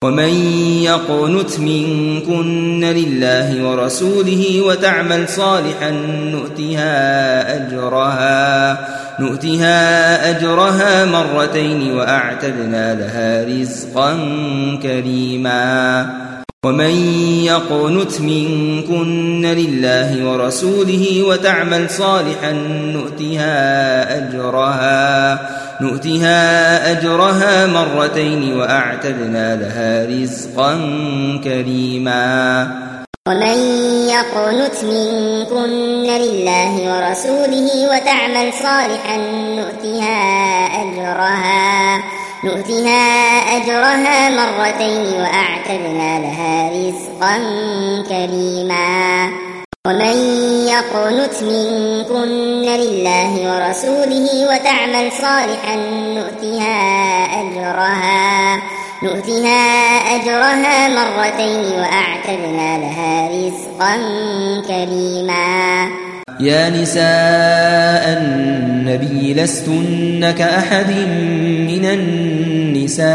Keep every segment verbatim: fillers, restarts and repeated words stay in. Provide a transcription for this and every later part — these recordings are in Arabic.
ومن يقنت منكن لله ورسوله وتعمل صالحا نؤتها أجرها, نؤتها أجرها مرتين وأعتدنا لها رزقا كريما ومن يقنت منكن لله ورسوله وتعمل صالحا نؤتها أجرها, نؤتها أجرها مرتين وأعتدنا لها رزقا كريما ومن يقنت منكن لله ورسوله وتعمل صالحا نؤتها أجرها, نؤتها أجرها مرتين وأعتدنا لها رزقا كريما ومن يقنت منكن لله ورسوله وتعمل صالحا نؤتها أجرها, نؤتها أجرها مرتين وأعتدنا لها رزقا كريما يا نساء النبي لستن كأحد من النساء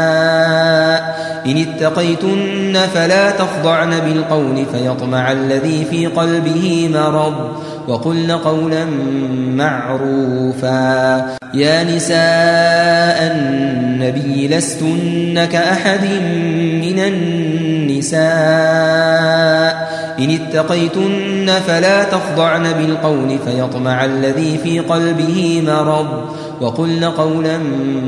إن اتقيتن فلا تخضعن بالقول فيطمع الذي في قلبه مرض وقلن قولا معروفا يا نساء النبي لستن كأحد من النساء إن اتقيتن فلا تخضعن بالقول فيطمع الذي في قلبه مرض وقلن قولا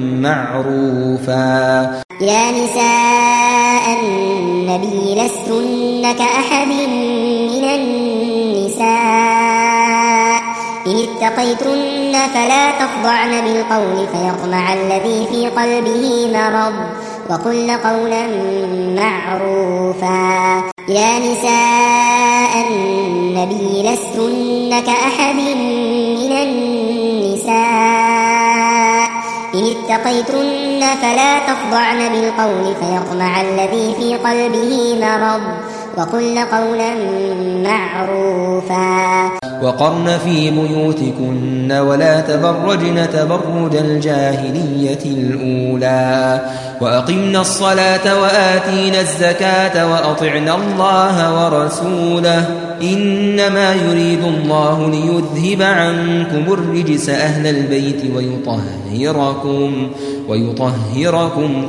معروفا يا نساء النبي لستن كأحد من النساء إن اتقيتن فلا تخضعن بالقول فيطمع الذي في قلبه مرض وقلن قولا معروفا يا نساء النبي لستن كأحد من النساء إن اتقيتن فلا تخضعن بالقول فيطمع الذي في قلبه مرض وقلن قولا معروفا وقرن في بيوتكن ولا تبرجن تبرج الجاهلية الأولى وأقمنا الصلاة وآتينا الزكاة وأطعنا الله ورسوله إنما يريد الله ليذهب عنكم الرجس أهل البيت ويطهركم ويطهركم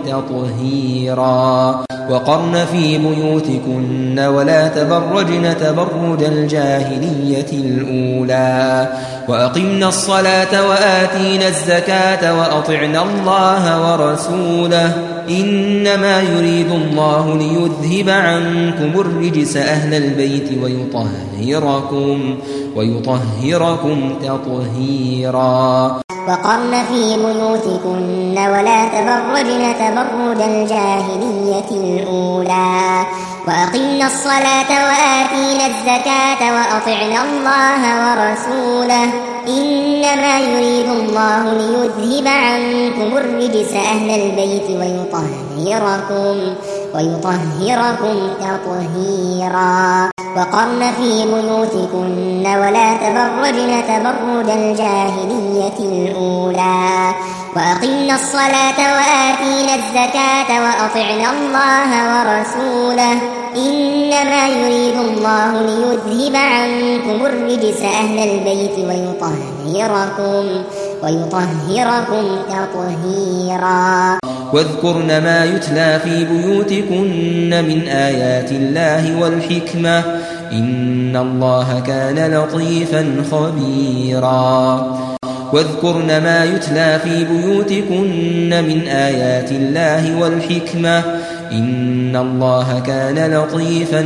تطهيرا وقرن في بيوتكن ولا تبرجن تبرج الجاهلية الأولى وأقمنا الصلاة وآتينا الزكاة وأطعنا الله ورسوله إنما يريد الله ليذهب عنكم الرجس أهل البيت ويطهركم ويطهركم تطهيرا وقرن في بيوتكن ولا تبرجن تبرج الجاهلية الأولى وأقمنا الصلاة وآتينا الزكاة وأطعنا الله ورسوله إنما يريد الله ليذهب عنكم الرجس أهل البيت ويطهركم ويطهركم تطهيرا وقرن في بيوتكن ولا تبرجن تبرج الجاهلية الأولى وأقمنا الصلاة وآتينا الزكاة وأطعنا الله ورسوله إنما يريد الله ليذهب عنكم الرجس أهل البيت ويطهركم ويطهركم تطهيرا واذكرن ما يتلى في بيوتكن من آيات الله والحكمة إن الله كان لطيفا خبيرا واذكرن ما يتلى في بيوتكن من آيات الله والحكمة إن الله كان لطيفا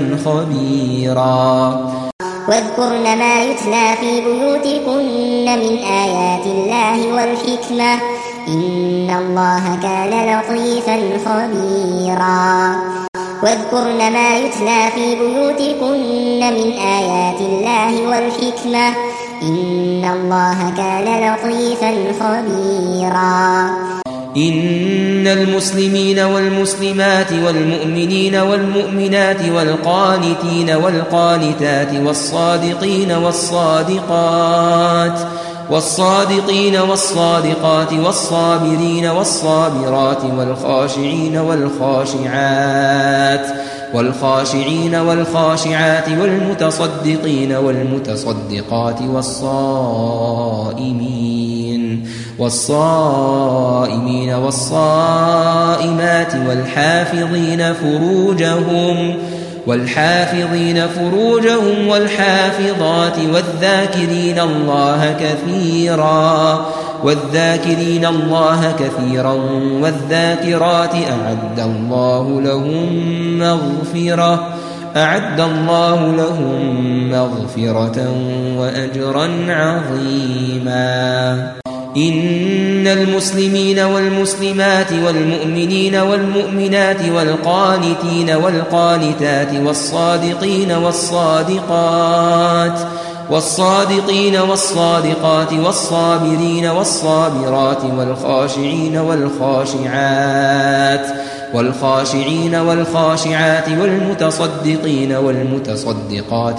خبيرا واذكرن ما يتلى في بيوتكن من آيات الله والحكمة إن الله كان لطيفا خبيرا واذكرن ما يتلى في بيوتكن من آيات الله والحكمة إن الله كان لطيفا خبيرا إن المسلمين والمسلمات والمؤمنين والمؤمنات والقانتين والقانتات والصادقين والصادقات والصادقين والصادقات والصابرين والصابرات والخاشعين والخاشعات والخاشعين والخاشعات والمتصدقين والمتصدقات والصائمين والصائمين والصائمات والحافظين فروجهم والحافظين فروجهم والحافظات والذاكرين الله كثيرا والذاكرين الله كثيرا والذاكرات أعد الله لهم مغفرة أعد الله لهم مغفرة وأجرا عظيما. إن المسلمين والمسلمات والمؤمنين والمؤمنات والقانتين والقانتات والصادقين والصادقات والصادقين والصادقات والصابرين والصابرات والخاشعين والخاشعات والخاشعين والخاشعات والمتصدقين والمتصدقات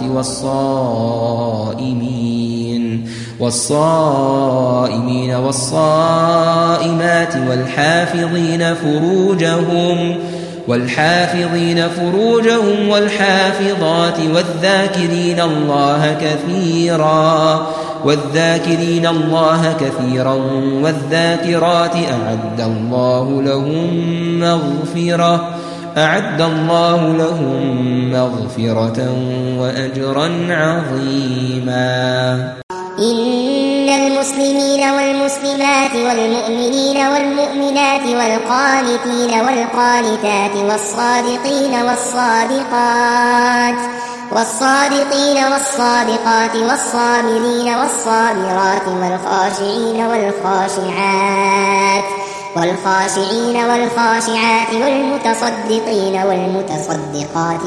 والصائمين والصائمين والصائمات والحافظين فروجهم والحافظين فروجهم والحافظات والذاكرين الله كثيرا والذاكرين الله كثيرا والذاكرات أعد الله لهم مغفرة أعد الله لهم مغفرة وأجرا عظيما. إن المسلمين والمسلمات والمؤمنين والمؤمنات والقانتين والقانتات والصادقين والصادقات والصادقين والصادقات والصابرين والصابرات والخاشعين والخاشعات والخاشعين والخاشعات والمتصدقين والمتصدقات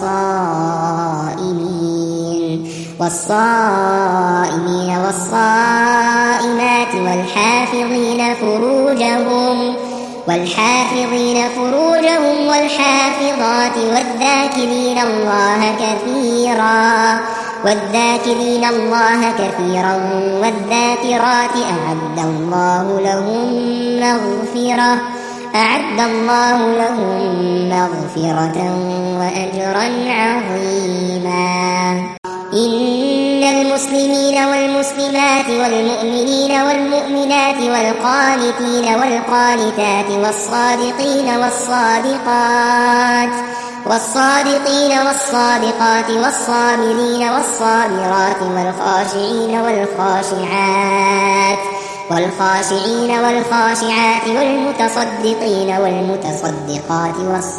والصائمين والصائمين والصائمات والحافظين فروجهم والحافظين فروجهم والحافظات والذاكرين الله كثيرا والذاكرين الله كثيرا والذاكرات أعد الله لهم مغفرة أعد الله لهم مغفرة وأجرا عظيما. إن المسلمين والمسلمات والمؤمنين والمؤمنات والقانتين والقانتات والصادقين والصادقات والصادقين والصادقات والصابرين والصابرات والخاشعين والخاشعات والخاشعين والخاشعات والمتصدقين والمتصدقات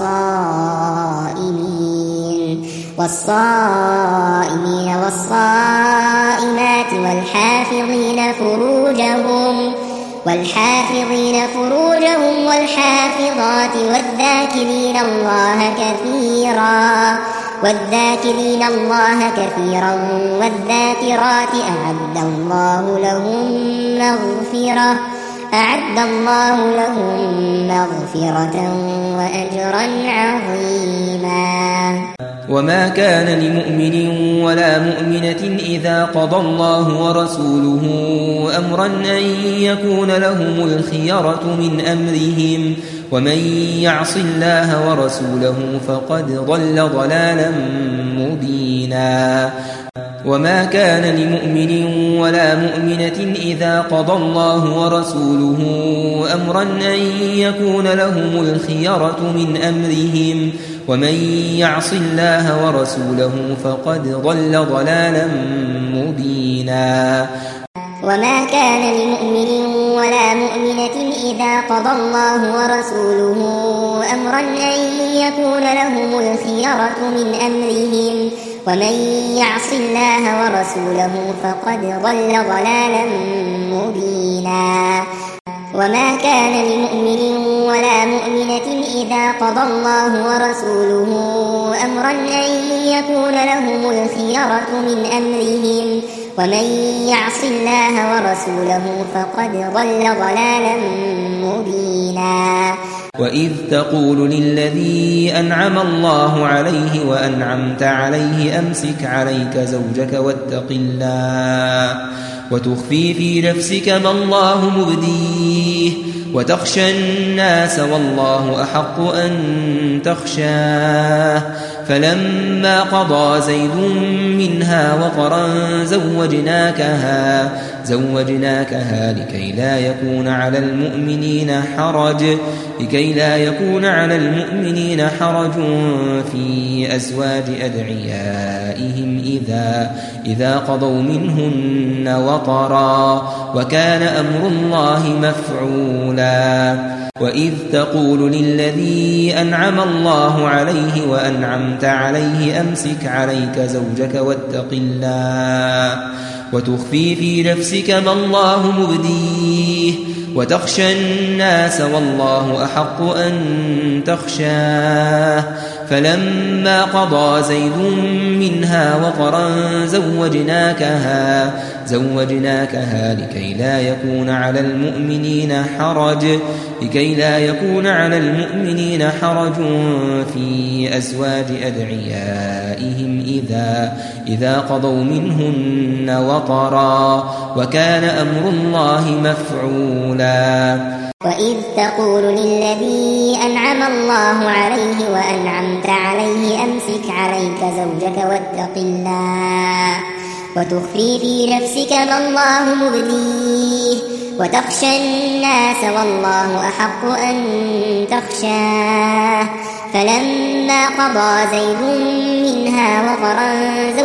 والصائمين والصائمين والصائمات والحافظين فروجهم والحافظين فروجهم والحافظات والذاكرين الله كثيرا والذاكرين الله كثيرا والذاكرات أعد الله لهم مغفرة أعد الله لهم مغفرة وأجرا عظيما. وما كان لمؤمن ولا مؤمنة إذا قضى الله ورسوله أمرا أن يكون لهم الخيرة من أمرهم ومن يعص الله ورسوله فقد ضل ضلالا مبينا. وما كان لمؤمن ولا مؤمنة إذا قضى الله ورسوله أمرا أن يكون لهم الخيرة من أمرهم ومن يعص الله ورسوله فقد ضل ضلالا مبينا. وما كان لمؤمن ولا مؤمنة إذا قضى الله ورسوله أمرا أن يكون لهم الخيرة من أمرهم ومن يعص الله ورسوله فقد ضل ضلالا مبينا. وما كان لمؤمن ولا مؤمنة إذا قضى الله ورسوله أمرا أن يكون لهم الخيرة من أمرهم ومن يعص الله ورسوله فقد ضل ضلالا مبينا. وإذ تقول للذي أنعم الله عليه وأنعمت عليه أمسك عليك زوجك واتق الله وتخفي في نفسك ما الله مبديه وتخشى الناس والله أحق أن تخشاه فلما قضى زيد منها وطرا زوجناكها زوجناكها لكي لا يكون على المؤمنين حرج لكي لا يكون على المؤمنين حرج في أزواج أدعيائهم إذا إذا قضوا منهن وطرا وكان أمر الله مفعولا وإذ تقول للذي أنعم الله عليه وأنعمت عليه أمسك عليك زوجك واتق الله وتخفي في نفسك ما الله مبديه وتخشى الناس والله أحق أن تخشاه فلما قضى زيد منها وطرا زوجناكها زوجناكها لكي لا يكون على المؤمنين حرج لكي لا يكون على المؤمنين حرج في أزواج أدعيائهم إذا إذا قضوا منهن وطرا وكان أمر الله مفعولا وإذ تقول للذي أنعم الله عليه وأنعمت عليه أمسك عليك زوجك واتق الله وتخفي في نفسك ما الله مبديه وتخشى الناس والله أحق أن تخشاه فلما قضى زيد منها وطرا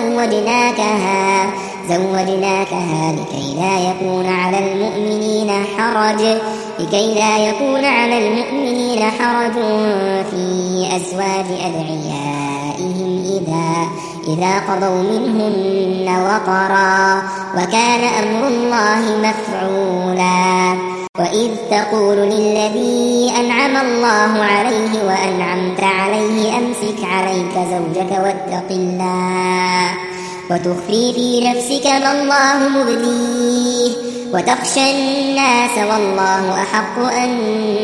زوجناكها زوجناكها لكي لا يكون على المؤمنين حرج لكي لا يكون على المؤمنين حرج في أزواج أدعيائهم إذا إذا قضوا منهن وطرا وكان أمر الله مفعولا وإذ تقول للذي أنعم الله عليه وأنعمت عليه أمسك عليك زوجك واتق الله وتخفي في نفسك ما الله مبديه وتخشى الناس والله أحق أن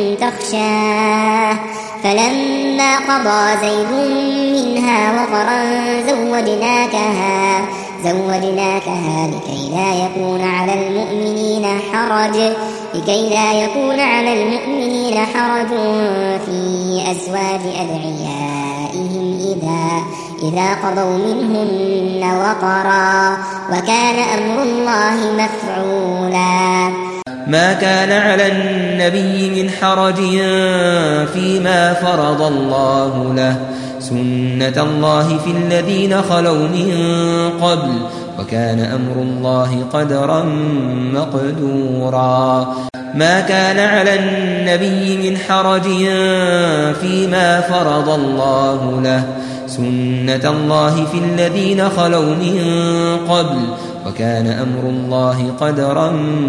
تخشاه فلما قضى زيد منها وطرا زوجناكها زوجناكها لكي لا يكون على المؤمنين حرج لكي لا يكون على المؤمنين حرج في أزواج أدعيائهم إذا إذا قضوا منهن وطرا وكان أمر الله مفعولا ما كان على النبي من حرج فيما فرض الله له سنة الله في الذين خلوا من قبل وكان أمر الله قدرا مقدورا ما كان على النبي من حرج فيما فرض الله له سنة الله في الذين خلوا من قبل وكان أمر الله قدرا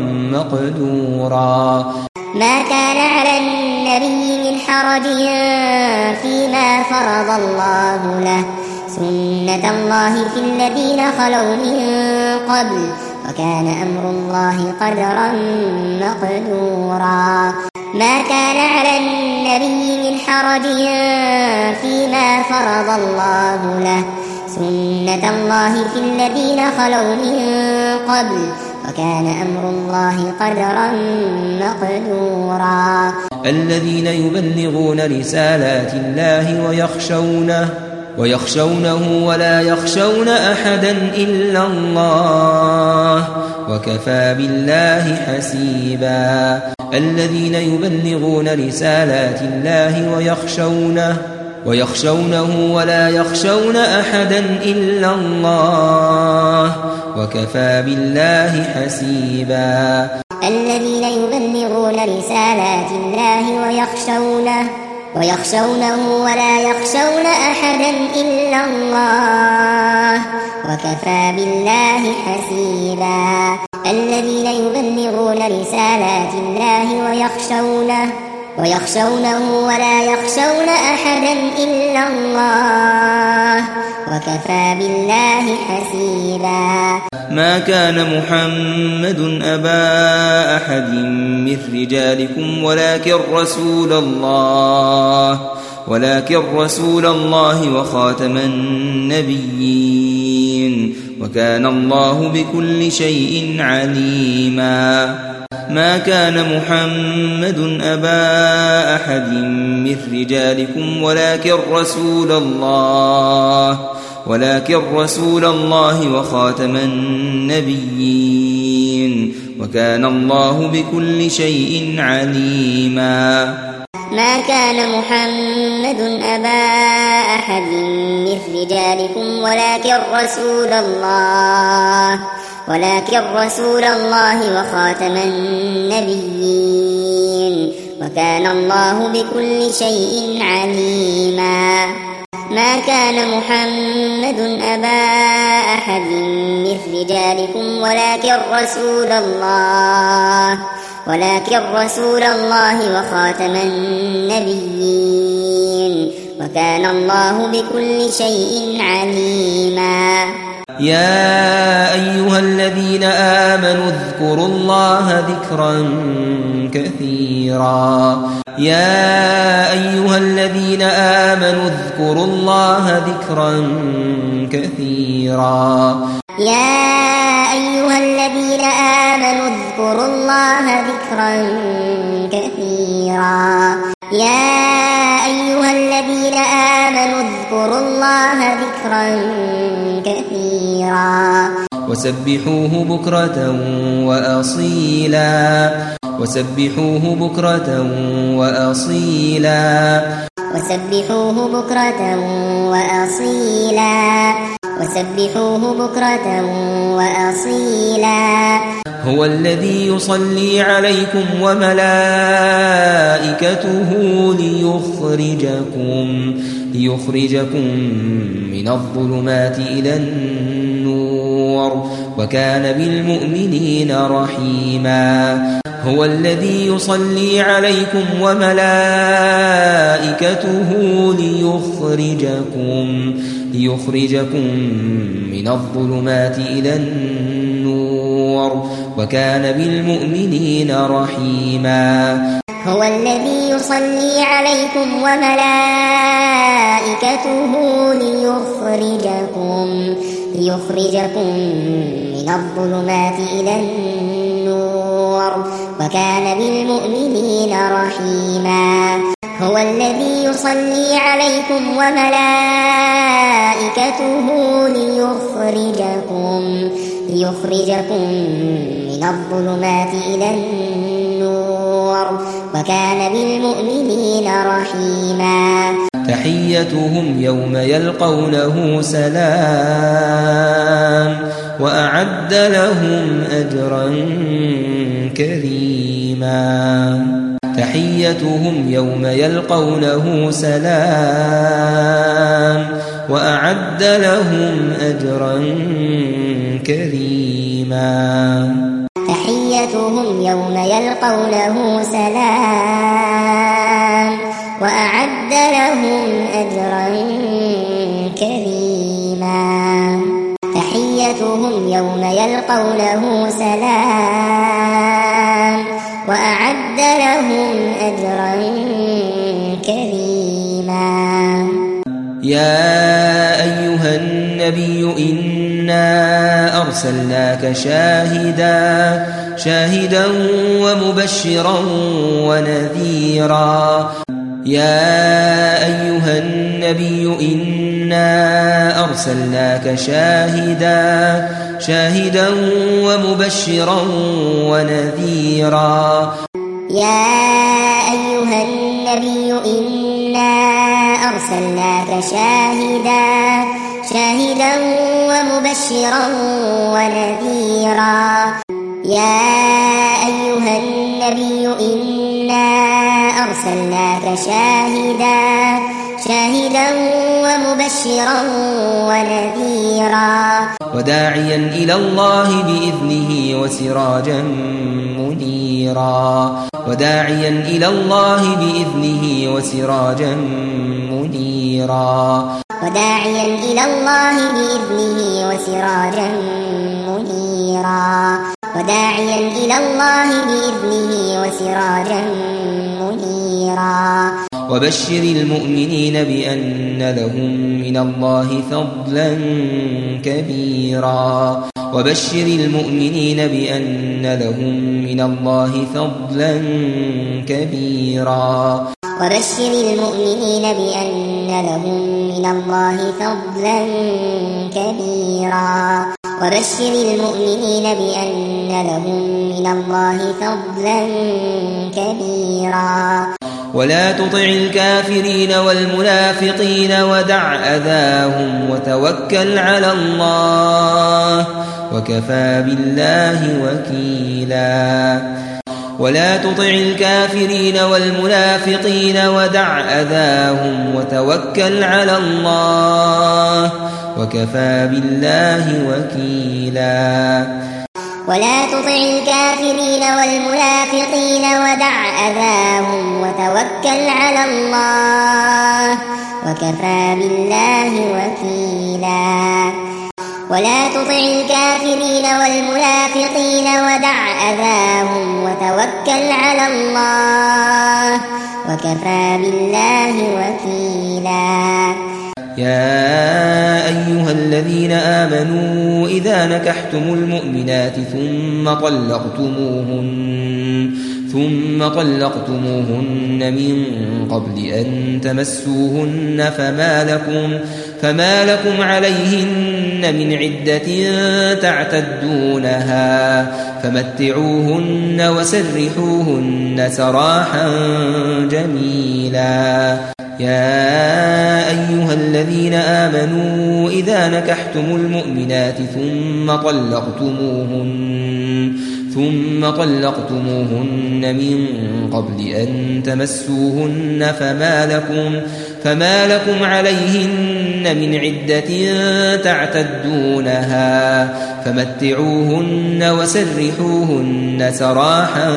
مقدورا ما كان على النبي من حرج فيما فرض الله له سنة الله في الذين خلوا من قبل وكان أمر الله قدرا مقدورا ما كان على النبي من حرج فيما فرض الله له سنة الله في الذين خلوا من قبل وكان أمر الله قدرا مقدورا الذين يبلغون رسالات الله ويخشونه ويخشونه ولا يخشون أحدا إلا الله وكفى بالله حسيبا الذين يبلغون رسالات الله ويخشونه ويخشونه ولا يخشون أحدا إلا الله وكفى بالله حسيبا الذين يبلغون رسالات الله ويخشونه ويخشونه ولا يخشون أحدا إلا الله وكفى بالله حسيبا الذين يبلغون رسالات الله ويخشونه ويخشونه ولا يخشون أحدا إلا الله وكفى بالله حسيبا ما كان محمد أبا أحد من رجالكم ولكن رسول الله ولكن رسول الله وخاتم النبيين وكان الله بكل شيء عليما. ما كان محمد أبا أحد من رجالكم ولكن رسول الله ولكن رسول الله وخاتم النبيين وكان الله بكل شيء عليما. ما كان محمد أبا أحد من رجالكم ولكن رسول الله ولكن رسول الله وخاتم النبيين وكان الله بكل شيء عليما. ما كان محمد أبا أحد من رجالكم ولكن رسول الله ولكن رسول الله وخاتم النبيين وكان الله بكل شيء عليما. يا أيها الذين آمنوا اذكروا الله ذكرا كثيرا يا أيها الذين آمنوا اذكروا الله ذكرا كثيرا يا أيها الذين آمنوا اذكروا الله ذكرا كثيرا يا أيها الذين آمنوا اذكروا الله ذكرا كثيرا وسبحوه بكرة وأصيلا وسبحوه بكرة وأصيلا وسبحوه بكرة وأصيلا وسبحوه بكرة وأصيلا هو الذي يصلي عليكم وملائكته ليخرجكم ليخرجكم من الظلمات إلى النور وكان بالمؤمنين رحيما. هو الذي يصلي عليكم وملائكته ليخرجكم ليخرجكم من الظلمات إلى النور وكان بالمؤمنين رحيما. هو الذي يصلي عليكم وملائكته ليخرجكم ليخرجكم من الظلمات إلى النور وكان بالمؤمنين رحيما. هو الذي يصلي عليكم وملائكته ليخرجكم ليخرجكم من الظلمات إلى النور وكان بالمؤمنين رحيما. تحيتهم يوم يلقونه سلام وأعد لهم أجرا كريما. تحيتهم يوم يلقونه سلام وأعد لهم أجرا كريما. تحيتهم يوم يلقونه سلام وأعد لهم أجرا كريما. تحيتهم يوم يلقونه سلام وأعد لهم أجرا كريما. يا أيها النبي إنا أرسلناك شاهدا شاهدا ومبشرا ونذيرا. يا أيها النبي إنا أرسلناك شاهدا شاهدا ومبشرا ونذيرا. يا أيها النبي إنا أرسلناك شاهدا شاهدا ومبشرا ونذيرا. يا أيها النبي إنا أرسلناك شاهدا شاهدا ومبشرا ونذيرا وداعيا إلى الله بإذنه وسراجا منيرا وداعيا إلى الله بإذنه وسراجا منيرا وداعيا إلى الله بإذنه وسراجا منيرا وداعيا إلى الله بإذنه وسراجا منيرا وبشر المؤمنين بأن لهم من الله فضلا كبيرا وبشر المؤمنين بأن لهم من الله فضلا كبيرا وبشر المؤمنين بأن لهم من الله فضلا كبيرا وبشر المؤمنين بأن لهم من الله فضلا كبيرا ولا تطع الكافرين والمنافقين ودع أذاهم وتوكل على الله وكفى بالله وكيلا ولا تطع الكافرين والمنافقين ودع أذاهم وتوكل على الله وكفى بالله وكيلا ولا تطع الكافرين والمنافقين ودع أذاهم وتوكل على الله وكفى بالله وكيلا ولا تطع الكافرين والمنافقين ودع أذاهم وتوكل على الله وكفى بالله وكيلا يا أيها الذين آمنوا إذا نكحتم المؤمنات ثم طلقتموهن ثم طلقتموهن من قبل أن تمسوهن فما لكم فما لكم عليهن من عدة تعتدونها فمتعوهن وسرحوهن سراحا جميلا يا أيها الذين آمنوا إذا نكحتم المؤمنات ثم طلقتموهن ثم طلقتموهن من قبل أن تمسوهن فما لكم فما لكم عليهن من عدة تعتدونها فمتعوهن وسرحوهن سراحا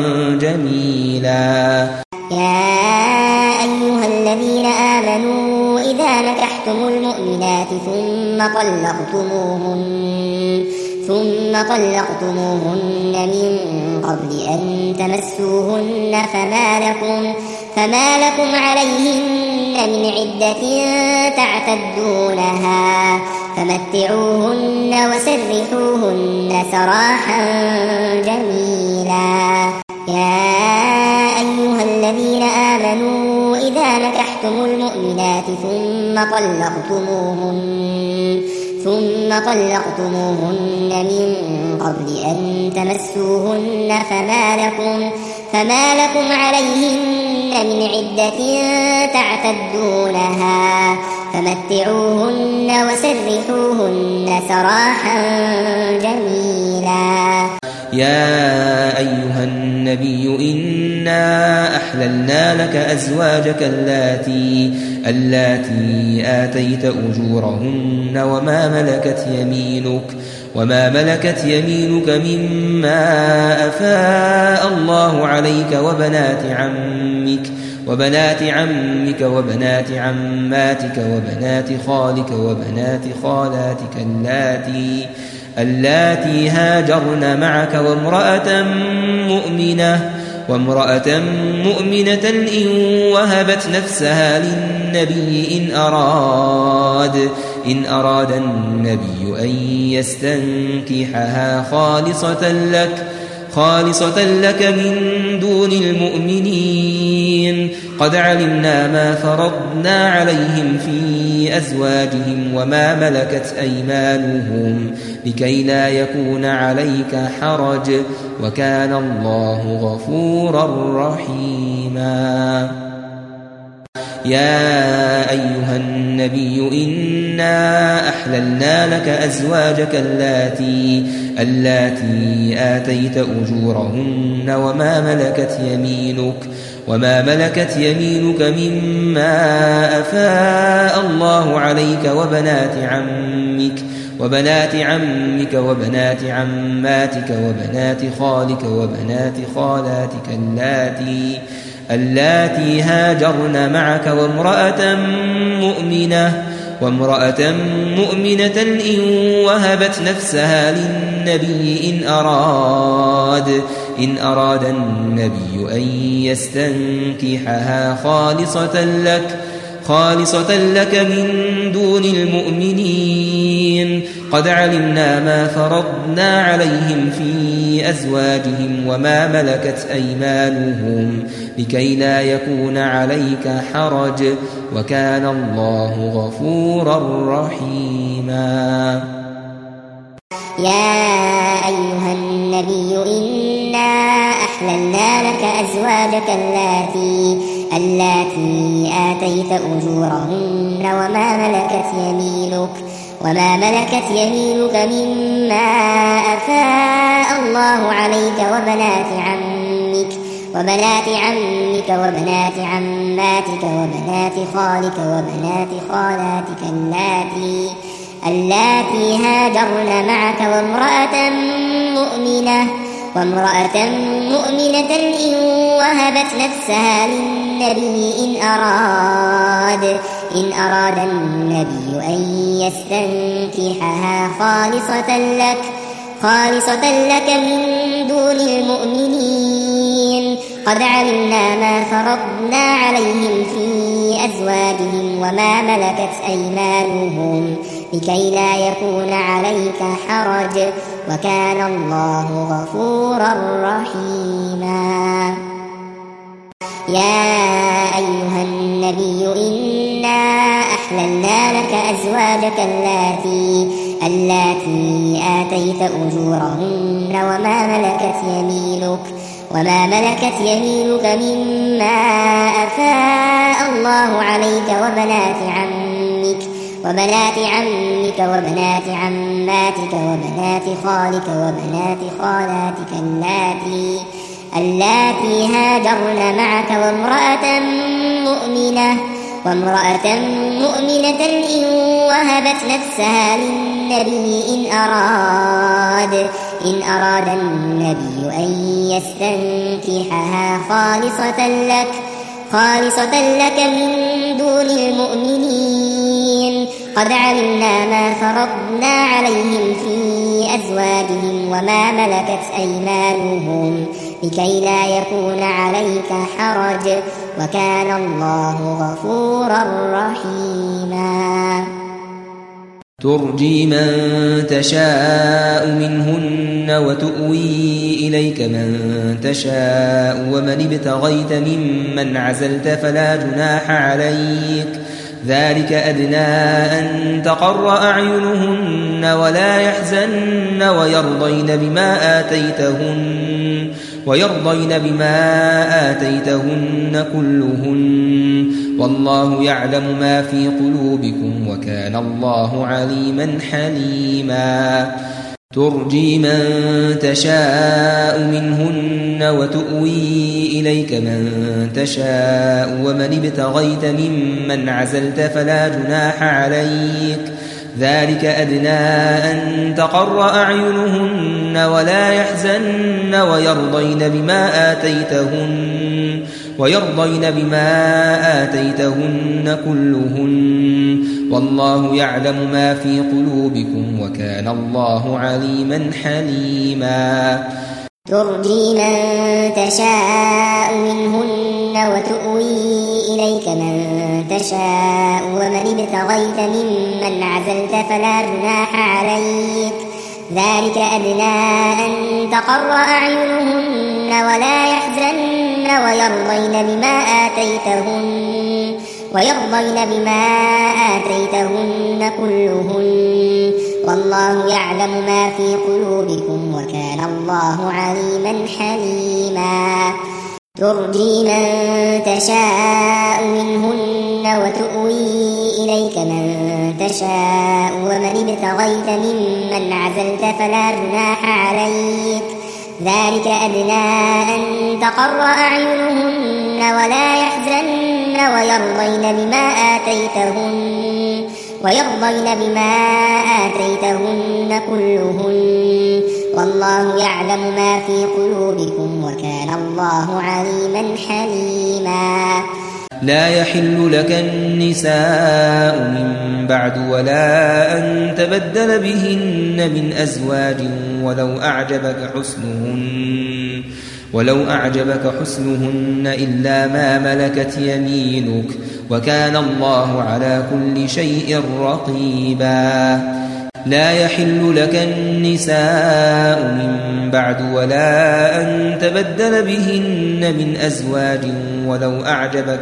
جميلا يا أيها الذين آمنوا إذا نكحتم المؤمنات ثم طلقتموهن ثم طلقتموهن من قبل أن تمسوهن فما لكم فما لكم عليهن من عدة تعتدونها فمتعوهن وسرحوهن سراحا جميلا يا أيها الذين آمنوا إذا نكحتم المؤمنات ثم طلقتموهن ثم طلقتموهن من قبل أن تمسوهن فما لكم فما لكم عليهن من عدة تعتدونها فمتعوهن وسرحوهن سراحا جميلا يا أيها النبي إنا أحللنا لك أزواجك اللاتي اللاتي آتيت أجورهن وما ملكت يمينك وما ملكت يمينك مما أفاء الله عليك وبنات عمك وبنات عمك وبنات عماتك وبنات خالك وبنات خالاتك اللاتي اللاتي هاجرن معك وامرأة مؤمنة وامرأة مؤمنة إن وهبت نفسها للنبي إن أراد إن أراد النبي أن يستنكحها خالصة لك خالصة لك من دون المؤمنين قد علمنا ما فرضنا عليهم في أزواجهم وما ملكت أيمانهم لكي لا يكون عليك حرج وكان الله غفورا رحيما يا أيها النبي إنا أحللنا لك أزواجك اللاتي اللاتي آتيت أجورهن وما ملكت يمينك وما ملكت يمينك مما أفاء الله عليك وبنات عمك وبنات عمك وبنات عماتك وبنات خالك وبنات خالاتك اللاتي اللاتي هاجرن معك وامرأة مؤمنة وامرأة مؤمنة إن وهبت نفسها للنبي إن أراد إن أراد النبي أن يستنكحها خالصة لك خالصة لك من دون المؤمنين. قد علمنا ما فرضنا عليهم في أزواجهم وما ملكت أيمانهم لكي لا يكون عليك حرج وكان الله غفورا رحيما. يا أيها النبي إنا أحللنا لك أزواجك اللاتي اللاتي آتيت أجورهن وما ملكت يمينك وما ملكت يمينك مما أفاء الله عليك وبنات عمك وبنات عمك وبنات عماتك وبنات خالك وبنات خالاتك اللاتي اللاتي هاجرن معك وامرأة مؤمنة وامرأة مؤمنة إن وهبت نفسها للنبي إن أراد إن أراد النبي أن يستنكحها خالصة لك خالصة لك من دون المؤمنين. قد علمنا ما فرضنا عليهم في أزواجهم وما ملكت أيمانهم لكي لا يكون عليك حرج وكان الله غفورا رحيما. يا أيها النبي إنا أحللنا لك أزواجك اللاتي اللاتي آتيت أجورهن وما ملكت يمينك وما ملكت يمينك مما أفاء الله عليك وبنات عمك وبنات عمك وبنات عماتك وبنات خالك وبنات خالاتك اللاتي اللاتي هاجرن معك وامرأة مؤمنة وامرأة مؤمنة إن وهبت نفسها للنبي إن أراد إن أراد النبي أن يستنكحها خالصة لك خالصة لك من دون المؤمنين. قد علمنا ما فرضنا عليهم في أزواجهم وما ملكت أيمانهم لكي لا يكون عليك حرج وكان الله غفورا رحيما. ترجي من تشاء منهن وتؤوي إليك من تشاء ومن ابتغيت ممن عزلت فلا جناح عليك ذلك أدنى أن تقر أعينهن ولا يحزن ويرضين بما آتيتهن ويرضين بما آتيتهن كلهن والله يعلم ما في قلوبكم وكان الله عليما حليما. ترجي من تشاء منهن وتؤوي إليك من تشاء ومن ابتغيت ممن عزلت فلا جناح عليك ذلك أدنى أن تقر أعينهن ولا يحزن ويرضين بما آتيتهن ويرضين بما آتيتهن كلهن والله يعلم ما في قلوبكم وكان الله عليما حليما. ترجي من تشاء منهن وتؤوي إليك من تشاء ومن ابتغيت ممن عزلت فلا جناح عليك ذلك أدنى أن تقر أعينهن ولا يحزن ويرضين بما آتيتهن ويرضين بما آتيتهن كلهن والله يعلم ما في قلوبكم وكان الله عليما حليما. ترجي من تشاء منهن وتؤوي إليك من تشاء ومن ابتغيت ممن عزلت فلا جناح عليك ذلك أدنى أن تقر أعينهن ولا يحزن ويرضين بما آتيتهن ويرضين بما آتيتهن كلهن والله يعلم ما في قلوبكم وكان الله عليما حليما. لا يحل لك النساء من بعد ولا أن تبدل بهن من أزواج ولو أعجبك حسنهن ولو أعجبك حسنهن إلا ما ملكت يمينك وكان الله على كل شيء رقيبا لا يحل لك النساء من بعد ولا أن تبدل بهن من أزواج ولو أعجبك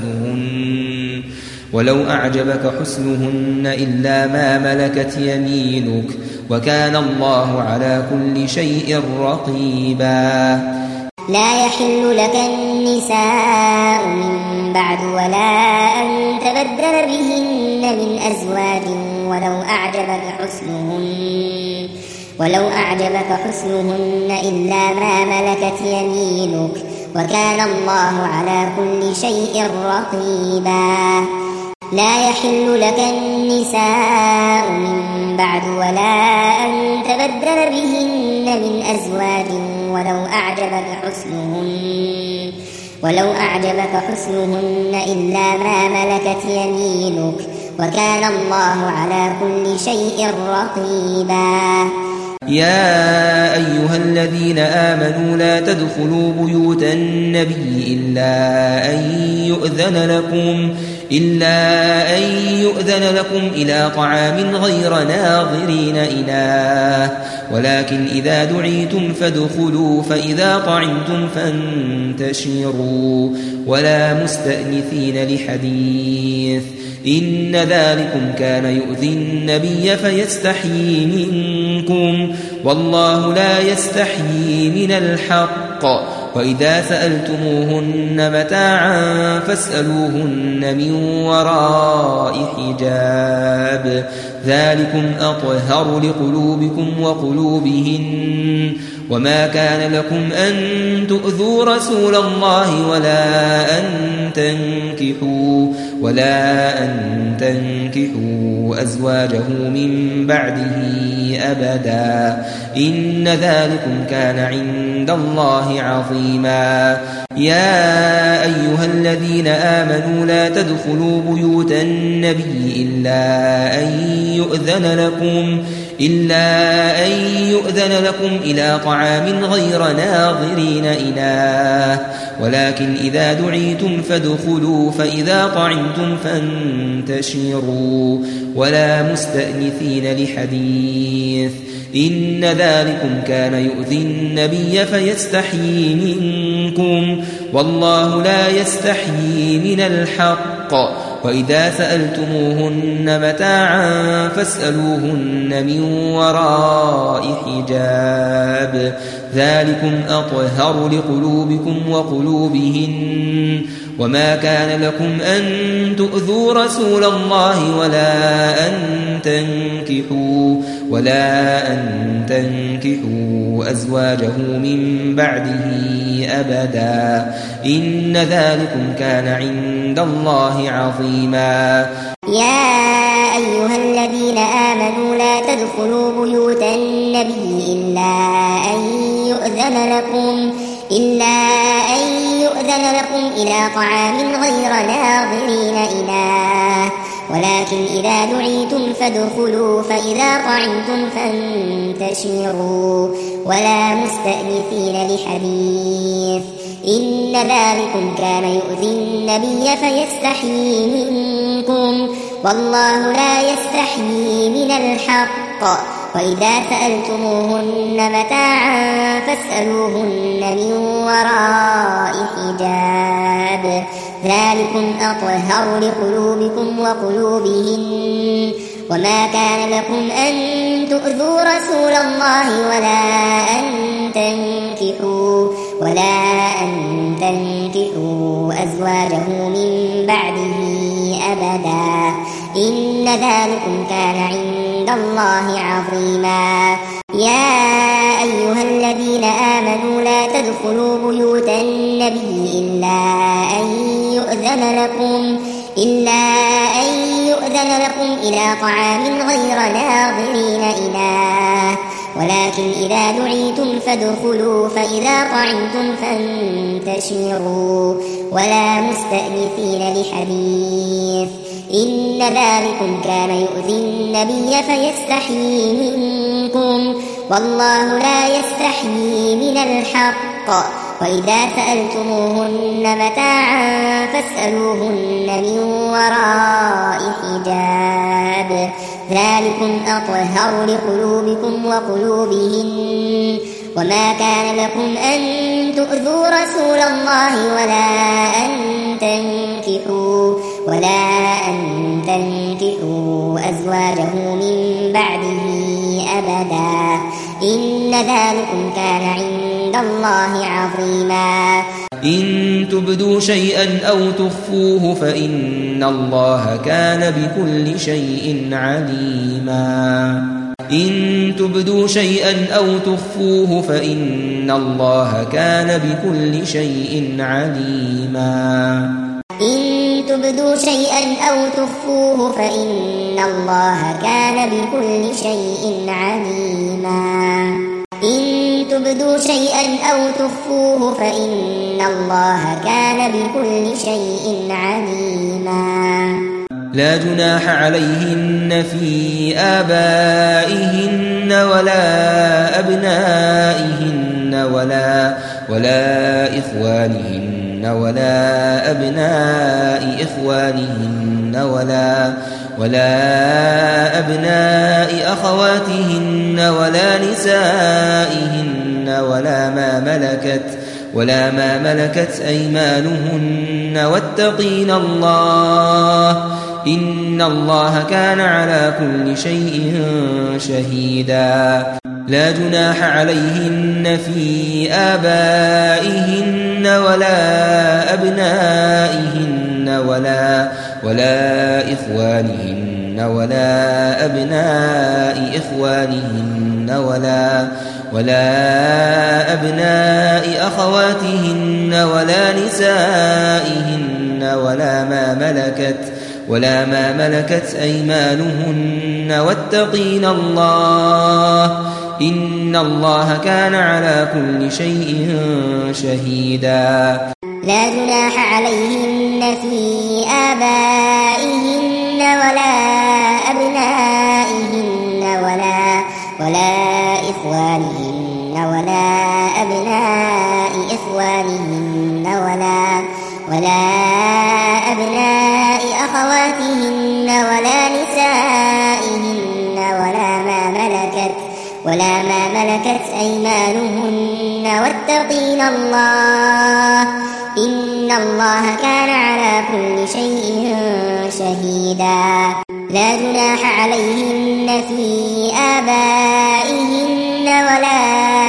حسنهن ولو أعجبك حسنهن إلا ما ملكت يمينك وكان الله على كل شيء رقيبا لا يحل لك النساء من بعد ولا أن تبدل بهن من أزواج ولو أعجبك حسنهن ولو أعجبك حسنهن إلا ما ملكت يمينك وكان الله على كل شيء رقيبا لا يحل لك النساء من بعد ولا أن تبدل بهن من أزواج ولو أعجبك حسنهن ولو أعجبك حسنهن إلا ما ملكت يمينك وكان الله على كل شيء رقيبا يا أيها الذين آمنوا لا تدخلوا بيوت النبي إلا أن يؤذن لكم إلا أن يؤذن لكم إلى طعام غير ناظرين إناه ولكن إذا دعيتم فادخلوا فإذا طعمتم فانتشروا ولا مستأنسين لحديث إن ذلكم كان يؤذي النبي فيستحيي منكم والله لا يستحيي من الحق وإذا سألتموهن متاعا فاسألوهن من وراء حجاب ذلكم أطهر لقلوبكم وقلوبهن وما كان لكم أن تؤذوا رسول الله ولا أن تنكحوا ولا أن تنكحوا أزواجه من بعده أبدا إن ذلكم كان عند الله عظيما يا أيها الذين آمنوا لا تدخلوا بيوت النبي إلا أن يؤذن لكم إلا أن يؤذن لكم إلى طعام غير ناظرين إناه ولكن إذا دعيتم فادخلوا فإذا طعمتم فانتشروا ولا مستأنسين لحديث إن ذلكم كان يؤذي النبي فيستحيي منكم والله لا يستحيي من الحق وإذا سألتموهن متاعا فاسألوهن من وراء حجاب ذلكم أطهر لقلوبكم وقلوبهن وما كان لكم أن تؤذوا رسول الله ولا أن تنكحوا ولا أن تنكحوا أزواجه من بعده أبدا إن ذلكم كان عند الله عظيما يا أيها الذين آمنوا لا تدخلوا بيوت النبي إلا أن يؤذن لكم إلا أن يؤذن لكم إلى طعام غير ناظرين إناه ولكن إذا دعيتم فادخلوا فإذا طعمتم فانتشروا ولا مستأنسين لحديث إن ذلكم كان يؤذي النبي فيستحيي منكم والله لا يستحيي من الحق وإذا سألتموهن متاعا فاسألوهن من وراء حجاب ذلكم أطهر لقلوبكم وقلوبهن وما كان لكم أن تؤذوا رسول الله ولا أن تنكحوا ولا أن تنكحوا أزواجه من بعده أبدا إن ذلكم كان عند الله عظيما يا أيها الذين آمنوا لا تدخلوا بيوت النبي إلا أن يؤذن لكم إلا أن يؤذن لكم إلى طعام غير ناظرين إناه ولكن إذا دعيتم فادخلوا فإذا طعمتم فانتشروا ولا مستأنسين لحديث إن ذلكم كان يؤذي النبي فيستحيي منكم والله لا يستحيي من الحق وإذا سألتموهن متاعا فاسألوهن من وراء حجاب ذلكم أطهر لقلوبكم وقلوبهن وما كان لكم أن تؤذوا رسول الله ولا أن تنكحوا ولا أن تنكحوا أزواجه من بعده أبدا إن ذلكم كان عند الله عظيما إن تبدوا شيئا أو تخفوه فإن الله كان بكل شيء عليما إن تبدوا شيئا أو تخفوه فإن الله كان بكل شيء عليما إن تبدوا شيئا أو تخفوه فإن الله كان بكل شيء عليما إن تبدوا شيئا أو تخفوه فإن الله كان بكل شيء عليما لا جناح عليهن في آبائهن ولا أبنائهن ولا ولا إخوانهن ولا أبناء إخوانهن ولا ولا أبناء أخواتهن ولا نسائهن ولا ما ملكت ولا ما ملكت أيمانهن واتقين الله إن الله كان على كل شيء شهيدا لا جناح عليهن في آبائهن ولا أبنائهن ولا ولا إخوانهن ولا أبناء إخوانهن ولا ولا أبناء أخواتهن ولا نسائهن ولا ما ملكت ولا ما ملكت أيمانهن واتقين الله إن الله كان على كل شيء شهيدا لا جناح عليهن في آبائهن ولا أبنائهن ولا ولا إخوانهن ولا أبناء إخوانهن ولا ولا أبناء أخواتهن ولا نسائهن ولا ما ملكت ولا ما ملكت أيمانهن واتقين الله إن الله كان على كل شيء شهيدا لا جناح عليهن في آبائهن ولا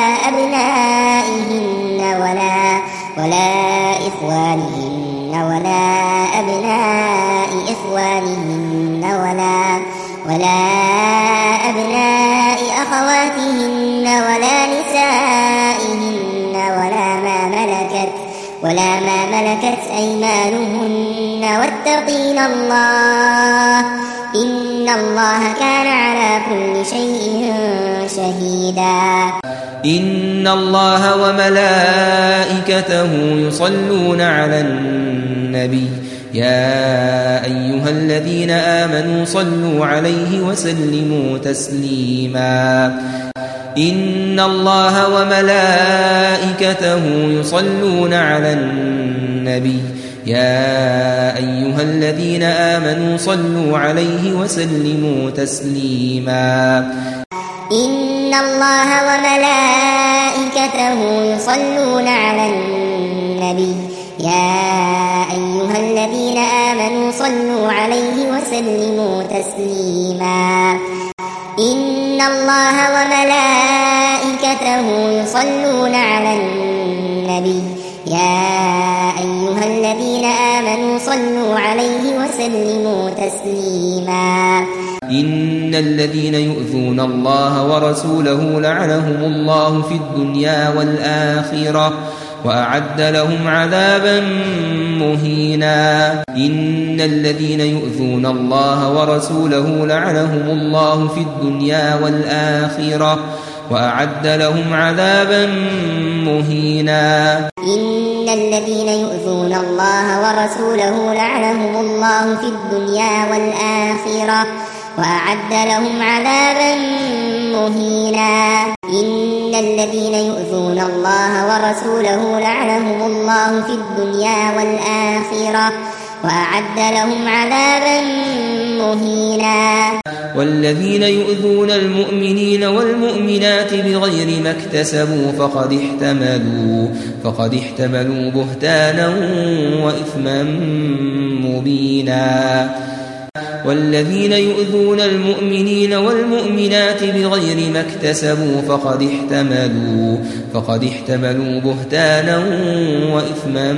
أبنائهن ولا ولا إخوانهن ولا أبناء إخوانهن ولا ولا أبناء أخواتهن ولا نسائهن ولا ما ملكت ولا ما ملكت أيمانهن واتقين الله إن الله كان على كل شيء شهيدا إن الله وملائكته يصلون على النبي يا أيها الذين آمنوا صلوا عليه وسلموا تسليما إن الله وملائكته يصلون على النبي يا أيها الذين آمنوا صلوا عليه وسلموا تسليما إن الله وملائكته يصلون على النبي يا أيها الذين آمنوا صلوا عليه وسلموا تسليما إن الله وملائكته يصلون على النبي يا أيها الذين آمنوا صلوا عليه وسلموا تسليما إن الذين يؤذون الله ورسوله لعنهم الله في الدنيا والآخرة وأعد لهم عذابا مهينا إن الذين يؤذون الله ورسوله لعنهم الله في الدنيا والآخرة وأعد لهم عذابا مهينا. إن الذين يؤذون الله ورسوله لعنهم الله في الدنيا والآخرة وأعد لهم عذابا مهينا. إن الذين يؤذون الله ورسوله لعنهم الله في الدنيا والآخرة وأعد لهم عذابا مهينا. والذين يؤذون المؤمنين والمؤمنات بغير ما اكتسبوا فقد احتملوا فقد احتملوا بهتانا وإثما مبينا. والذين يؤذون المؤمنين والمؤمنات بغير ما اكتسبوا فقد احتملوا فقد احتملوا بهتانا وإثما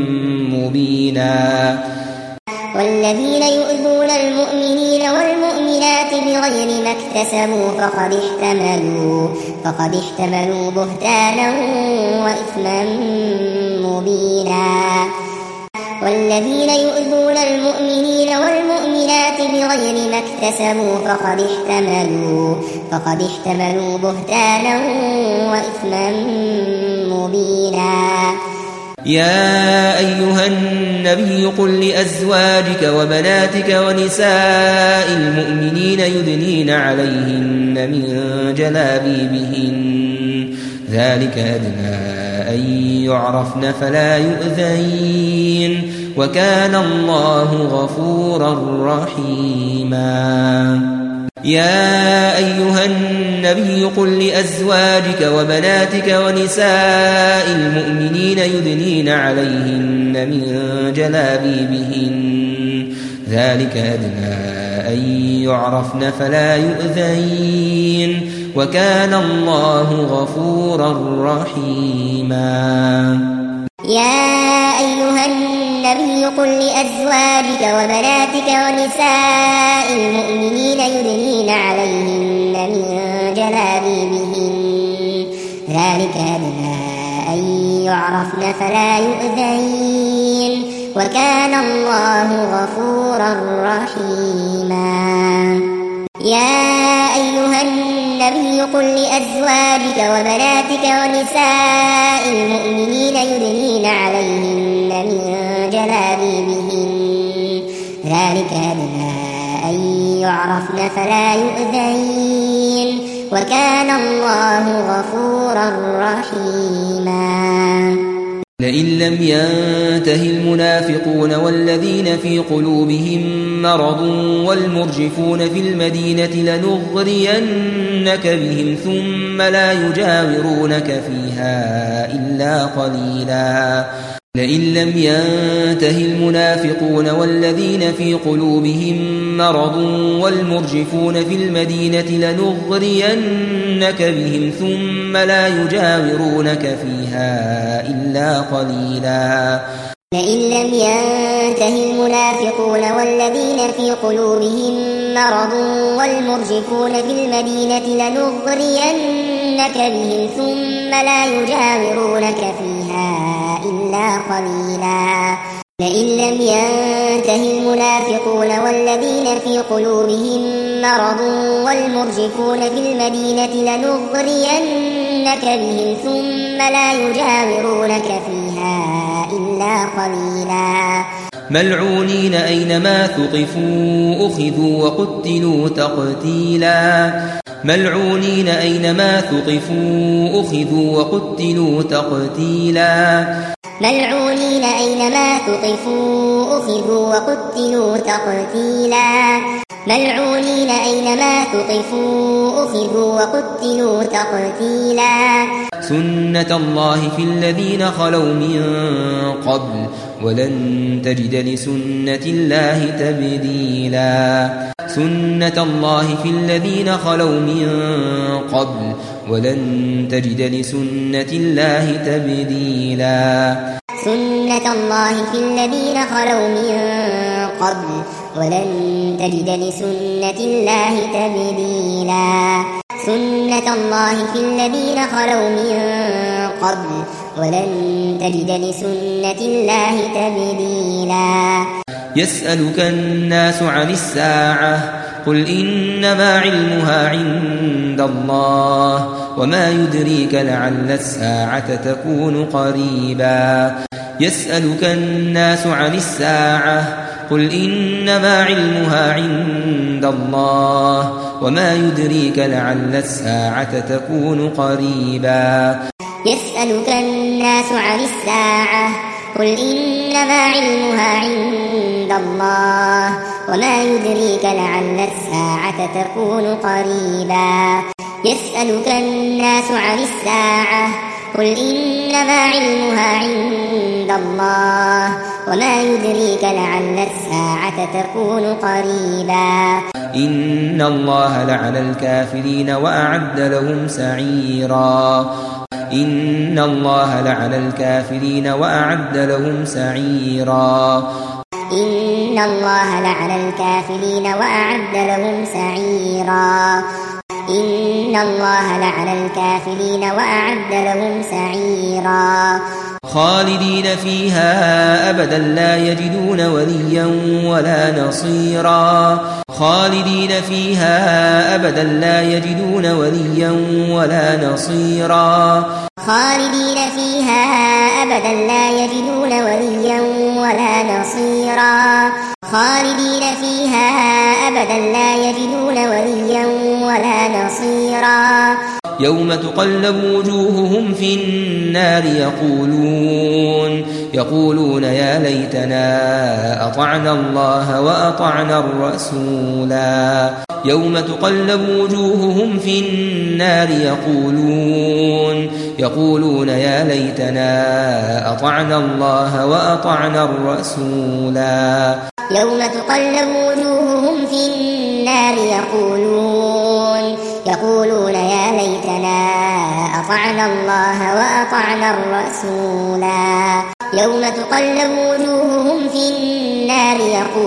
مبينا. والذين يؤذون المؤمنين والمؤمنات بغير ما اكتسبوا فقد احتملوا فقد احتملوا بهتانا وإثما مبينا. والذين يؤذون المؤمنين والمؤمنات بغير ما اكتسبوا فقد احتملوا فقد احتملوا بهتانا وإثما مبينا. يا أيها النبي قل لأزواجك وبناتك ونساء المؤمنين يدنين عليهن من جلابيبهن ذلك أدنى أن يعرفن فلا يؤذين وكان الله غفورا رحيما. يا أيها النبي قل لأزواجك وبناتك ونساء المؤمنين يدنين عليهن من جلابيبهن ذلك أدنى أن يعرفن فلا يؤذين وكان الله غفورا رحيما. يا أيها النبي قل لأزواجك وبناتك ونساء المؤمنين يدنين عليهن من جلابيبهن ذلك أدنى أن يعرفن فلا يؤذين وكان الله غفورا رحيما. يا أيها النبي قل لأزواجك وبناتك ونساء المؤمنين يدنين عليهن من جلابيبهن ذلك أدنى أن يعرفن فلا يؤذين وكان الله غفورا رحيما. لئن لم ينته المنافقون والذين في قلوبهم مرض والمرجفون في المدينة لنغرينك بهم ثم لا يجاورونك فيها إلا قليلا. لئن لم ينته المنافقون والذين في قلوبهم مرض والمرجفون في المدينة لنغرينك بهم ثم لا يجاورونك فيها إلا قليلا. لئن لم ينته المنافقون والذين في قلوبهم مرض والمرجفون في المدينة لنغرينك بهم ثم لا يجاورونك فيها إلا قليلا. لئن لم ينته المنافقون والذين في قلوبهم مرض والمرجفون في المدينة لنغرينك بهم ثم لا يجاورونك فيها إلا قليلا. ملعونين أينما ثقفوا أخذوا وقتلوا تقتيلا. ملعونين أينما ثقفوا أخذوا وقتلوا تقتيلا. ملعونين أينما ثقفوا أخذوا وقتلوا تقتيلا. ملعونين أينما ثقفوا أخذوا وقتلوا تقتيلا. سنة الله في الذين خلوا من قبل ولن تجد لسنة الله تبديلا. سنة الله في الذين خلوا من قبل ولن تجد لسنة الله تبديلا. سنة الله في الذين خلوا من قبل ولن تجد لسنة الله تبديلا. سنة الله في الذين خلوا من قبل ولن تجد لسنة الله تبديلا. يسألك الناس عن الساعة قل إنما علمها عند الله وما يدريك لعل الساعة تكون قريبا يسألك الناس عن الساعة قل إنما علمها عند الله وما يدريك لعل الساعة تكون قريبا يسألك الناس عن الساعة قل إنما علمها عند الله وما يدريك لعل الساعة تكون قريبا يسألك الناس عن الساعة قل إنما علمها عند الله وما يدريك لعل الساعة تكون قريبا إن الله لعن الكافرين وأعد لهم سعيرا إن الله لعن الكافرين وأعد لهم سعيرا إن الله لعن الكافرين وأعد لهم سعيرا إن الله لعن الكافرين وأعد لهم سعيرا خالدين فيها أبدا لا يجدون وليا ولا نصيرا خالدين فيها أبدا لا يجدون وليا ولا نصيرا خالدين فيها أبدا لا يجدون وليا ولا نصيرا خالدين فيها أبدا لا يجدون وليا ولا نصيرا يوم تقلب وجوههم في النار يقولون يقولون يا ليتنا أطعنا الله وأطعنا الرسولا يوم تقلب وجوههم في النار يقولون يقولون يا ليتنا أطعنا الله وأطعنا الرسولا يوم تقلب وجوههم في النار يقولون يقولون يا ليتنا أطعنا الله وأطعنا الرسولا يوم تقلب وجوههم في النار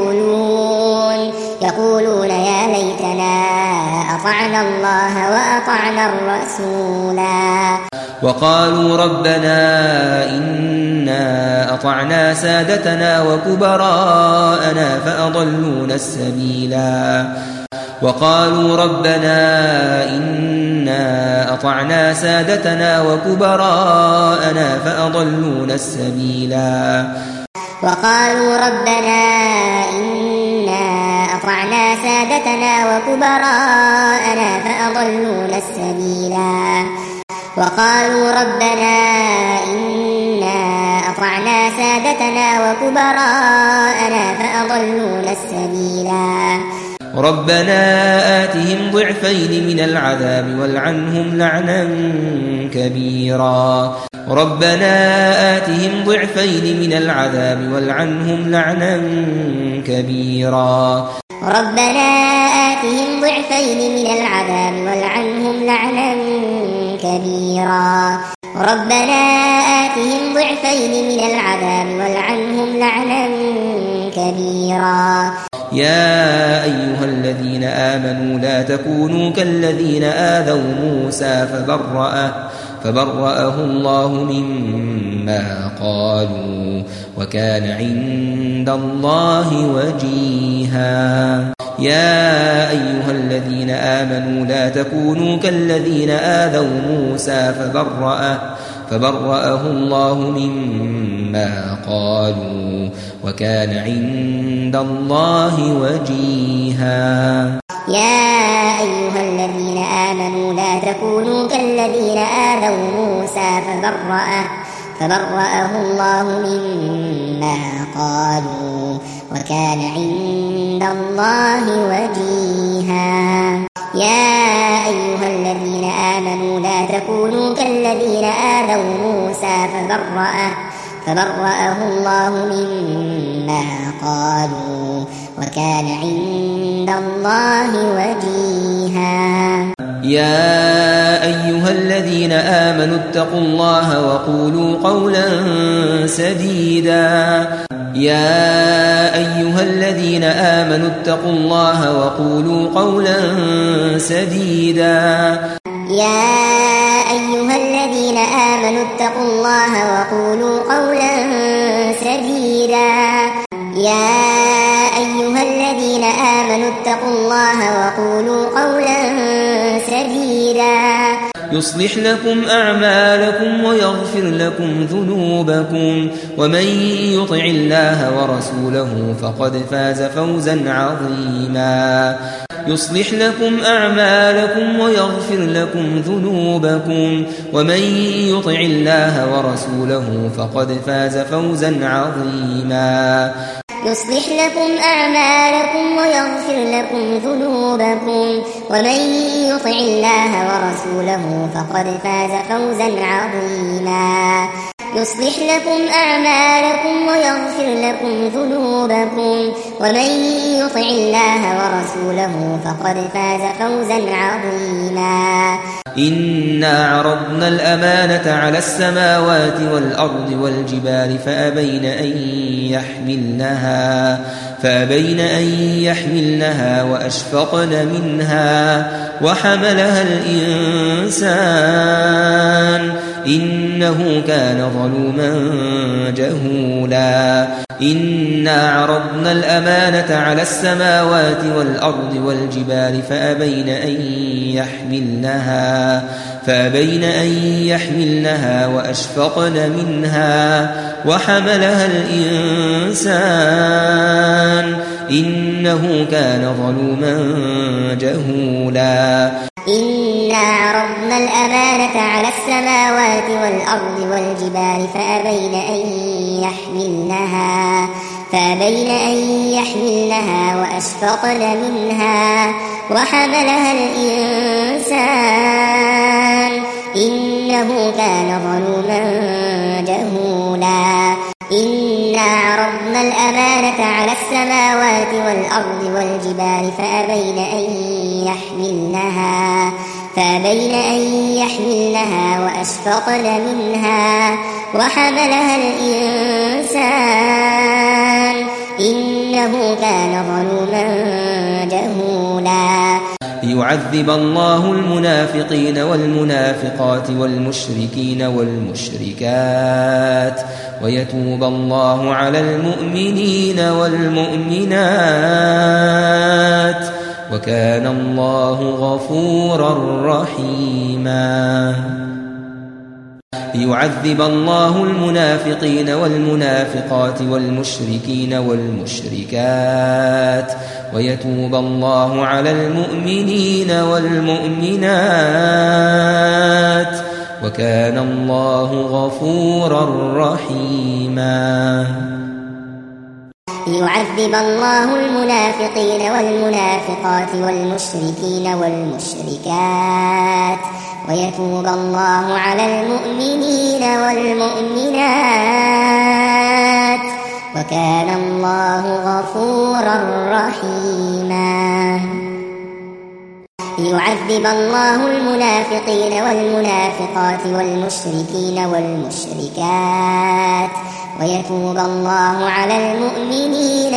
يقولون يقولون يا ليتنا أطعنا الله وأطعنا الرسولا وقالوا ربنا إنا أطعنا سادتنا وكبراءنا فأضلونا السبيلا وقالوا ربنا إنا أطعنا سادتنا وكبراءنا فأضلونا السبيلا وقالوا ربنا إنا أطعنا سادتنا وكبراءنا فأضلونا السبيلا وقالوا ربنا إنا أطعنا سادتنا وكبراءنا فأضلونا السبيلا ربنا آتهم ضعفين من العذاب والعنهم لعنا كبيرا ربنا آتهم ضعفين من العذاب والعنهم لعنا كبيرا ربنا آتهم ضعفين من العذاب والعنهم لعنا كبيرا ربنا آتهم ضعفين من العذاب والعنهم لعنا كبيرا يا أيها الذين آمنوا لا تكونوا كالذين آذوا موسى فبرأه فبرأه الله مما قالوا وكان عند الله وجيها يا أيها الذين آمنوا لا تكونوا كالذين آذوا موسى فبرأه فبرأه الله مما قالوا وكان عند الله وجيها يا أيها الذين آمنوا لا تكونوا كالذين آذوا موسى فبرأه فبرأه الله مما قالوا وكان عند الله وجيها يا أيها الذين آمنوا لا تكونوا كالذين آذوا موسى فبرأه فبرأه الله مما قالوا وكان عند الله وجيها يا أيها الذين آمنوا اتقوا الله وقولوا قولا سديدا يا أيها الذين آمنوا اتقوا الله وقولوا قولا سديدا يا أيها الذين آمنوا اتقوا الله وقولوا قولا سديدا يا الله وقولوا قولا سديدا يصلح لكم أعمالكم ويغفر لكم ذنوبكم ومن يطع الله ورسوله فقد فاز فوزا عظيما يصلح لكم أعمالكم ويغفر لكم ذنوبكم ومن يطع الله ورسوله فقد فاز فوزا عظيما يصلح لكم أعمالكم ويغفر لكم ذنوبكم ومن يطع الله ورسوله فقد فاز فوزا عظيما يصلح لكم أعمالكم ويغفر لكم ذنوبكم ومن يطع الله ورسوله فقد فاز فوزا عظيما إنا عرضنا الأمانة على السماوات والأرض والجبال فأبين أن يحملنها فأبين أن يحملنها وأشفقن منها وحملها الإنسان إنه كان ظلوما جهولا إنا عرضنا الأمانة على السماوات والأرض والجبال فأبين أن يحملنها فأبين أن يحملنها وأشفقن منها وحملها الإنسان إنه كان ظلوما جهولا إنا عرضنا الأمانة على السماوات والأرض والجبال فأبين أن يحملنها فأبين أن يحملنها وأشفقن منها وحملها الإنسان إنه كان ظلوما جهولا إنا عرضنا الأمانة على السماوات والأرض والجبال فأبين أن يحملنها فأبين أن يحملنها وأشفقن منها وحملها الإنسان إنه كان ظلوما جهولا ليعذب الله المنافقين والمنافقات والمشركين والمشركات ويتوب الله على المؤمنين والمؤمنات وكان الله غفورا رحيما ليعذب الله المنافقين والمنافقات والمشركين والمشركات ويتوب الله على المؤمنين والمؤمنات وكان الله غفورا رحيما ليعذب الله المنافقين والمنافقات والمشركين والمشركات ويتوب الله على المؤمنين والمؤمنات وكان الله غفورا رحيما ليعذب الله المنافقين والمنافقات والمشركين والمشركات ويتوب الله على المؤمنين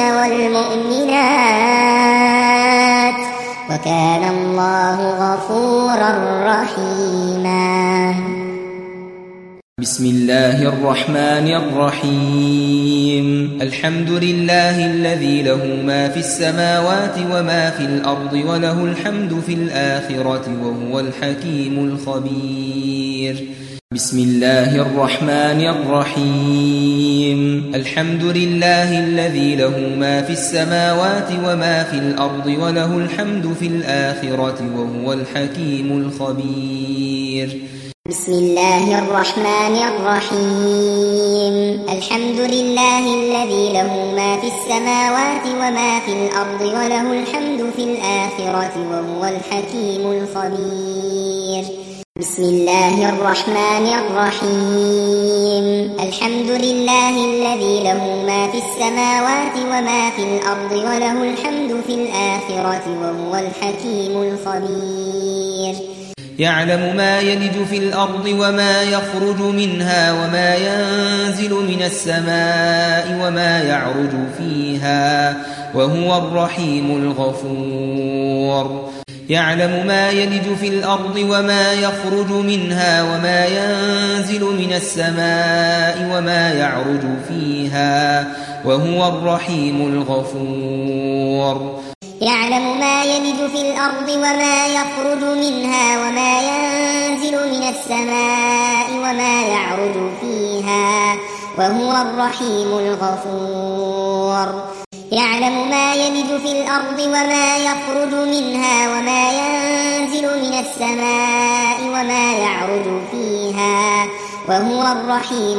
والمؤمنات وكان الله غفورا رحيما بسم الله الرحمن الرحيم الحمد لله الذي له ما في السماوات وما في الأرض وله الحمد في الآخرة وهو الحكيم الخبير بسم الله الرحمن الرحيم الحمد لله الذي له ما في السماوات وما في الأرض وله الحمد في الآخرة وهو الحكيم الخبير بسم الله الرحمن الرحيم الحمد لله الذي له ما في السماوات وما في الأرض وله الحمد في الآخرة وهو الحكيم الخبير بسم الله الرحمن الرحيم الحمد لله الذي له ما في السماوات وما في الأرض وله الحمد في الآخرة وهو الحكيم الخبير يعلم ما يلج في الأرض وما يخرج منها وما ينزل من السماء وما يعرج فيها وهو الرحيم الغفور يعلم ما يلج في الأرض وما يخرج منها وما ينزل من السماء وما يعرج فيها وهو الرحيم الغفور يعلم ما في الأرض وما يخرج منها وما ينزل من السماء وما يعرج فيها وهو الرحيم الغفور يعلم ما يلج في الأرض وما يخرج منها وما ينزل من السماء وما يعرج فيها وهو الرحيم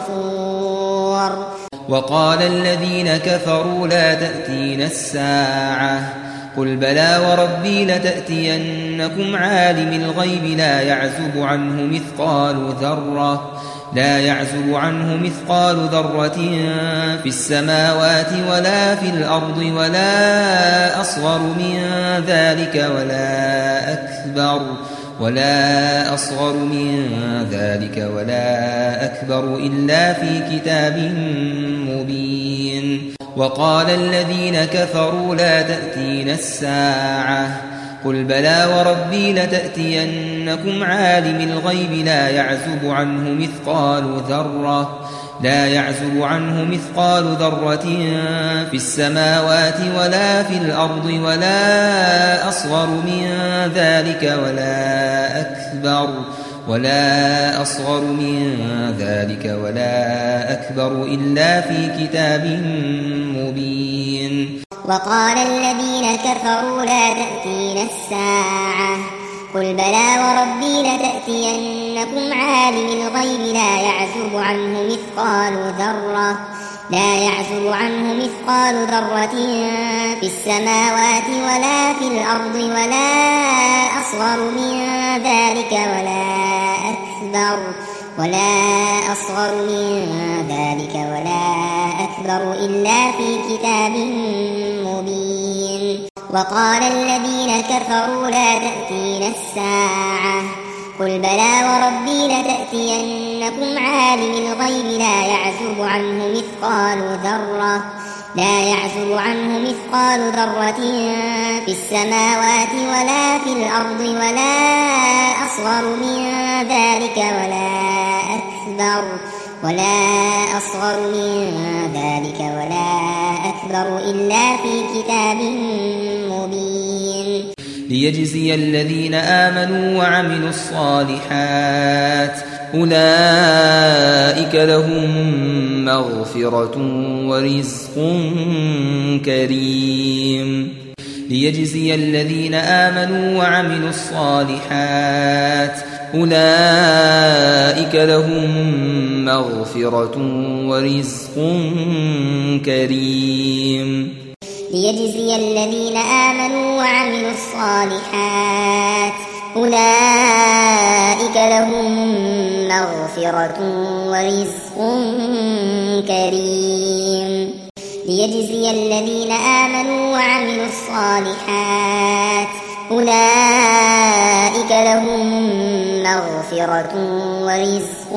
الغفور. وقال الذين كفروا لا تأتينا الساعة قل بلى وربي لتأتينكم عالم الغيب لا يعزب عنه مثقال ذرة لا يعزب عنه مثقال ذرة في السماوات ولا في الأرض ولا أصغر من ذلك ولا أكبر ولا أصغر من ذلك ولا أكبر إلا في كتاب مبين. وقال الذين كفروا لا تأتينا الساعة قل بلى وربي لتأتينكم عالم الغيب لا يعزب عنه مثقال ذرة لا يعزب عنه مثقال ذرة في السماوات ولا في الأرض ولا أصغر من ذلك ولا أكبر ولا أصغر من ذلك ولا أكبر إلا في كتاب مبين. وقال الذين كفروا لا تأتينا الساعة قل بلى وربي لتأتينكم عالم الغيب لا يعزب عنه مثقال ذرة لا يعزب عنه مثقال ذرة في السماوات ولا في الأرض ولا أصغر من ذلك ولا أكبر ولا أصغر من ذلك ولا أكبر إلا في كتاب مبين. وقال الذين كفروا لا تأتينا الساعة قل بلى وربي لتأتينكم عالم الغيب لا يعزب عنه مثقال ذرة لا يعزب عنه مثقال ذرة في السماوات ولا في الأرض ولا أصغر من ذلك ولا أكبر ولا أصغر من ذلك ولا أكبر إلا في كتاب مبين. ليجزي الذين آمنوا وعملوا الصالحات أولئك لهم مغفرة ورزق كريم. ليجزي الذين آمنوا وعملوا الصالحات أولئك لهم مغفرة ورزق كريم. ليجزي الذين آمنوا وعملوا الصالحات أولئك لهم مغفرة ورزق كريم. ليجزي الذين آمنوا وعملوا الصالحات أولئك لهم مغفرة ورزق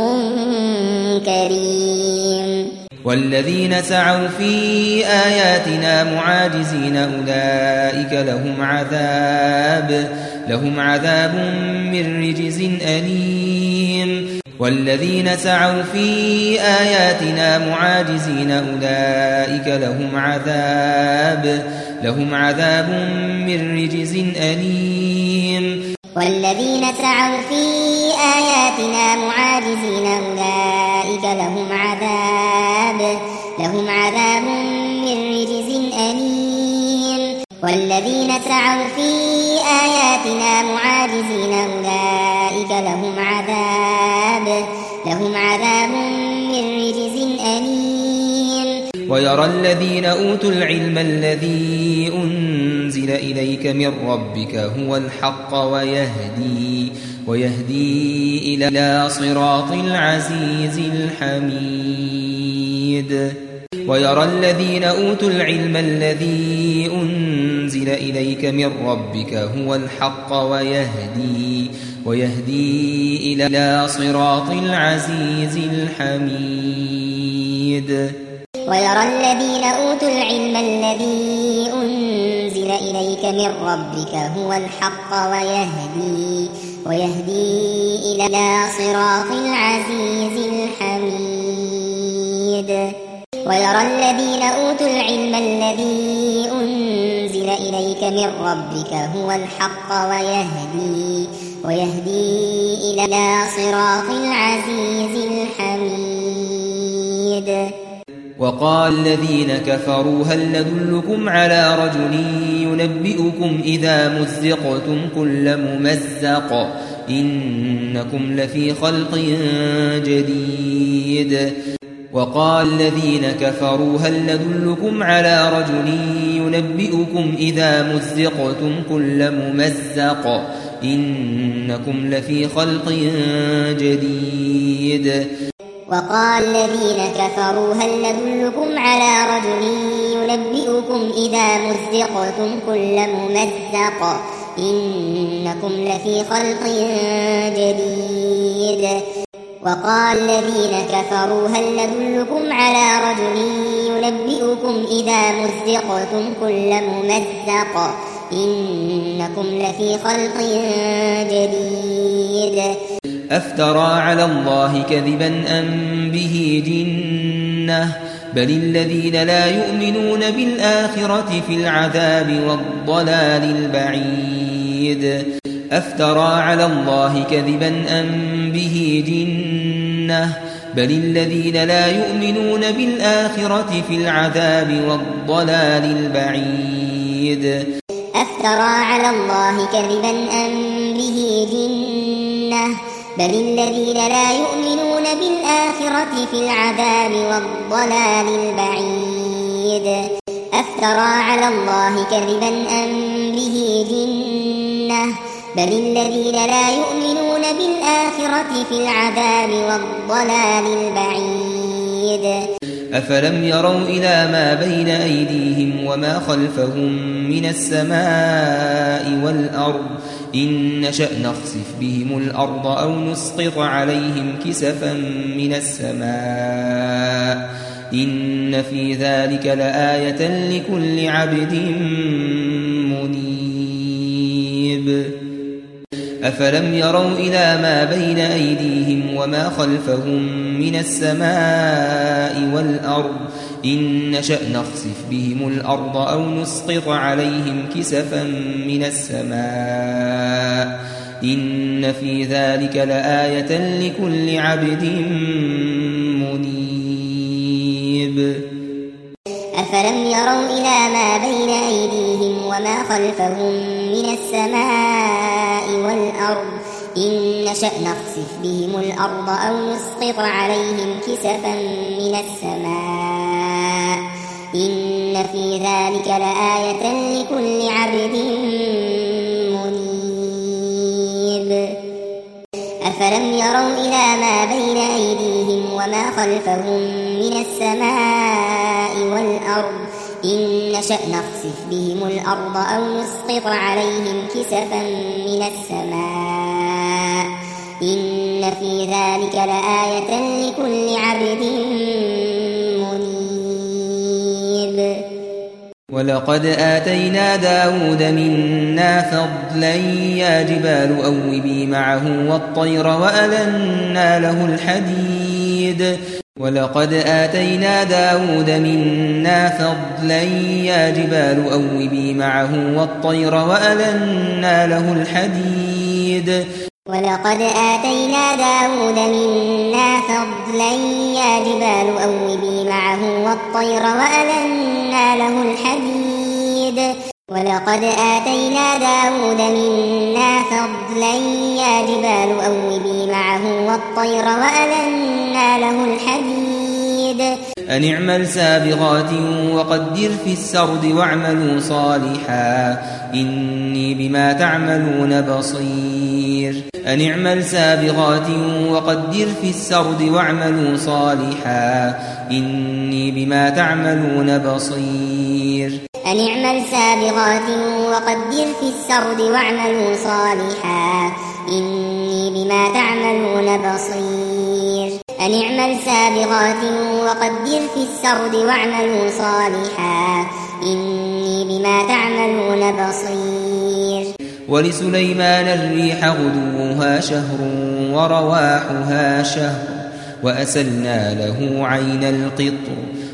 كريم. والذين سعوا في آياتنا معاجزين أولئك لهم عذاب لهم عذاب من رجز أليم. والذين سعوا في آياتنا معاجزين أولئك لهم عذاب لهم عذاب من رجز أليم. والذين سعوا في آياتنا معاجزين أولئك لهم عذاب لهم عذاب من رجز أليم. والذين سعوا في آياتنا معاجزين أولئك لهم عذاب لهم عذاب من رجز أليم. ويرى الذين أوتوا العلم الذي أنزل إليك من ربك هو الحق ويهدي ويهدي إلى صراط العزيز الحميد. ويرى الذين أوتوا العلم الذي أنزل إليك من ربك هو الحق ويهدي ويهدي إلى صراط العزيز الحميد. ويرى الذين أوتوا العلم الذي أنزل إليك من ربك هو الحق ويهدي ويهدي إلى صراط العزيز الحميد. ويرى الذين أوتوا العلم الذي أنزل إليك من ربك هو الحق ويهدي, ويهدي إلى صراط العزيز الحميد. وقال الذين كفروا هل ندلكم على رجل ينبئكم إذا مزقتم كل ممزق إنكم لفي خلق جديد. وقال الذين كفروا هل ندلكم على رجل ينبئكم إذا مزقتم كل ممزق إنكم لفي خلق جديد. وقال الذين كفروا هل ندلكم على رجل ينبئكم إذا مزقتم كل ممزق إنكم لفي خلق جديد. وقال الذين كفروا هل ندلكم على رجل ينبئكم إذا مزقتم كل ممزق إنكم لفي خلق جديد. أفترى على الله كذبا أم به جنة بل الذين لا يؤمنون بالآخرة في العذاب والضلال البعيد. أفترى على الله كذبا أم به جنة بل الذين لا يؤمنون بالآخرة في العذاب والضلال البعيد. أفترى على الله كذبا أم به جنة بل الذين لا يؤمنون بالآخرة في العذاب والضلال البعيد. أفترى على الله كذبا أم به جنة بل الذين لا يؤمنون بالآخرة في العذاب والضلال البعيد. أفلم يروا إلى ما بين أيديهم وما خلفهم من السماء والأرض إن نشأ نخسف بهم الأرض أو نسقط عليهم كسفا من السماء إن في ذلك لآية لكل عبد منيب. أفلم يروا إلى ما بين أيديهم وما خلفهم من السماء والأرض إن نشأ نخسف بهم الأرض أو نسقط عليهم كسفا من السماء إن في ذلك لآية لكل عبد منيب. أفلم يروا إلى ما بين أيديهم وما خلفهم من السماء والأرض إن نشأ نخسف بهم الأرض أو نسقط عليهم كسفا من السماء إن في ذلك لآية لكل عبد منيب. أفلم يروا إلى ما بين أيديهم وما خلفهم من السماء والأرض إن نشأ نخسف بهم الأرض أو نسقط عليهم كسفا من السماء إن في ذلك لآية لكل عبد منيب. ولقد آتينا داود منا فضلا يا جبال أوبي معه والطير وألنا له الحديد. ولقد آتينا داود منا فضلا يا جبال أوبي معه والطير وألنا له الحديد. ولقد آتينا داود منا فضلا يا جبال أوبي معه والطير وألنا له الحديد. ولقد آتينا داود منا فضلا يا جبال أوبي معه والطير وألنا له الحديد. أن اعمل سابغات وقدر في السرد واعملوا صالحا إني بما تعملون بصير. أن اعمل سابغات وقدر في السرد واعملوا صالحا إني بما تعملون بصير. أن اعمل سابغات وقدر في السرد واعملوا صالحا إني بما تعملون بصير. أن اعمل سابغات وقدر في السرد واعملوا صالحا إني بما تعملون بصير. ولسليمان الريح غدوها شهر ورواحها شهر وأسلنا له عين القطر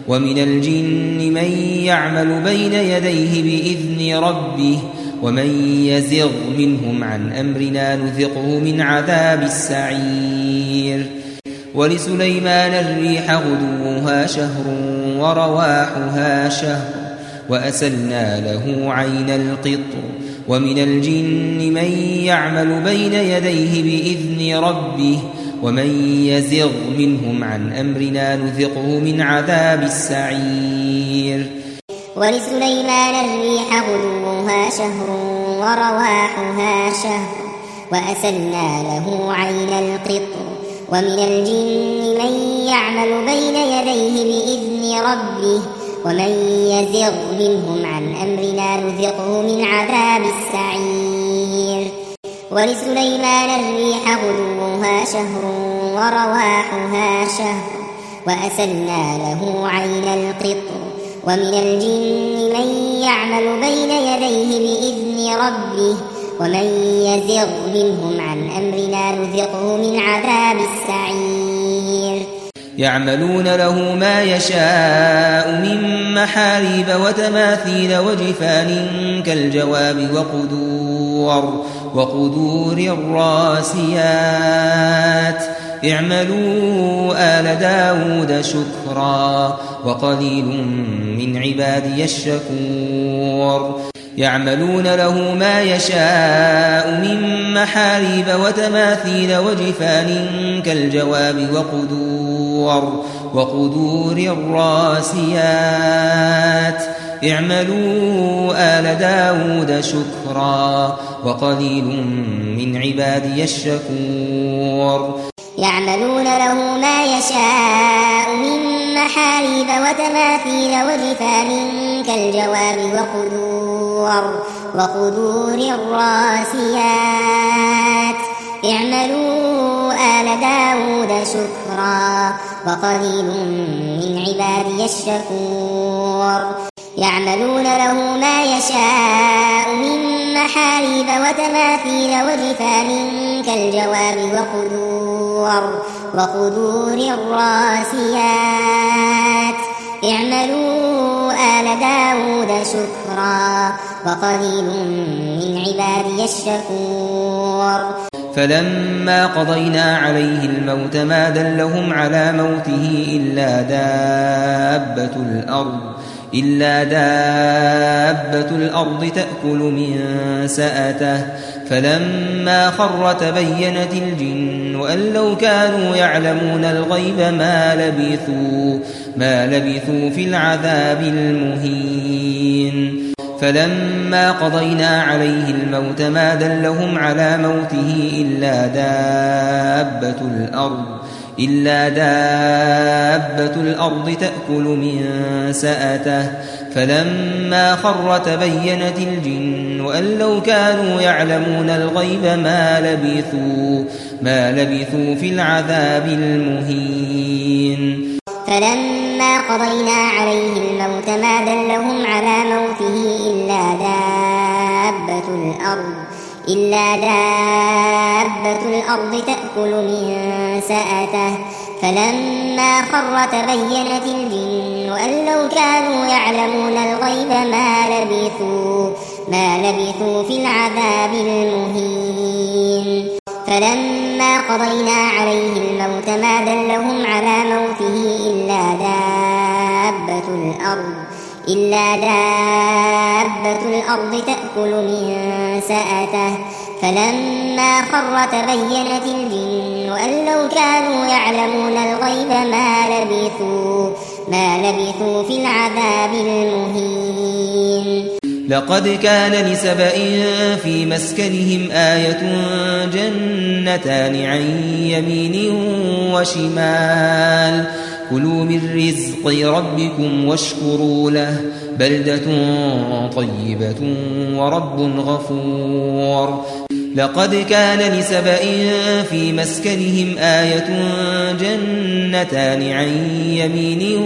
ومن الجن من يعمل بين يديه بإذن ربه ومن يزغ منهم عن أمرنا نذقه من عذاب السعير ولسليمان الريح غدوها شهر ورواحها شهر وأسلنا له عين القطر ومن الجن من يعمل بين يديه بإذن ربه ومن يزغ منهم عن أمرنا نذقه من عذاب السعير ولسليمان الريح غدوها شهر ورواحها شهر وأسلنا له عين القطر ومن الجن من يعمل بين يديه بإذن ربه ومن يزغ منهم عن أمرنا نذقه من عذاب السعير ولسليمان الريح غدوها شهر ورواحها شهر وأسلنا له عين القطر ومن الجن من يعمل بين يديه بإذن ربه ومن يزغ منهم عن أمرنا نذقه من عذاب السعير يعملون له ما يشاء من محاريب وتماثيل وجفان كالجواب وقدور وقدور الراسيات اعملوا آل داود شكرا وقليل من عبادي الشكور يعملون له ما يشاء من محاريب وتماثيل وجفان كالجواب وقدور وقدور الراسيات اعملوا آل داود شكرا وقليل من عبادي الشكور يعملون له ما يشاء من محاريب وتماثيل وجفان كالجواب وقدور وقدور الراسيات اعملوا آل داود شكرا وقليل من عبادي الشكور يعملون له ما يشاء من محاريب وتماثيل وجفان كالجواب وقدور وقدور الراسيات اعملوا آل داود شكرا وقليل من عبادي الشكور فلما قضينا عليه الموت ما دلهم على موته إلا دابة الأرض إلا دابة الأرض تأكل من سأته فلما خر تبينت الجن أن لو كانوا يعلمون الغيب ما لبثوا ما لبثوا في العذاب المهين فلما قضينا عليه الموت ما دلهم على موته إلا دابة الأرض إلا دابة الأرض تأكل من سأته فلما خر تبينت الجن أن لو كانوا يعلمون الغيب ما لبثوا ما لبثوا في العذاب المهين فلما قضينا عليه الموت ما دلهم على موته إلا دابة الأرض إلا دابة الأرض تأكل من سأته فلما خر تبينت الجن أن لو كانوا يعلمون الغيب ما لبثوا ما لبثوا في العذاب المهين فلما قضينا عليه الموت ما دلهم على موته إلا دابة الأرض إلا دابة الأرض تأكل من سأته فلما خر تبينت الجن أن لو كانوا يعلمون الغيب ما لبثوا ما لبثوا في العذاب المهين لقد كان لسبإ في مسكنهم آية جنتان عن يمين وشمال كلوا من رزق ربكم واشكروا له بلدة طيبة ورب غفور لقد كان لسبإ في مسكنهم آية جنتان عن يمين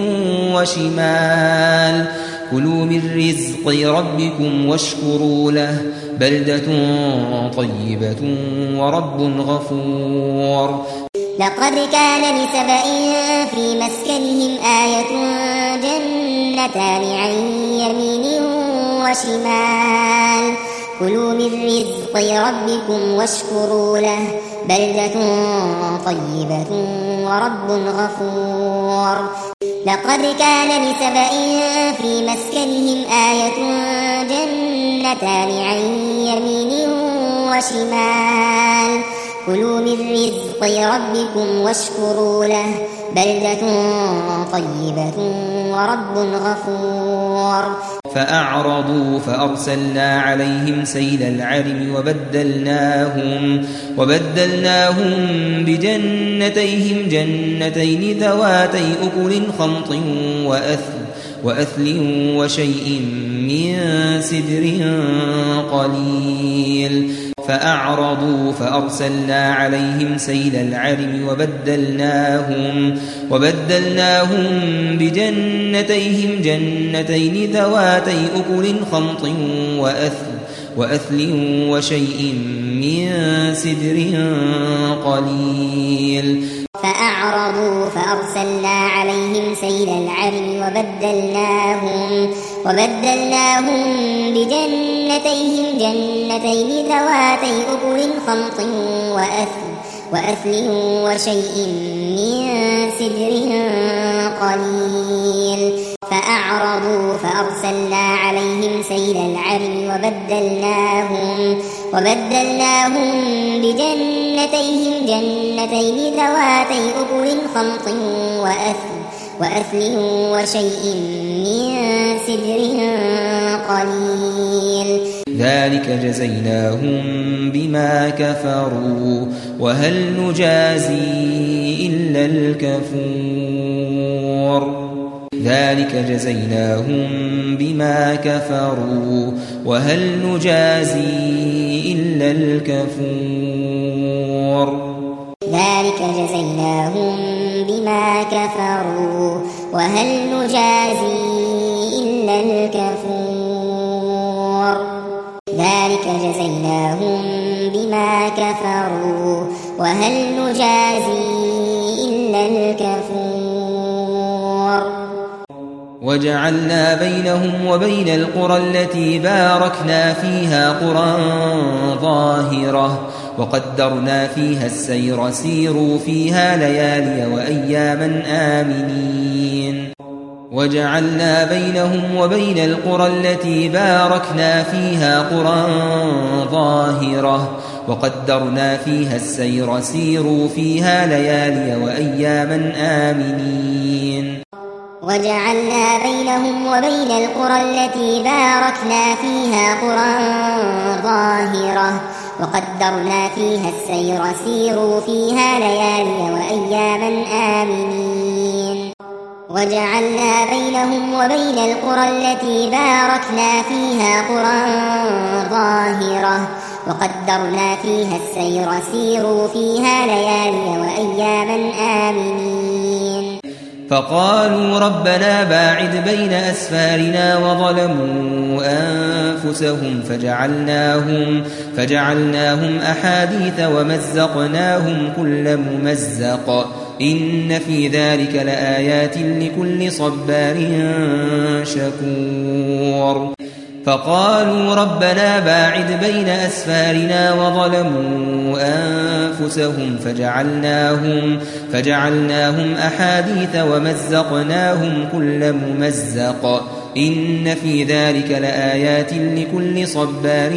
وشمال كلوا من رزق ربكم واشكروا له بلدة طيبة ورب غفور لقد كان لسبإ في مسكنهم آية جنتان عن يمين وشمال كلوا من رزق ربكم واشكروا له بلدة طيبة ورب غفور لقد كان لسبإ في مسكنهم آية جنتان عن يمين وشمال كلوا من رزق ربكم واشكروا له بلدة طيبة ورب غفور فأعرضوا فأرسلنا عليهم سيل العرم وبدلناهم وبدلناهم بجنتيهم جنتين ذواتي أكل خمط وأثل وأثل وشيء من سدر قليل فأعرضوا فأرسلنا عليهم سيل العرم وبدلناهم وبدلناهم بجنتيهم جنتين ذواتي أكل خمط وأثل وأثل وشيء من سدر قليل فأعرضوا فأرسلنا عليهم سيل العرم وبدلناهم وبدلناهم بجنتيهم جنتين ذواتي أكل خمط وأثل وأثل وشيء من سدر قليل فأعرضوا فأرسلنا عليهم سيل العرم وبدلناهم وبدلناهم بجنتيهم جنتين ذواتي أكل خمط وأثل وأثل وشيء من سدر قليل ذلك جزيناهم بما كفروا وهل نجازي إلا الكفور ذلك جزيناهم بما كفروا وهل نجازي إلا الكفور ذلك جزيناهم بما كفروا وهل نجازي إلا الكفور ذلك جزيناهم بما كفروا وهل نجازي إلا الكفور وجعلنا بينهم وبين القرى التي باركنا فيها قرى ظاهرة وقدرنا فيها السير سيروا فيها ليالي وأياما آمنين وجعلنا بينهم وبين القرى التي باركنا فيها قرى ظاهرة وقدرنا فيها السير سيروا فيها ليالي وأياما آمنين وجعلنا بينهم وبين القرى التي باركنا فيها قرى ظاهرة وقدرنا فيها السير سيروا فيها ليالي وأياما آمنين وجعلنا بينهم وبين القرى التي باركنا فيها قرى ظاهرة وقدرنا فيها السير سيروا فيها ليالي وأياما آمنين فقالوا ربنا باعد بين أسفارنا وظلموا أنفسهم فجعلناهم, فجعلناهم أحاديث ومزقناهم كل ممزق إن في ذلك لآيات لكل صبار شكور فقالوا ربنا باعد بين أسفارنا وظلموا أنفسهم فجعلناهم, فجعلناهم أحاديث ومزقناهم كل ممزق إن في ذلك لآيات لكل صبار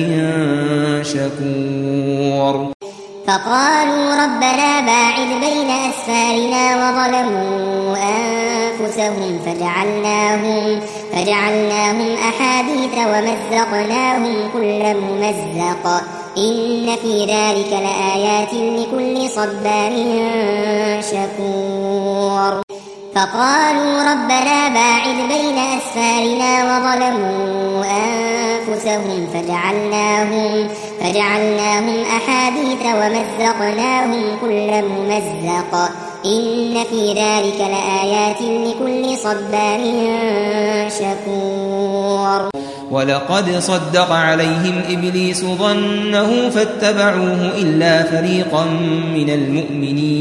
شكور فقالوا ربنا باعد بين أسفارنا وظلموا أنفسهم فجعلناهم, فجعلناهم أحاديث ومزقناهم كل ممزق إن في ذلك لآيات لكل صبار شكور فقالوا ربنا باعد بين أسفارنا وظلموا أنفسهم فجعلناهم, فجعلناهم أحاديث ومزقناهم كل ممزق إن في ذلك لآيات لكل صبار شكور ولقد صدق عليهم إبليس ظنه فاتبعوه إلا فريقا من المؤمنين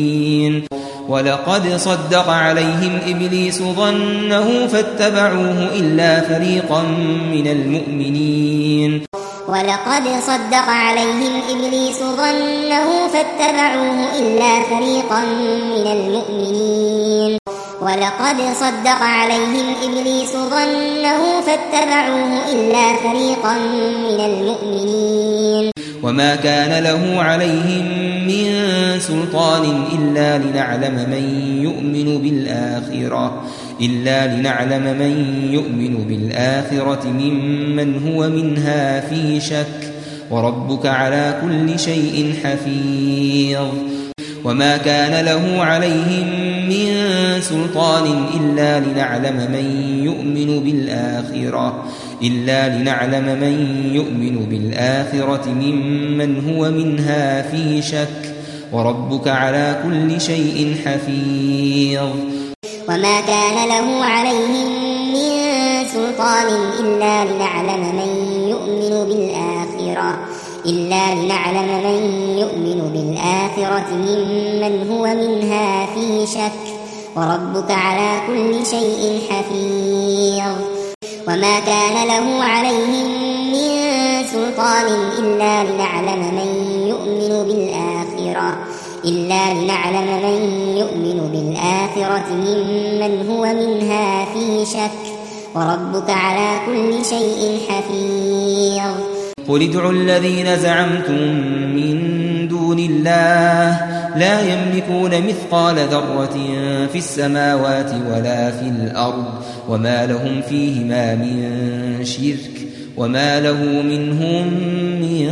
ولقد صدق عليهم إبليس ظنه فاتبعوه إلا فريقا من المؤمنين ولقد صدق عليهم إبليس ظنه فاتبعوه إلا فريقا من المؤمنين ولقد صدق عليهم إبليس ظنه فاتبعوه إلا فريقا من المؤمنين وما كان له عليهم من سلطان إلا لنعلم من يؤمن بالآخرة إلا لنعلم من يؤمن بالآخرة ممن هو منها في شك وربك على كل شيء حفيظ وما كان له عليهم من سلطان إلا لنعلم من يؤمن بالآخرة إلا لنعلم من يؤمن بالآخرة ممن هو منها في شك وربك على كل شيء حفيظ وما كان له عليهم من سلطان إلا لنعلم من يؤمن بالآخرة إلا لنعلم من يؤمن بالآخرة ممن هو منها في شك وربك على كل شيء حفيظ وما كان له عليهم من سلطان إلا لنعلم من يؤمن بالآخرة إلا لنعلم من يؤمن بالآخرة ممن هو منها في شك وربك على كل شيء حفيظ قل ادعوا الذين زعمتم من دون الله لا يملكون مثقال ذرة في السماوات ولا في الأرض وما لهم فيهما من شرك وما له منهم من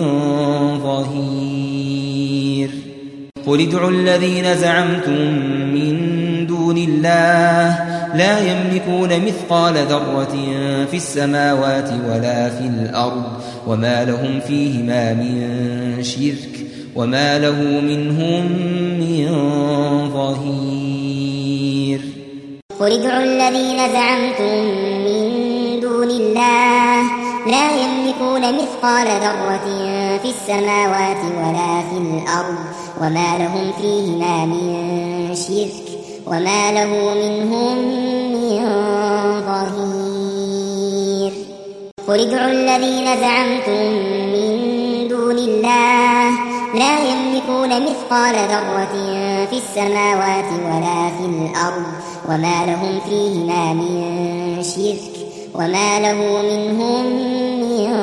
ظهير قل ادعوا الذين زعمتم من دون الله لا يملكون مثقال ذرة في السماوات ولا في الأرض وما لهم فيهما من شرك وما له منهم من ظهير قل ادعوا الذين زعمتم من دون الله لا يملكون مثقال ذرة في السماوات ولا في الأرض وما لهم فيهما من شرك وما له منهم من ظهير قل ادعوا الذين زعمتم من دون الله لا يملكون مثقال ذرة في السماوات ولا في الأرض وما لهم فيهما من شرك وما له منهم من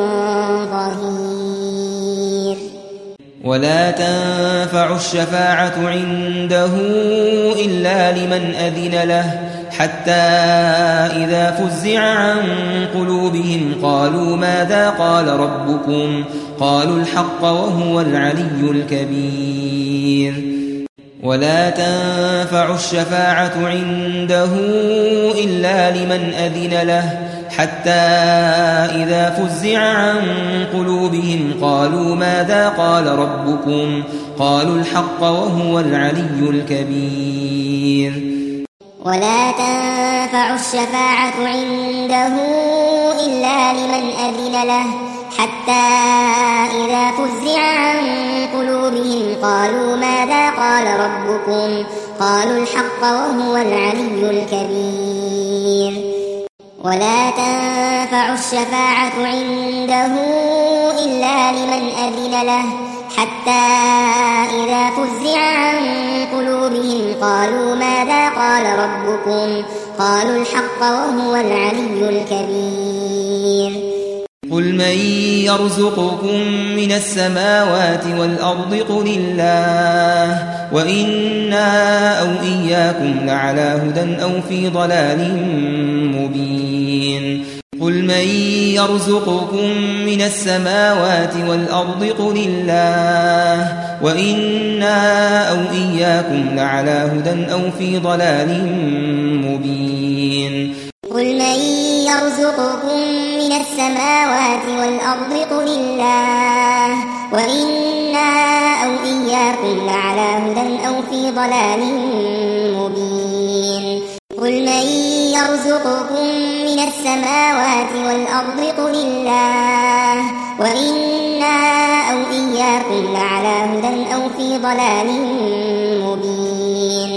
ظهير ولا تنفع الشفاعة عنده إلا لمن أذن له حتى إذا فزع عن قلوبهم قالوا ماذا قال ربكم قالوا الحق وهو العلي الكبير ولا تنفع الشفاعة عنده إلا لمن أذن له حتى إذا فزع عن قلوبهم قالوا ماذا قال ربكم قالوا الحق وهو العلي الكبير ولا تنفع الشفاعة عنده إلا لمن أذن له حتى إذا فزع عن قلوبهم قالوا ماذا قال ربكم قالوا الحق وهو العلي الكبير ولا تنفع الشفاعة عنده إلا لمن أذن له حتى إذا فزع عن قلوبهم قالوا ماذا قال ربكم قالوا الحق وهو العلي الكبير قل من يرزقكم من السماوات والأرض قل الله وإنا أو إياكم لعلى هدى أو في ضلال مبين قل من يرزقكم من السماوات والأرض قل الله وإنا أو إياكم لعلى هدى أو في ضلال مبين قل من يرزقكم من السماوات والأرض قل الله وإنا أو إياكم لعلى هدى أو في ضلال مبين قل من يرزقكم من السماوات والأرض قل الله وإنا أو إياكم لعلى هدى أو في ضلال مبين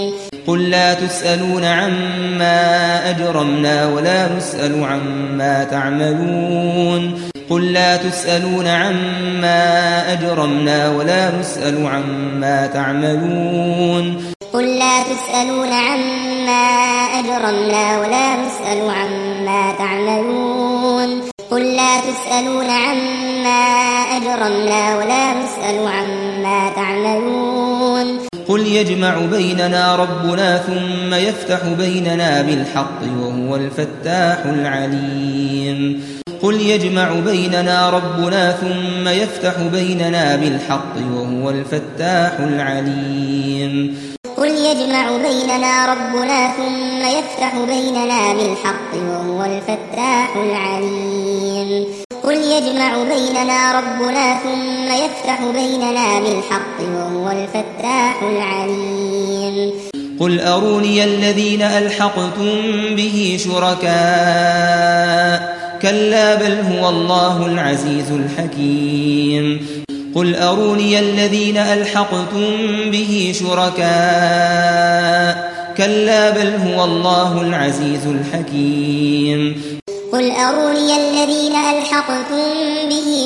قل لا تسألون عما أجرمنا ولا نسأل عما تعملون قل لا تسألون عما أجرمنا ولا نسأل عما تعملون قل لا تسألون عما أجرمنا ولا نسأل عما تعملون قل لا تسألون عما أجرمنا ولا نسأل عما تعملون قل يجمع بيننا ربنا ثم يفتح بيننا بالحق وهو الفتاح العليم قل يجمع بيننا ربنا ثم يفتح بيننا بالحق وهو الفتاح العليم قل يجمع بيننا ربنا ثم يفتح بيننا بالحق وهو الفتاح العليم قل يجمع بيننا ربنا ثم يفتح بيننا بالحق وهو الفتاح العليم قل أروني الذين ألحقتم به شركاء كلا بل هو الله العزيز الحكيم قل أروني الذين ألحقتم به شركاء كلا بل هو الله العزيز الحكيم قل أروني الذين ألحقتم به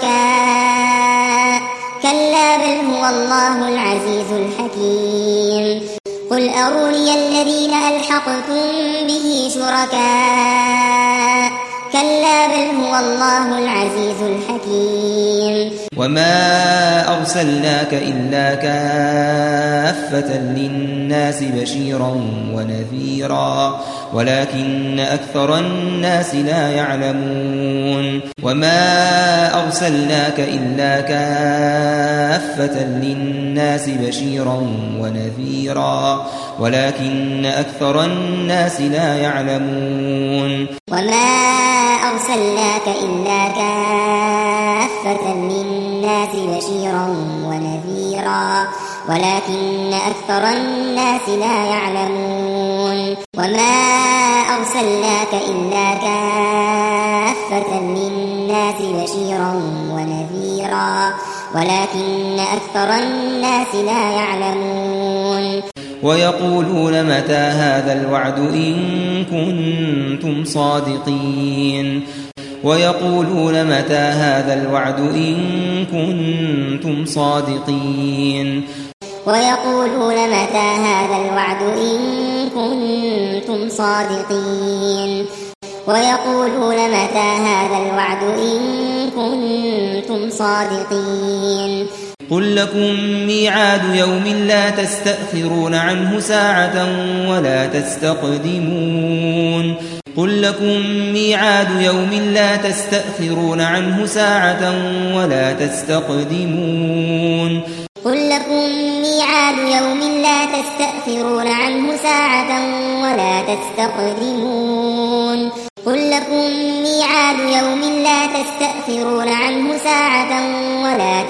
شركاء كلا بل هو الله العزيز الحكيم قل أروني الذين ألحقتم به شركاء كلا بل هو الله العزيز الحكيم وما أرسلناك إلا كافة للناس بشيرا ونذيرا ولكن أكثر الناس لا يعلمون وما أرسلناك إلا كافة للناس بشيرا ونذيرا ولكن أكثر الناس لا يعلمون وما أرسلناك إلا كافة للناس بشيرا ونذيرا ولكن أكثر الناس لا يعلمون وما أرسلناك إلا كافة للناس بشيرا ونذيرا ولكن أكثر الناس لا يعلمون ويقولون متى هذا الوعد إن كنتم صادقين ويقولون متى هذا الوعد إن كنتم صادقين ويقولون متى هذا الوعد إن كنتم صادقين ويقولون متى هذا الوعد إن كنتم صادقين قل لكم ميعاد يوم لا تستأخرون عنه ساعة ولا تستقدمون قل لكم ميعاد يوم لا تستأخرون عنه ساعة ولا تستقدمون قل لكم ميعاد يوم لا تستأخرون عنه ساعة ولا تستقدمون قل لكم ميعاد يوم لا تستأخرون عنه ساعة ولا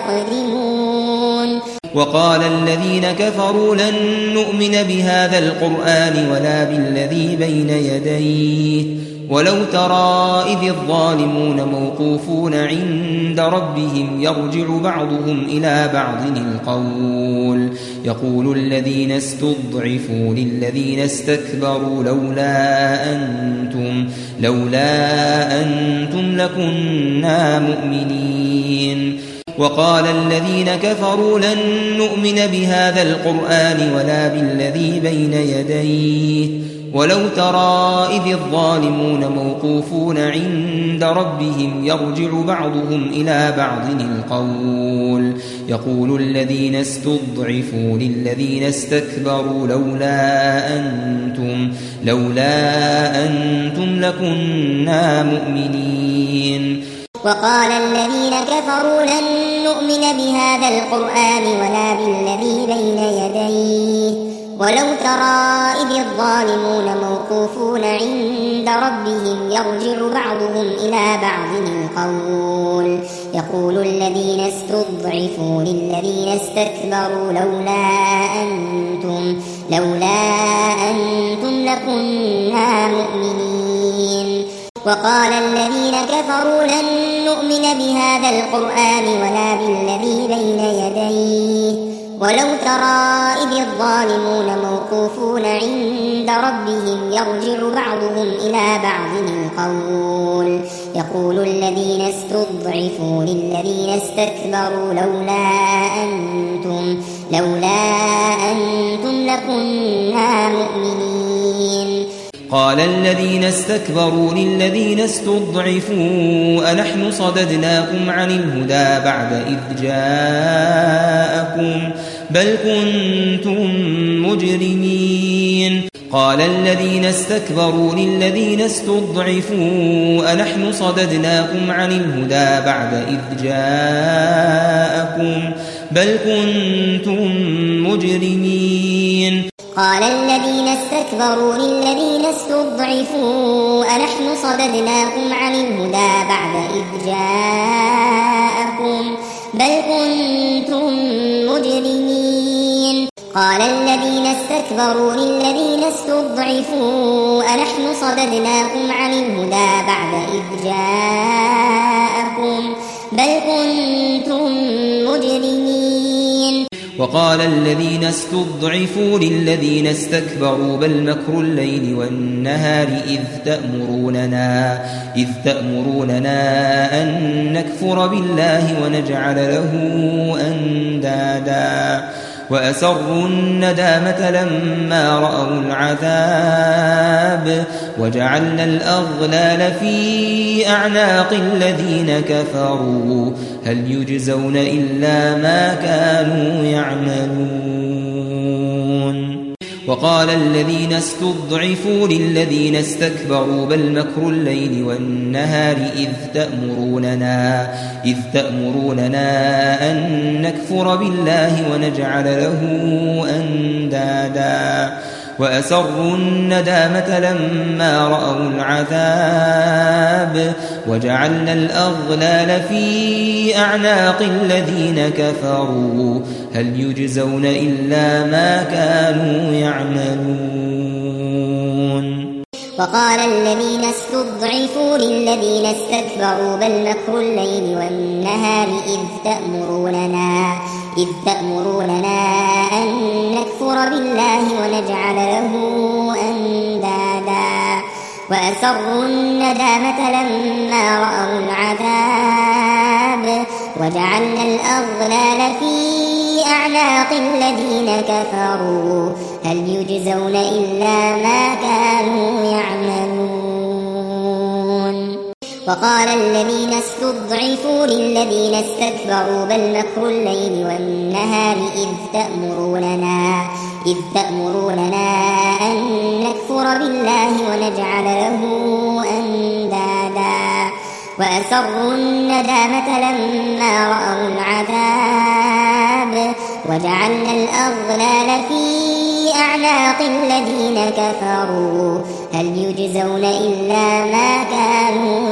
تستقدمون وقال الذين كفروا لن نؤمن بهذا القرآن ولا بالذي بين يديه ولو ترى إذ الظالمون موقوفون عند ربهم يرجع بعضهم إلى بعض القول يقول الذين استضعفوا للذين استكبروا لولا أنتم لولا أنتم لكنا مؤمنين وقال الذين كفروا لن نؤمن بهذا القرآن ولا بالذي بين يديه ولو ترى إذ الظالمون موقوفون عند ربهم يرجع بعضهم إلى بعض القول يقول الذين استضعفوا للذين استكبروا لولا أنتم لولا أنتم لكنا مؤمنين وقال الذين كفروا لن نؤمن بهذا القرآن ولا بالذي بين يديه ولو ترى إذ الظالمون موقوفون عند ربهم يرجع بعضهم إلى بعض القول يقول الذين استضعفوا للذين استكبروا لولا أنتم لولا أنتم لكنا مؤمنين وقال الذين كفروا لن نؤمن بهذا القرآن ولا بالذي بين يديه ولو ترى إذ الظالمون موقوفون عند ربهم يرجع بعضهم إلى بعض القول يقول الذين استضعفوا للذين استكبروا لولا أنتم لولا أنتم لكنا مؤمنين. قال الذين استكبروا للذين استضعفوا أنحن صددناكم عن الهدى بعد إذ جاءكم بل كنتم مجرمين. قال الذين استكبروا للذين استضعفوا أنحن صددناكم عن الهدى بعد إذ جاءكم بل كنتم مجرمين. قال الذين استكبروا للذين استضعفوا أنحن صددناكم عن الهدى بعد إذ جاءكم بل كنتم مجرمين. قال الذين استكبروا للذين استضعفوا أنحن صددناكم عن الهدى بعد إذ جاءكم بل كنتم مجرمين. وقال الذين استضعفوا للذين استكبروا بل مكر الليل والنهار إذ تأمروننا إذ تأمروننا أن نكفر بالله ونجعل له أندادا وأسروا الندامة لما رأوا العذاب وجعلنا الأغلال في أعناق الذين كفروا هل يجزون إلا ما كانوا يعملون. وقال الذين استضعفوا للذين استكبروا بل مكر الليل والنهار إذ تأمروننا إذ تأمروننا أن نكفر بالله ونجعل له أندادا وأسروا الندامة لما رأوا العذاب وجعلنا الأغلال في أعناق الذين كفروا هل يجزون إلا ما كانوا يعملون. وقال الذين استضعفوا للذين استكبروا بل مكر الليل والنهار إذ تأمروننا إذ تأمروننا أن نكفر بالله ونجعل له أندادا وأسروا الندامة لما رأوا العذاب وجعلنا الأغلال في أعناق الذين كفروا هل يجزون إلا ما كانوا يعملون. وقال الذين استضعفوا للذين استكبروا بل مكر الليل والنهار إذ تأمروننا إذ تأمروننا أن نكفر بالله ونجعل له أندادا وأسروا الندامة لما رأوا العذاب وجعلنا الأغلال في أعناق الذين كفروا هل يجزون إلا ما كانوا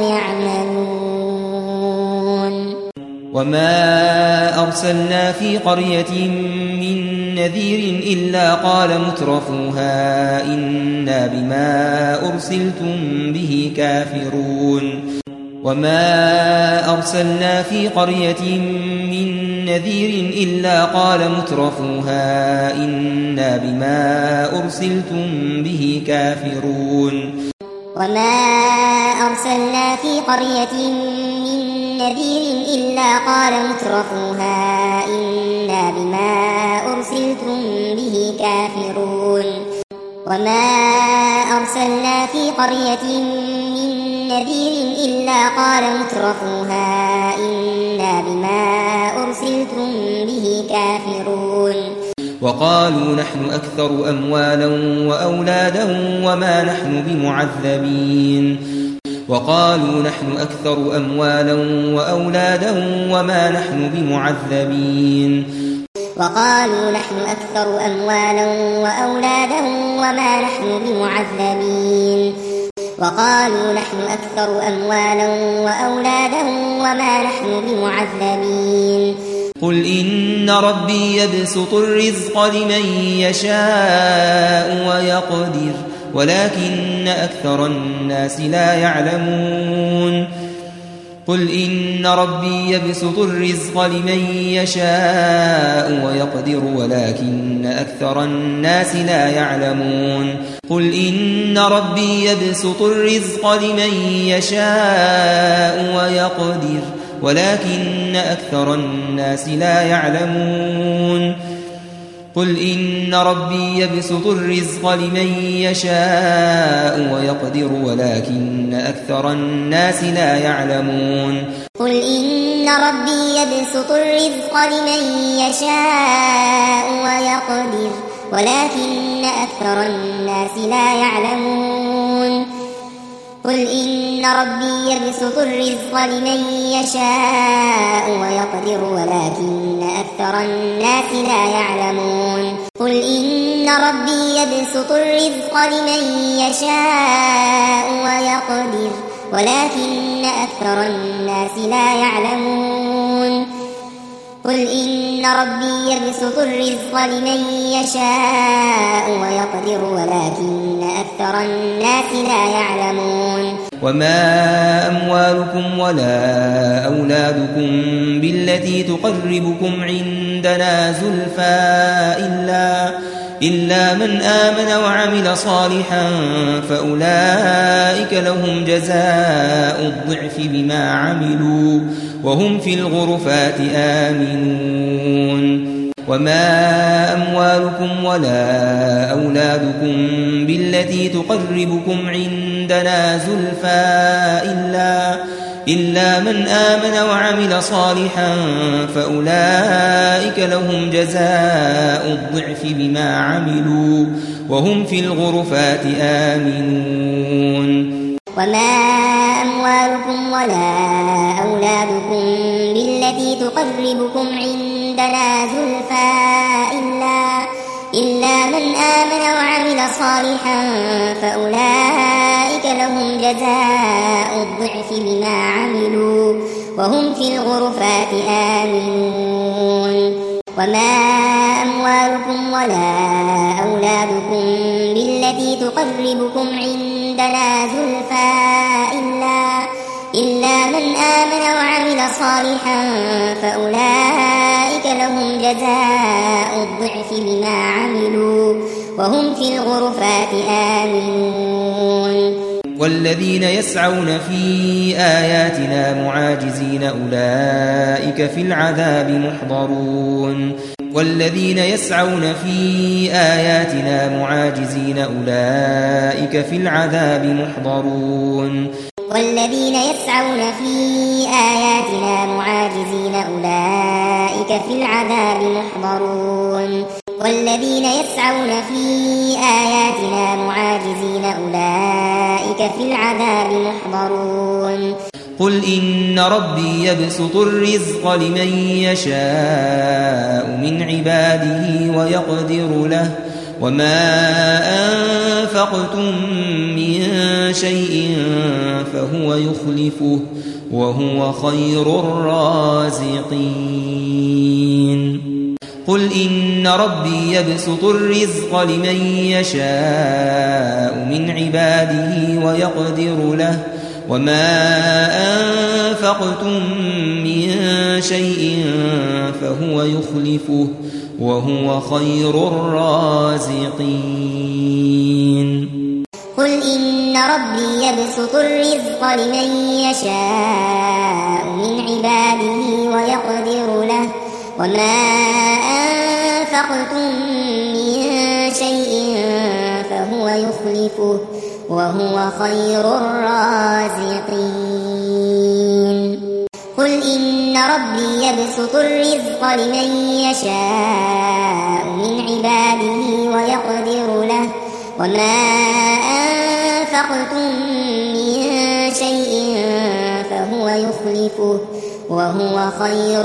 يعملون. وما أرسلنا في قرية من نذير إلا قال مترفوها إنا بما أرسلتم به كافرون. وما أرسلنا في قرية من نذير إلا قال مترفوها إنا بما أرسلتم به كافرون. وما أرسلنا في قرية من نذير إلا قال مترفوها إنا بما أرسلتم به كافرون. وما أرسلنا في قرية من نذير إلا قال مترفوها إنا بما أرسلتم به كافرون. وقالوا نحن أكثر أموالا وأولادا وما نحن بمعذبين وقالوا نحن أكثر أموالا وأولادا وما نحن بمعذبين وقالوا نحن أكثر أموالا وأولادا وما نحن بمعذبين وقالوا نحن أكثر أموالا وأولادا وما نحن بمعذبين. قل إن ربي يبسط الرزق لمن يشاء ويقدر ولكن أكثر الناس لا يعلمون. قل إن ربي يبسط الرزق لمن يشاء ويقدر ولكن أكثر الناس لا يعلمون قل إن ربي يبسط الرزق لمن يشاء ويقدر ولكن أكثر الناس لا يعلمون قل إن ربي يبسط الرزق لمن يشاء ويقدر ولكن أكثر الناس لا يعلمون قل إن ربي يبسط الرزق لمن يشاء ويقدر ولكن أكثر الناس لا يعلمون قل إن ربي يبسط الرزق لمن يشاء ويقدر ولكن أكثر الناس لا يعلمون قل إن ربي يبسط الرزق لمن يشاء ويقدر ولكن أكثر الناس لا يعلمون قل إن ربي يبسط الرزق لمن يشاء ويقدر ولكن أكثر الناس لا يعلمون وما أموالكم ولا أولادكم بالتي تقربكم عندنا زلفى إلا إلا من آمن وعمل صالحا فأولئك لهم جزاء الضعف بما عملوا وهم في الغرفات آمنون وما أموالكم ولا أولادكم بالتي تقربكم عندنا زلفى إلا إلا من آمن وعمل صالحا فأولئك لهم جزاء الضعف بما عملوا وهم في الغرفات آمنون وما أموالكم ولا أولادكم بالتي تقربكم عندنا زلفى إلا إلا من آمن وعمل صالحا فأولئك لهم جزاء الضعف بما عملوا وهم في الغرفات آمنون وما أموالكم ولا أولادكم بالتي تقربكم عندنا زلفى إلا إلا من آمن وعمل صالحا فأولئك لهم جزاء الضعف بما عملوا وهم في الغرفات آمنون والذين يسعون في آياتنا معاجزين أولئك في العذاب محضرون والذين يسعون في آياتنا معاجزين أولئك في العذاب محضرون والذين يسعون في آياتنا معاجزين أولئك في العذاب محضرون والذين يسعون في آياتنا معاجزين أولئك في العذاب محضرون قل إن ربي يبسط الرزق لمن يشاء من عباده ويقدر له وما أنفقتم من شيء فهو يخلفه وهو خير الرازقين قل إن ربي يبسط الرزق لمن يشاء من عباده ويقدر له وما أنفقتم من شيء فهو يخلفه وهو خير الرازقين قل إن ربي يبسط الرزق لمن يشاء من عباده ويقدر له وما أنفقتم من شيء فهو يخلفه وهو خير الرازقين قل إن ربي يبسط الرزق لمن يشاء من عباده ويقدر له وما أنفقتم من شيء فهو يخلفه وهو خير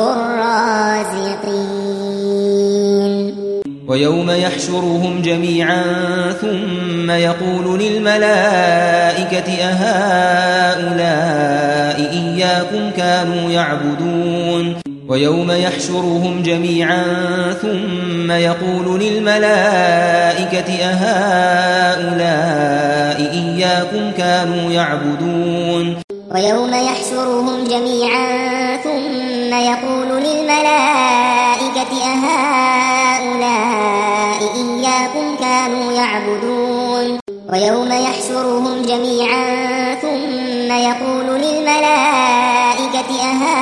الرازقين ويوم يحشرهم جميعا ثم يقول للملائكة أهؤلاء إياكم كانوا يعبدون ويوم يحشرهم جميعا ثم يقول للملائكة أهؤلاء إياكم كانوا يعبدون ويوم يحشرهم جميعا ثم يقول للملائكة أهؤلاء إياكم كانوا يعبدون ويوم يحشرهم جميعا ثم يقول للملائكة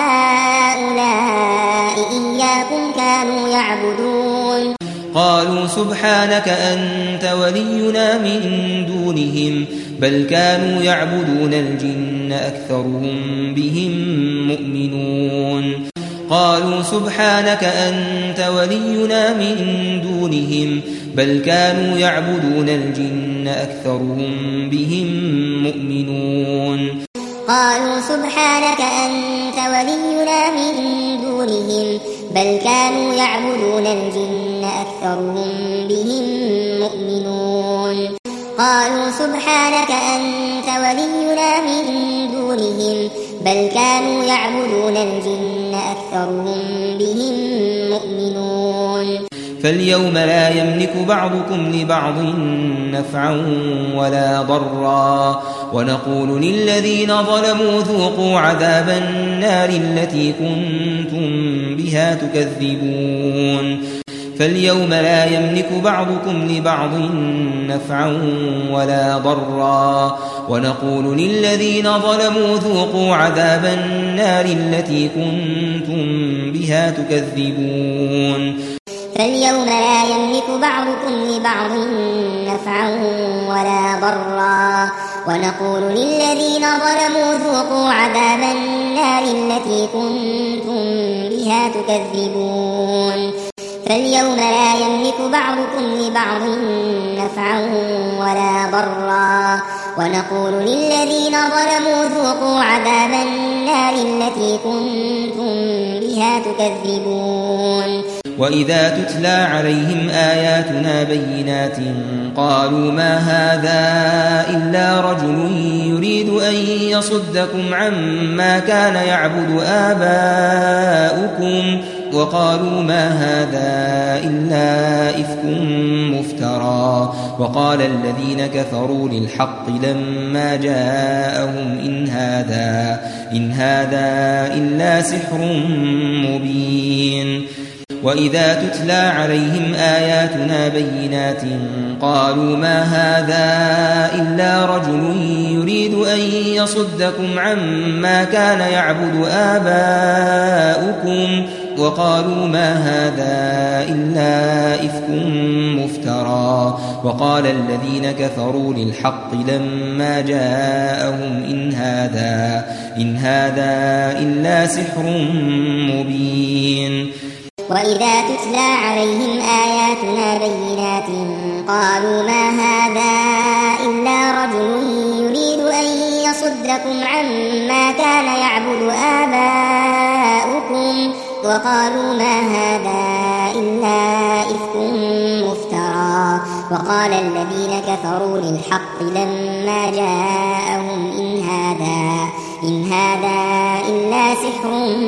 أهؤلاء إياكم كانوا يعبدون قالوا سبحانك أنت ولينا من دونهم بل كانوا يعبدون الجن أكثرهم بهم مؤمنون قالوا سبحانك أنت ولينا من دونهم بل كانوا يعبدون الجن أكثرهم بهم مؤمنون قالوا سبحانك أنت ولينا من دونهم بل كانوا يعبدون الجن أكثرهم بهم مؤمنون قالوا سبحانك أنت ولينا من دونهم بل كانوا يعبدون الجن أكثرهم بهم مؤمنون فاليوم لا يملك بعضكم لبعض نفعا ولا ضرا ونقول للذين ظلموا ذوقوا عذاب النار التي كنتم بها تكذبون فاليوم لا يملك بعضكم لبعض نفعا ولا ضرا ونقول للذين ظلموا ذوقوا عذاب النار التي كنتم بها تكذبون فاليوم لا يملك بعضكم لبعض نفعا ولا ضرا ونقول للذين ظلموا ذوقوا عذاب النار التي كنتم بها تكذبون فاليوم لا يملك بعضكم لبعض نفعا ولا ضرا ونقول للذين ظلموا ذوقوا عذاب النار التي كنتم بها تكذبون وإذا تتلى عليهم آياتنا بينات قالوا ما هذا إلا رجل يريد أن يصدكم عما كان يعبد آباؤكم وقالوا ما هذا إلا إفك مفترى وقال الذين كفروا للحق لما جاءهم إن هذا إن هذا إلا سحر مبين وإذا تتلى عليهم آياتنا بينات قالوا ما هذا إلا رجل يريد أن يصدكم عما كان يعبد آباؤكم وقالوا ما هذا إلا إفك مفترى وقال الذين كفروا للحق لما جاءهم إن هذا إن هذا إلا سحر مبين وإذا تتلى عليهم آياتنا بينات قالوا ما هذا إلا رجل يريد أن يصدكم عما كان يعبد آباؤكم وقالوا ما هذا إلا إفك مفترى وقال الذين كفروا للحق لما جاءهم إن هذا إن هذا إلا سحر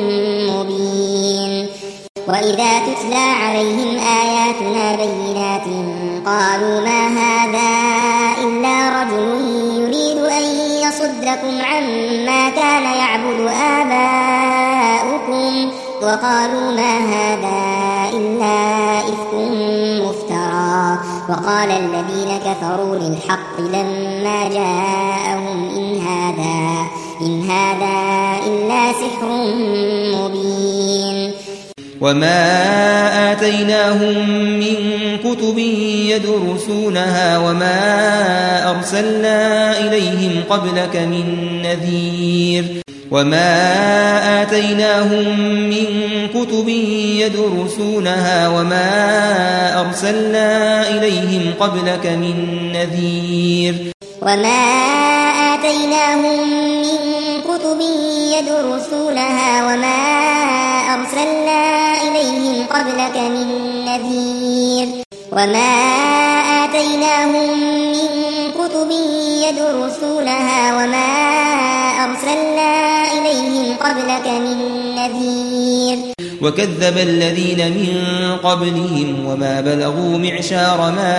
مبين وإذا تتلى عليهم آياتنا بينات قالوا ما هذا إلا رجل يريد أن يصدكم عما كان يعبد آباؤكم وقالوا ما هذا إلا إفك مفترى وقال الذين كفروا للحق لما جاءهم إن هذا إن هذا إلا سحر مبين وما آتيناهم من كتب يدرسونها وما أرسلنا إليهم قبلك من نذير وما آتيناهم من كتب يدرسونها وما أرسلنا إليهم قبلك من نذير وما آتيناهم من كتب يدرسونها وما أرسلنا إليهم قبلك من نذير وما آتيناهم من كتب يدرسونها وما أرسلنا إليهم قبلك من نذير وكذب الذين من قبلهم وما بلغوا معشار ما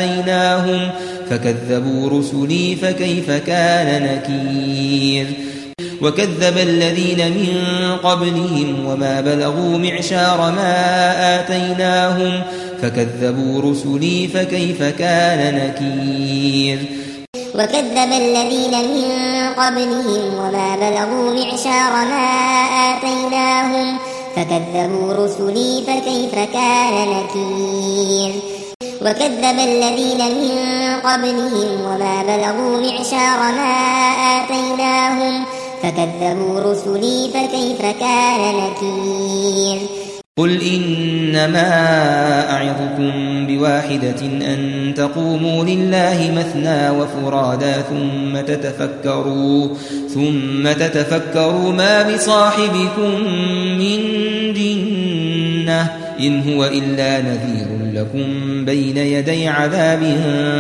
آتيناهم فكذبوا رسلي فكيف كان نكير وكذب الذين من قبلهم وما بلغوا معشار ما آتيناهم فكذبوا رسلي فكيف كان نكير وكذب الذين من قبلهم وما بلغوا معشار ما آتيناهم فكذبوا رسلي فكيف كان نكير وكذب الذين من قبلهم وما بلغوا معشار ما آتيناهم فكذبوا رسلي فكيف كان نكير قل إنما أعظكم بواحدة أن تقوموا لله مثنى وفرادا ثم تتفكروا ثم تتفكروا ما بصاحبكم من جنة إن هو إلا نذير لكم بين يدي عذاب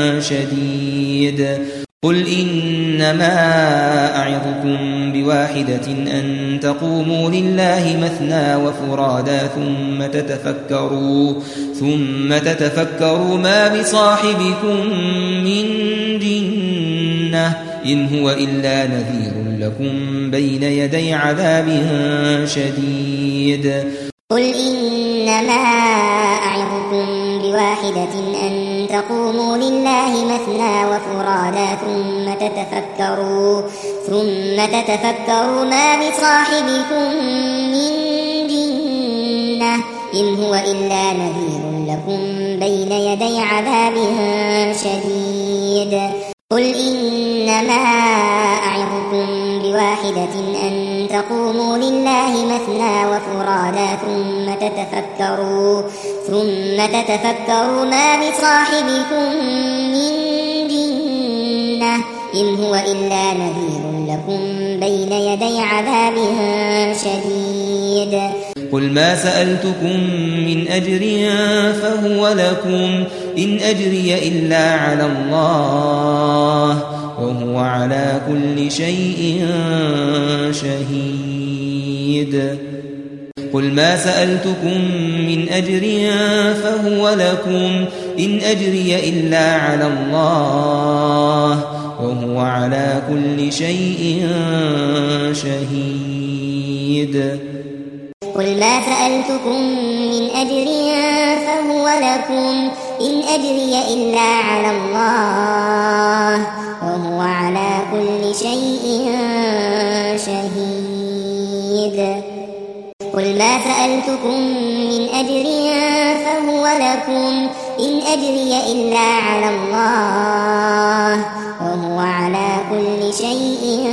شديد قل إنما أعظكم بواحدة أن تقوموا لله مثنى وفرادا ثم تتفكروا ثم تتفكروا ما بصاحبكم من جنة إن هو إلا نذير لكم بين يدي عذاب شديد قل إنما أعظكم بواحدة أن تقوموا لله مثنى وفرادا ثم تتفكروا ثم تتفكروا ما بصاحبكم من جنة إن هو إلا نذير لكم بين يدي عذاب شديد قل إنما أعظكم بواحدة أن تقوموا لله مثنى وفرادا ثم تتفكروا ثم تتفكروا ما بصاحبكم من جنة إن هو إلا نذير لكم بين يدي عذاب شديد قل ما سألتكم من أجر فهو لكم إن أجري إلا على الله وهو على كل شيء شهيد قل ما سألتكم من أجر فهو لكم إن أجري إلا على الله وهو على كل شيء شهيد قل ما سألتكم من أجر فهو لكم إن أجري إلا على الله وهو على كل شيء شهيد قل ما سألتكم من أجر فهو لكم إن أجري إلا على الله وهو على كل شيء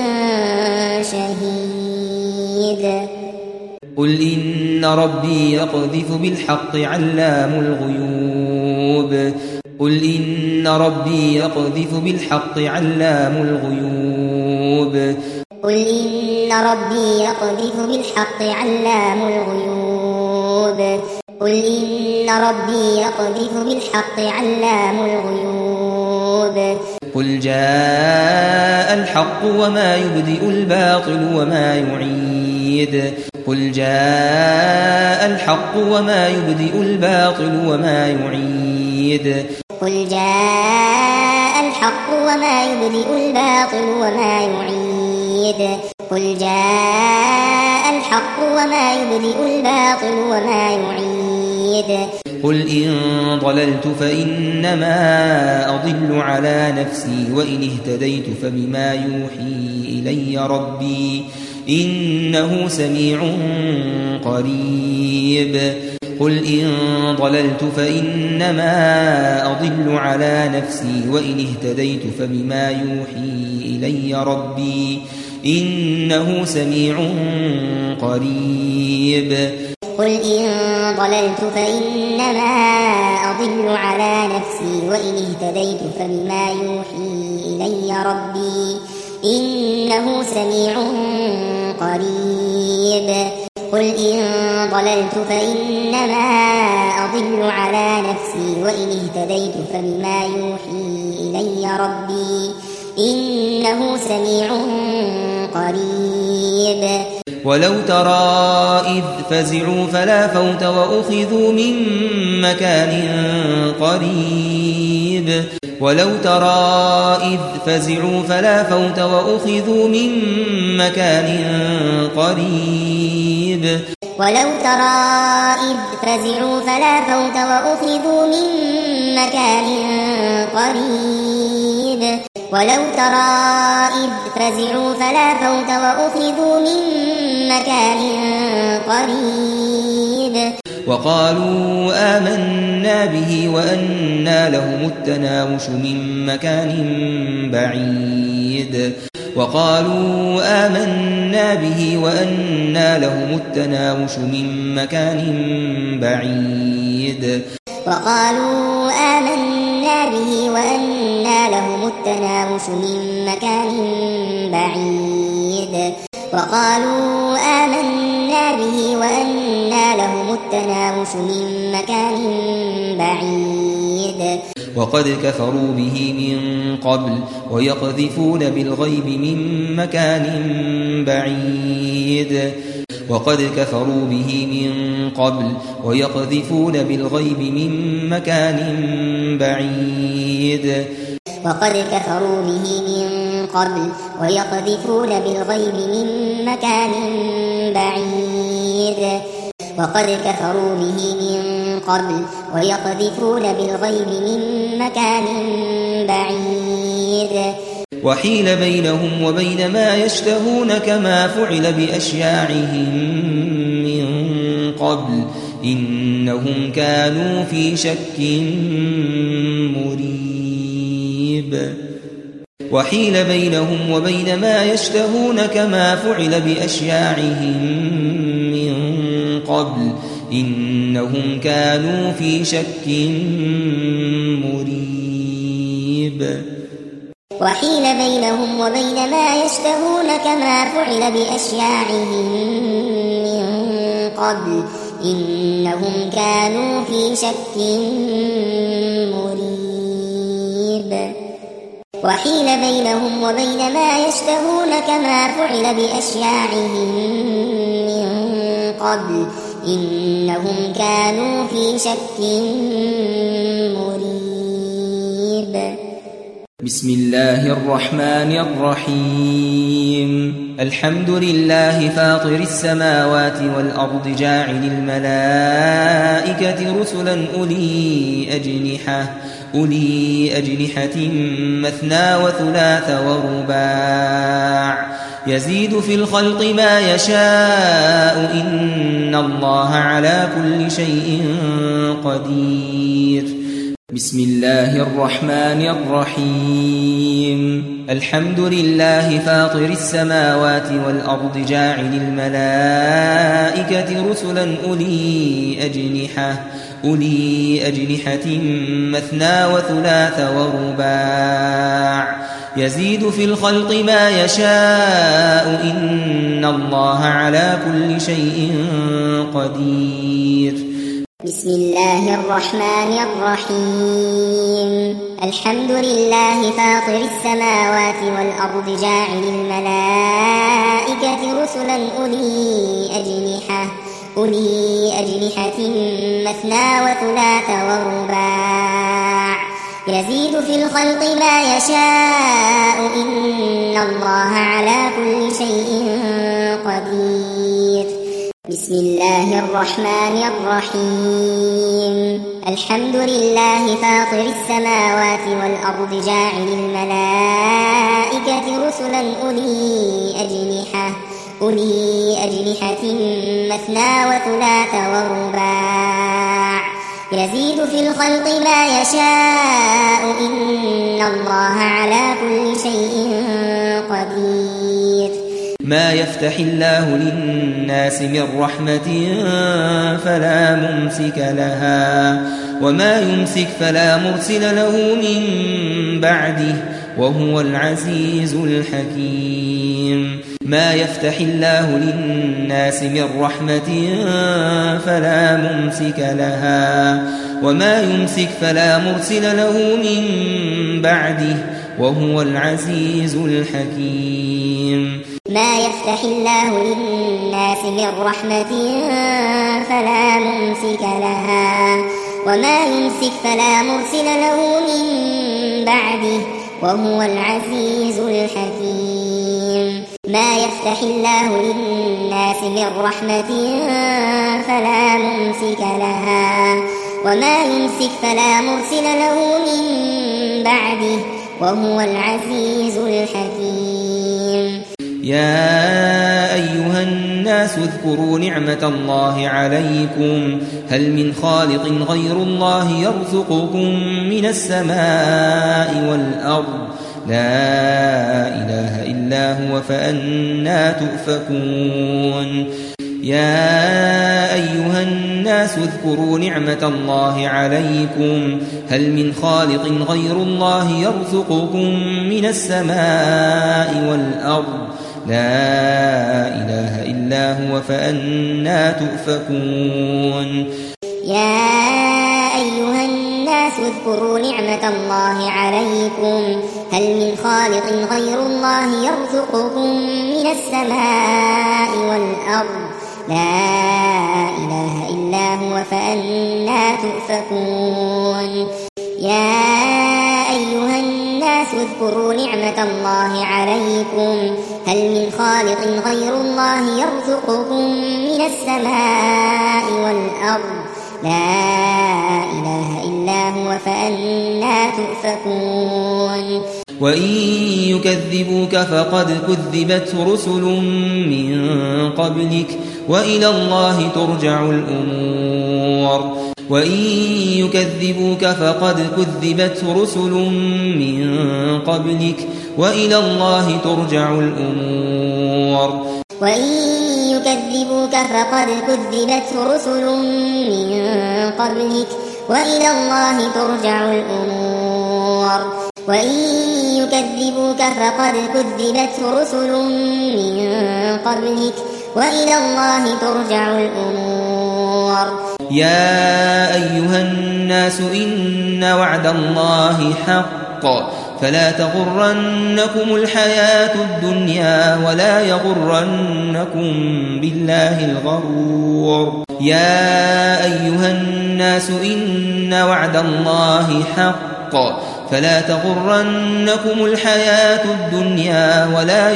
شهيد قل إن ربي يقذف بالحق علام الغيوب قل إن ربي يقذف بالحق علام الغيوب قل إن ربي يقذف بالحق علام الغيوب قل إن ربي يقذف بالحق علام الغيوب قل جاء الحق وما يبدئ الباطل وما يعيد قل جاء الحق وما يبدئ الباطل وما يعيد قل جاء الحق وما يبدئ الباطل وما يعيد قل جاء الحق وما يبدئ الباطل وما يعيد قل إن ضللت فإنما أضل على نفسي وإن اهتديت فبما يوحي إلي ربي إنه سميع قريب قل إن ضللت فإنما أضل على نفسي وإن اهتديت فبما يوحي إلي ربي إنه سميع قريب قل إن ضللت فإنما أضل على نفسي وإن اهتديت فبما يوحي إلي ربي إنه سميع قريب قل إن ضللت فإنما أضل على نفسي وإن اهتديت فبما يوحي إلي ربي إنه سميع قريب ولو ترى إذ فزعوا فلا فوت وأخذوا من مكان قريب ولو ترى إذ فزعوا فلا فوت وأخذوا من مكان قريب ولو ترى إذ فزعوا فلا فوت وأخذوا من مكان قريب ولو ترى إذ فزعوا فلا فوت وأخذوا من مكان قريب وقالوا آمنا به وأنى لهم التناوش من مكان بعيد وقالوا آمنا به وأنى لهم التناوش من مكان بعيد وقالوا آمنا به وأنى لهم التناوش من مكان بعيد وقالوا آمنا به وأنى لهم التناوش من مكان بعيد وقد كفروا به من قبل ويقذفون بالغيب من مكان بعيد وقد كفروا به من قبل ويقذفون بالغيب من مكان بعيد وقد كفروا به من قبل ويقذفون بالغيب من مكان بعيد وقد كفروا به من قبل ويقذفون بالغيب من مكان بعيد وحيل بينهم وبين ما يشتهون كما فعل بأشياعهم من قبل إنهم كانوا في شك مريب وحيل بينهم وبين ما يشتهون كما فعل بأشياعهم من قبل إنهم كانوا في شك مريب وحيل بينهم وبين ما يشتهون كما فعل بأشياعهم من قبل إنهم كانوا في شك مريب وحيل بينهم وبين ما يشتهون كما فعل بأشياعهم من قبل إنهم كانوا في شك مريب بسم الله الرحمن الرحيم الحمد لله فاطر السماوات والأرض جاعل الملائكة رسلا أولي أجنحة أولي أجنحة مثنى وثلاث ورباع يزيد في الخلق ما يشاء إن الله على كل شيء قدير بسم الله الرحمن الرحيم الحمد لله فاطر السماوات والأرض جاعل الملائكة رسلا أولي أجنحة أولي أجنحة مثنى وثلاث ورباع يزيد في الخلق ما يشاء إن الله على كل شيء قدير بسم الله الرحمن الرحيم الحمد لله فاطر السماوات والأرض جاعل الملائكة رسلا أولي أجنحة أولي أجنحة مثنى وثلاث ورباع يزيد في الخلق ما يشاء إن الله على كل شيء قدير بسم الله الرحمن الرحيم الحمد لله فاطر السماوات والأرض جاعل الملائكة رسلا أولي أجنحة أولي أجنحة مثنى وثلاث ورباع يزيد في الخلق ما يشاء إن الله على كل شيء قدير ما يفتح الله للناس من رحمة فلا ممسك لها وما يمسك فلا مرسل له من بعده وهو العزيز الحكيم ما يفتح الله للناس من رحمة فلا ممسك لها وما يمسك فلا مرسل له من بعده وهو العزيز الحكيم ما يفتح الله للناس من رحمة فلا ممسك لها وما يمسك فلا مرسل له من بعده وهو العزيز الحكيم ما يفتح الله للناس من رحمة فلا ممسك لها وما يمسك فلا مرسل له من بعده وهو العزيز الحكيم يا أيها الناس اذكروا نعمة الله عليكم هل من خالق غير الله يرزقكم من السماء والأرض لا إله إلا هو فأنى تؤفكون يا أيها الناس اذكروا نعمة الله عليكم هل من خالق غير الله يرزقكم من السماء والأرض لا إله إلا هو فأنى تؤفكون يا أيها الناس اذكروا نعمة الله عليكم هل من خالق غير الله يرزقكم من السماء والأرض لا إله إلا هو فأنى تؤفكون يا أيها الناس اذكروا نعمة الله عليكم هل من خالق غير الله يرزقكم من السماء والأرض لا إله إلا هو فأنى تؤفكون وإن يكذبوك فقد كذبت رسل من قبلك وإلى الله ترجع الأمور وإن يكذبوك فقد كذبت رسل من قبلك وإلى الله ترجع الأمور وإن يكذبوك فقد كذبت رسل من قبلك وإلى الله ترجع الأمور وإن يكذبوك فقد كذبت رسل من قبلك وإلى الله ترجع الأمور يا أيها الناس إن وعد الله حق فلا تغرنكم الحياة الدنيا ولا يغرنكم بالله الغرور يا أيها الناس إن وعد الله حق فلا تغرنكم الحياة الدنيا ولا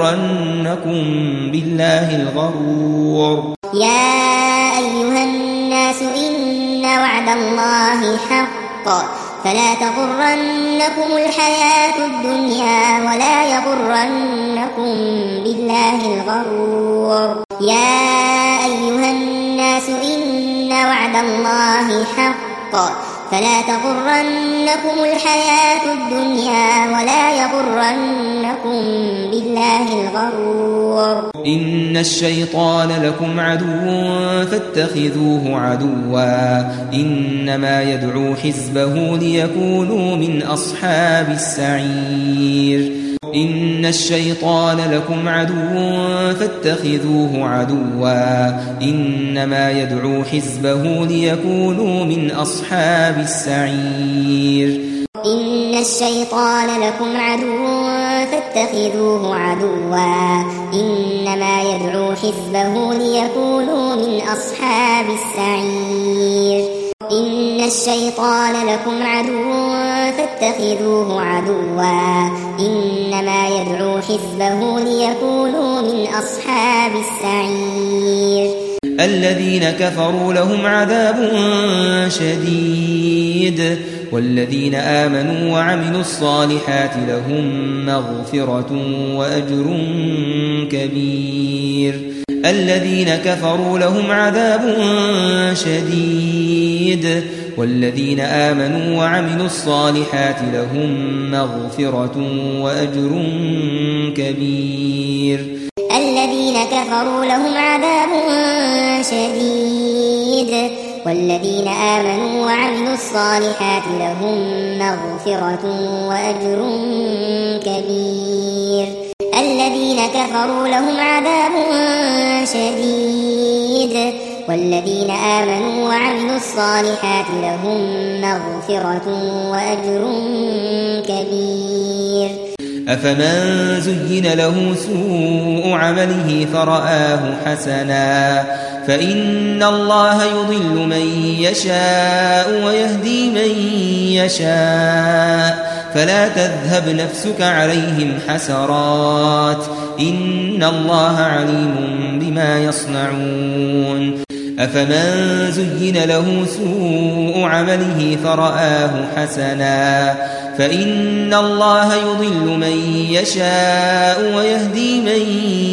يغرنكم بالله الغرور يا أيها الناس إن وعد الله حق فلا تغرنكم الحياة الدنيا ولا يغرنكم بالله الغرور يا أيها الناس إن وعد الله حق فلا تغرنكم الحياة الدنيا ولا يغرنكم بالله الغرور إن الشيطان لكم عدو فاتخذوه عدوا إنما يدعو حزبه ليكونوا من أصحاب السعير إن الشيطان لكم عدو فاتخذوه عدوا إنما يدعو حزبه ليكونوا من أصحاب السعير إن الشيطان لكم عدو فاتخذوه عدوا إنما يدعو حزبه ليكونوا من أصحاب السعير إن الشيطان لكم عدو فاتخذوه عدوا إنما يدعو حزبه ليكونوا من أصحاب السعير الذين كفروا لهم عذاب شديد والذين آمنوا وعملوا الصالحات لهم مغفرة وأجر كبير الذين كفروا لهم عذاب شديد والذين آمنوا وعملوا الصالحات لهم مغفرة وأجر كبير الذين كفروا لهم عذاب شديد والذين آمنوا وعملوا الصالحات لهم مغفرة وأجر كبير الذين كفروا لهم عذاب شديد والذين آمنوا وعملوا الصالحات لهم مغفرة وأجر كبير أفمن زين له سوء عمله فرآه حسنا فإن الله يضل من يشاء ويهدي من يشاء فلا تذهب نفسك عليهم حسرات إن الله عليم بما يصنعون أفمن زين له سوء عمله فرآه حسنا فإن الله يضل من يشاء ويهدي من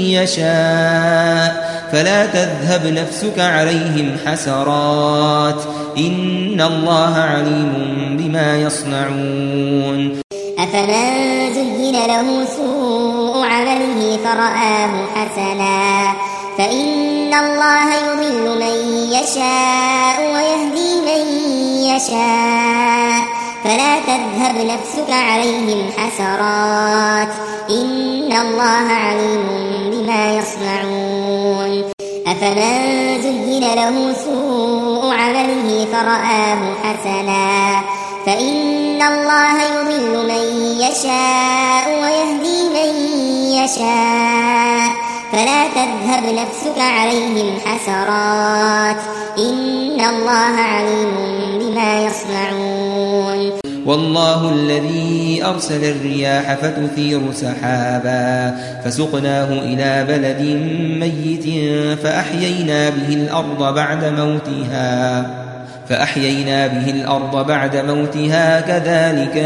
يشاء فلا تذهب نفسك عليهم حسرات إن الله عليم بما يصنعون أفمن زين له سوء عمله فرآه حسنا فإن الله يضل من يشاء ويهدي من يشاء فلا تذهب نفسك عليهم حسرات إن الله عليم بما يصنعون أفمن زين له سوء عمله فرآه حسنا فإن الله يضل من يشاء ويهدي من يشاء فلا تذهب نفسك عليهم حسرات إن الله عليم بما يصنعون والله الذي أرسل الرياح فتثير سحابا فسقناه إلى بلد ميت فأحيينا به الأرض بعد موتها فأحيينا به الأرض بعد موتها كذلك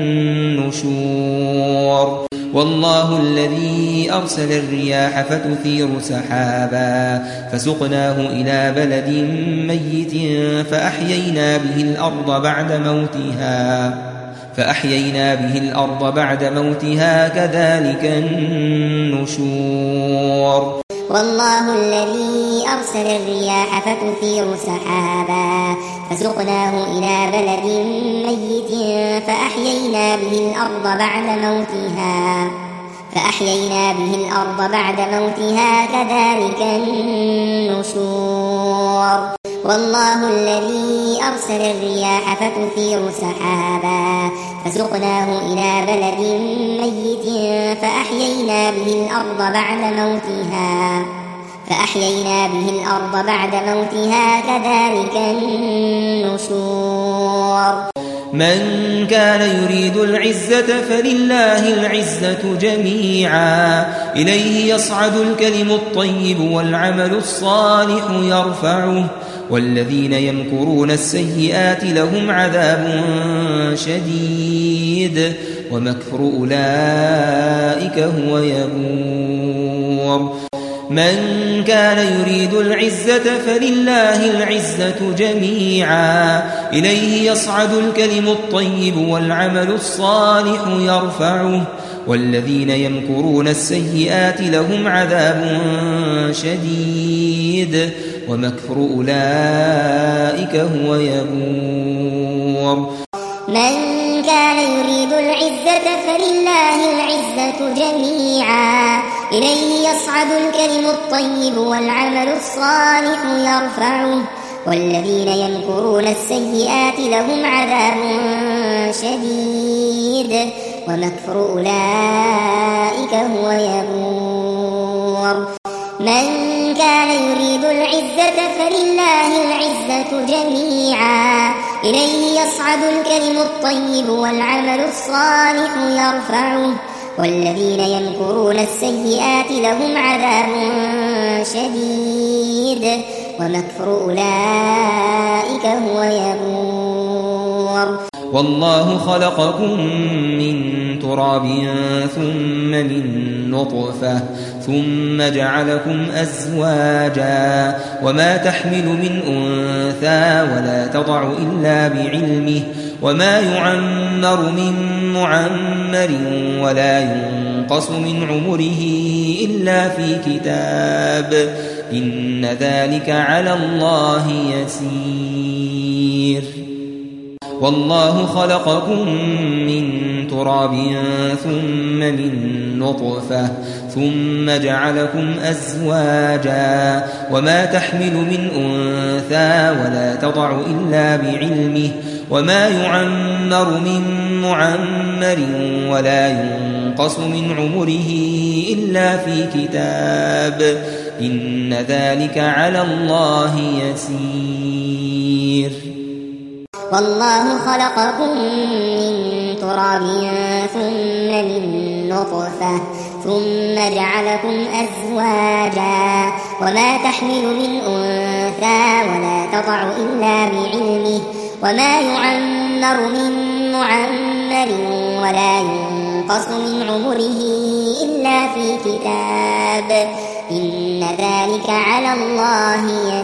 النشور والله الذي أرسل الرياح فتثير سحابا فسقناه إلى بلد ميت فأحيينا به الأرض بعد موتها فأحيينا به الأرض بعد موتها كذلك النشور والله الذي أرسل الرياح فتثير سحابا فسقناه إلى بلد ميت فأحيينا به الأرض بعد موتها فأحيينا به الأرض بعد موتها كذلك النشور والله الذي أرسل الرياح فتثير سحابا فسقناه إلى بلد ميت فأحيينا به الأرض بعد موتها فأحيينا به الأرض بعد موتها كذلك النشور من كان يريد العزة فلله العزة جميعا إليه يصعد الكلم الطيب والعمل الصالح يرفعه والذين يمكرون السيئات لهم عذاب شديد ومكر أولئك هو يبور من كان يريد العزة فلله العزة جميعا إليه يصعد الكلم الطيب والعمل الصالح يرفعه والذين يمكرون السيئات لهم عذاب شديد ومكر أولئك هو يبور من كان يريد العزة فلله العزة جميعا إليه يصعد الكلم الطيب والعمل الصالح يرفعه والذين يمكرون السيئات لهم عذاب شديد ومكر أولئك هو يبور من كان يريد العزة فلله العزة جميعا إليه يصعد الكلم الطيب والعمل الصالح يرفعه والذين يمكرون السيئات لهم عذاب شديد ومكر أولئك هو يبور والله خلقكم من تراب ثم من نطفة ثم جعلكم أزواجا وما تحمل من أنثى ولا تضع إلا بعلمه وما يعمر من معمر ولا ينقص من عمره إلا في كتاب إن ذلك على الله يسير والله خلقكم من تراب ثم من نطفة ثم جعلكم أزواجا وما تحمل من أنثى ولا تضع إلا بعلمه وما يعمر من معمر ولا ينقص من عمره إلا في كتاب إن ذلك على الله يسير. والله خلقكم من تراب ثم من نطفة ثم جعلكم أزواجا وما تحمل من أنثى ولا تضع إلا بعلمه وما يعمر من معمر ولا ينقص من عمره إلا في كتاب إن ذلك على الله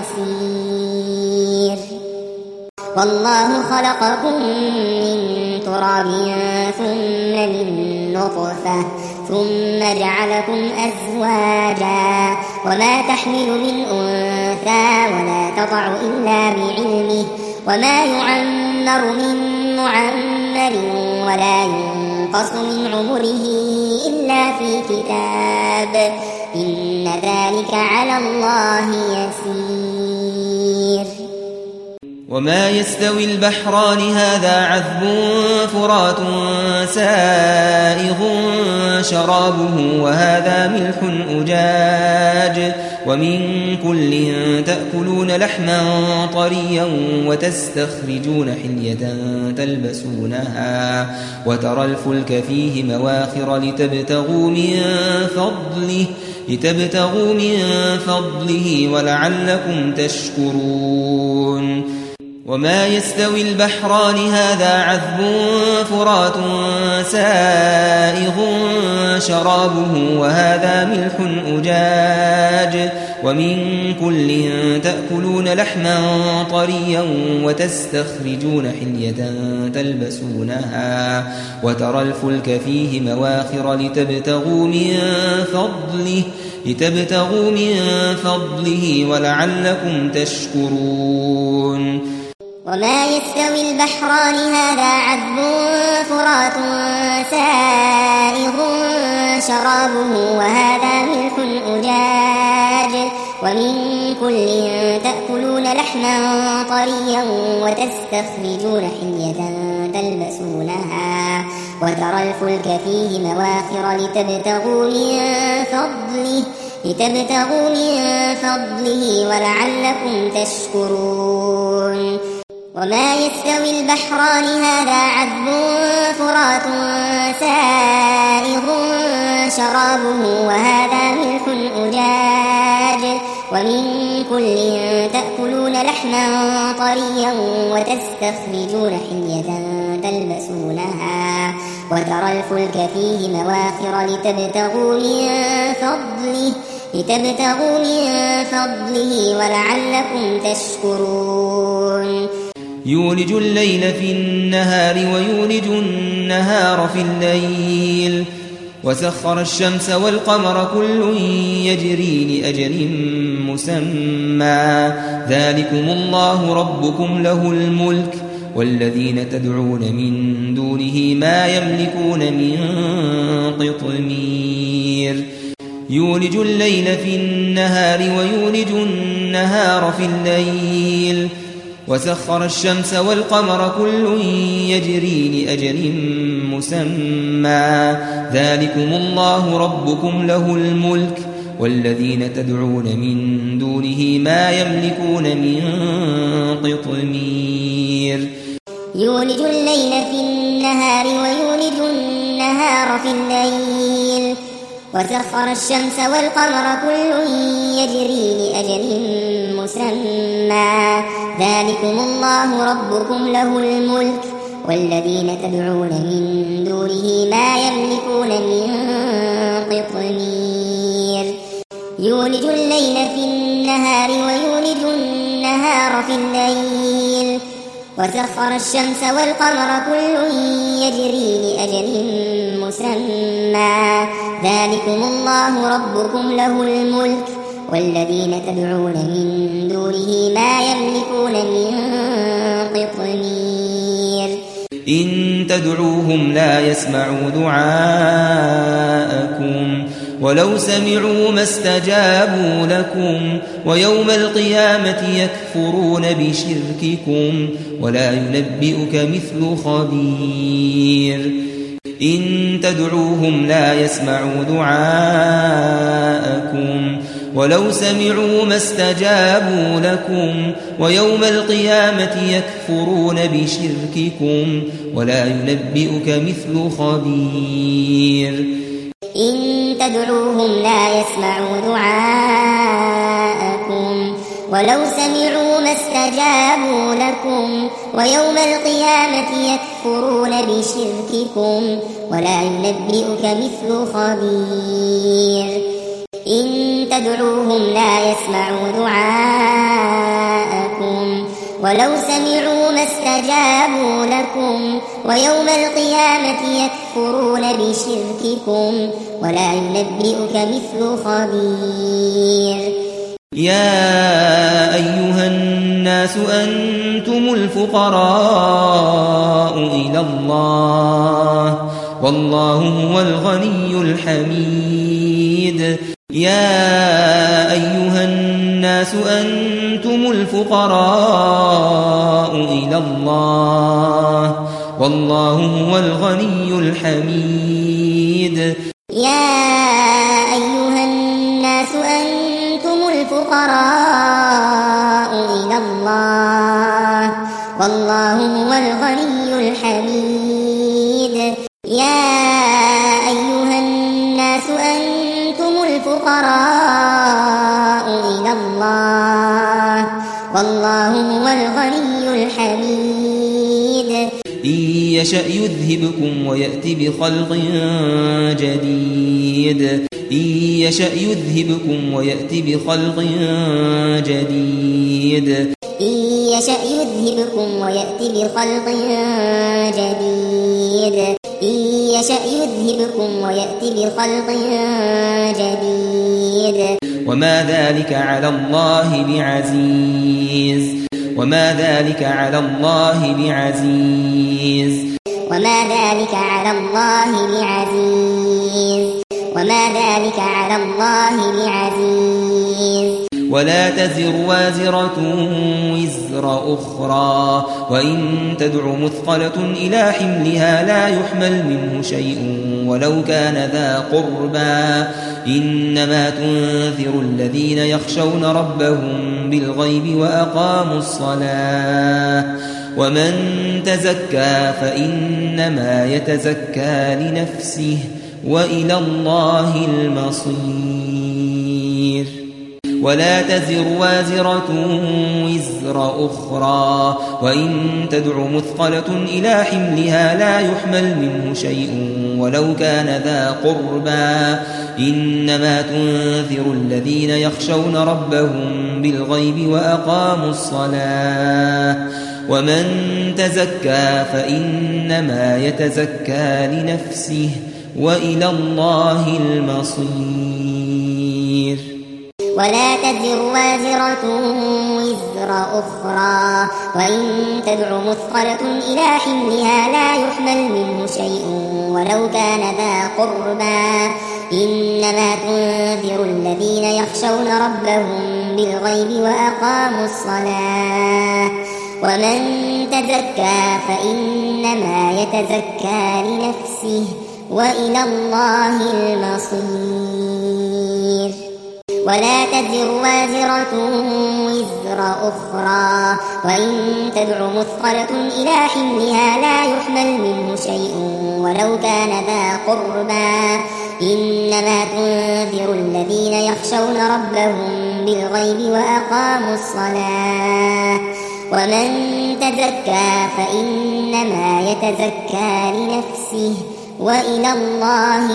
يسير. والله خلقكم من تراب ثم من نطفة ثم جعلكم أزواجا وما تحمل من أنثى ولا تضع إلا بعلمه وما يعمر من معمر ولا ينقص من عمره إلا في كتاب إن ذلك على الله يسير. وما يستوي البحران هذا عذب فرات سائغ شرابه وهذا ملح أجاج ومن كل تأكلون لحما طريا وتستخرجون حلية تلبسونها وترى الفلك فيه مواخر لتبتغوا من فضله لتبتغوا من فضله ولعلكم تشكرون. وما يستوي البحران هذا عذب فرات سائغ شرابه وهذا ملح أجاج ومن كل تأكلون لحما طريا وتستخرجون حلية تلبسونها وترى الفلك فيه مواخر لتبتغوا من فضله لتبتغوا من فضله ولعلكم تشكرون. وما يستوي البحران هذا عذب فرات سائغ شرابه وهذا ملح أجاج ومن كل تأكلون لحما طريا وتستخرجون حلية تلبسونها وترى الفلك فيه مواخر لتبتغوا من فضله لتبتغوا من فضله ولعلكم تشكرون. وما يستوي البحران هذا عذب فرات سائغ شرابه وهذا ملح أجاج ومن كل تأكلون لحما طريا وتستخرجون حلية تلبسونها وترى الفلك فيه مواخر لتبتغوا من فضله لتبتغوا من فضله ولعلكم تشكرون. يولج الليل في النهار ويولج النهار في الليل وسخر الشمس والقمر كل يجري لأجل مسمى ذلكم الله ربكم له الملك والذين تدعون من دونه ما يملكون من قطمير. يولج الليل في النهار ويولج النهار في الليل وسخر الشمس والقمر كل يجري لأجل مسمى ذلكم الله ربكم له الملك والذين تدعون من دونه ما يملكون من قطمير. يولج الليل في النهار ويولج النهار في الليل وسخر الشمس والقمر كل يجري لأجل مسمى ذلكم الله ربكم له الملك والذين تدعون من دونه ما يملكون من قطمير. يولج الليل في النهار ويولج النهار في الليل وسخر الشمس والقمر كل يجري لأجل مسمى ذلكم الله ربكم له الملك والذين تدعون من دونه ما يملكون من قطمير. إن تدعوهم لا يسمعوا دعاءكم ولو سمعوا ما استجابوا لكم ويوم القيامة يكفرون بشرككم ولا ينبئك مثل خبير. إن تدعوهم لا يسمعوا دعاءكم ولو سمعوا ما استجابوا لكم ويوم القيامة يكفرون بشرككم ولا ينبئك مثل خبير إن تدعوهم لا يسمعوا دعاءكم ولو سمعوا ما استجابوا لكم ويوم القيامة يكفرون بشرككم ولا ينبئك مثل خبير إن تدعوهم لا يسمعوا دعاءكم ولو سمعوا ما استجابوا لكم ويوم القيامة يكفرون بشرككم ولا ينبئك مثل خبير يا أيها الناس أنتم الفقراء إلى الله والله هو الغني الحميد يا أيها الناس أنتم الفقراء إلى الله والله هو الغني الحميد يا أيها الناس أنتم الفقراء إلى الله والله هو الغني الحميد يا أيها الناس أنتم الفقراء إلى الله والله هو الغني الحميد إن يشأ يذهبكم ويأتي بخلق جديد إن يشأ يذهبكم ويأتي بخلق جديد إن يشأ يذهبكم ويأتي بخلق جديد إن يشأ يذهبكم ويأتي بخلق جديد وما ذلك على الله بعزيز وما ذلك على الله بعزيز وما ذلك على الله بعزيز وما ذلك على الله بعزيز ولا تزر وازرة وزر أخرى وإن تدع مثقلة إلى حملها لا يحمل منه شيء ولو كان ذا قربى إنما تنذر الذين يخشون ربهم بالغيب وأقاموا الصلاة ومن تزكى فإنما يتزكى لنفسه وإلى الله المصير ولا تزر وازرة وزر أخرى وإن تدع مثقلة إلى حملها لا يحمل منه شيء ولو كان ذا قربى إنما تنذر الذين يخشون ربهم بالغيب وأقاموا الصلاة ومن تزكى فإنما يتزكى لنفسه وإلى الله المصير ولا تزر وازرة وزر أخرى وإن تدع مثقلة إلى حملها لا يحمل منه شيء ولو كان ذا قربى إنما تنذر الذين يخشون ربهم بالغيب وأقاموا الصلاة ومن تزكى فإنما يتزكى لنفسه وإلى الله المصير ولا تزر وازرة وزر أخرى وإن تدع مثقلة إلى حملها لا يحمل منه شيء ولو كان ذا قربى إنما تنذر الذين يخشون ربهم بالغيب وأقاموا الصلاة ومن تزكى فإنما يتزكى لنفسه وإلى الله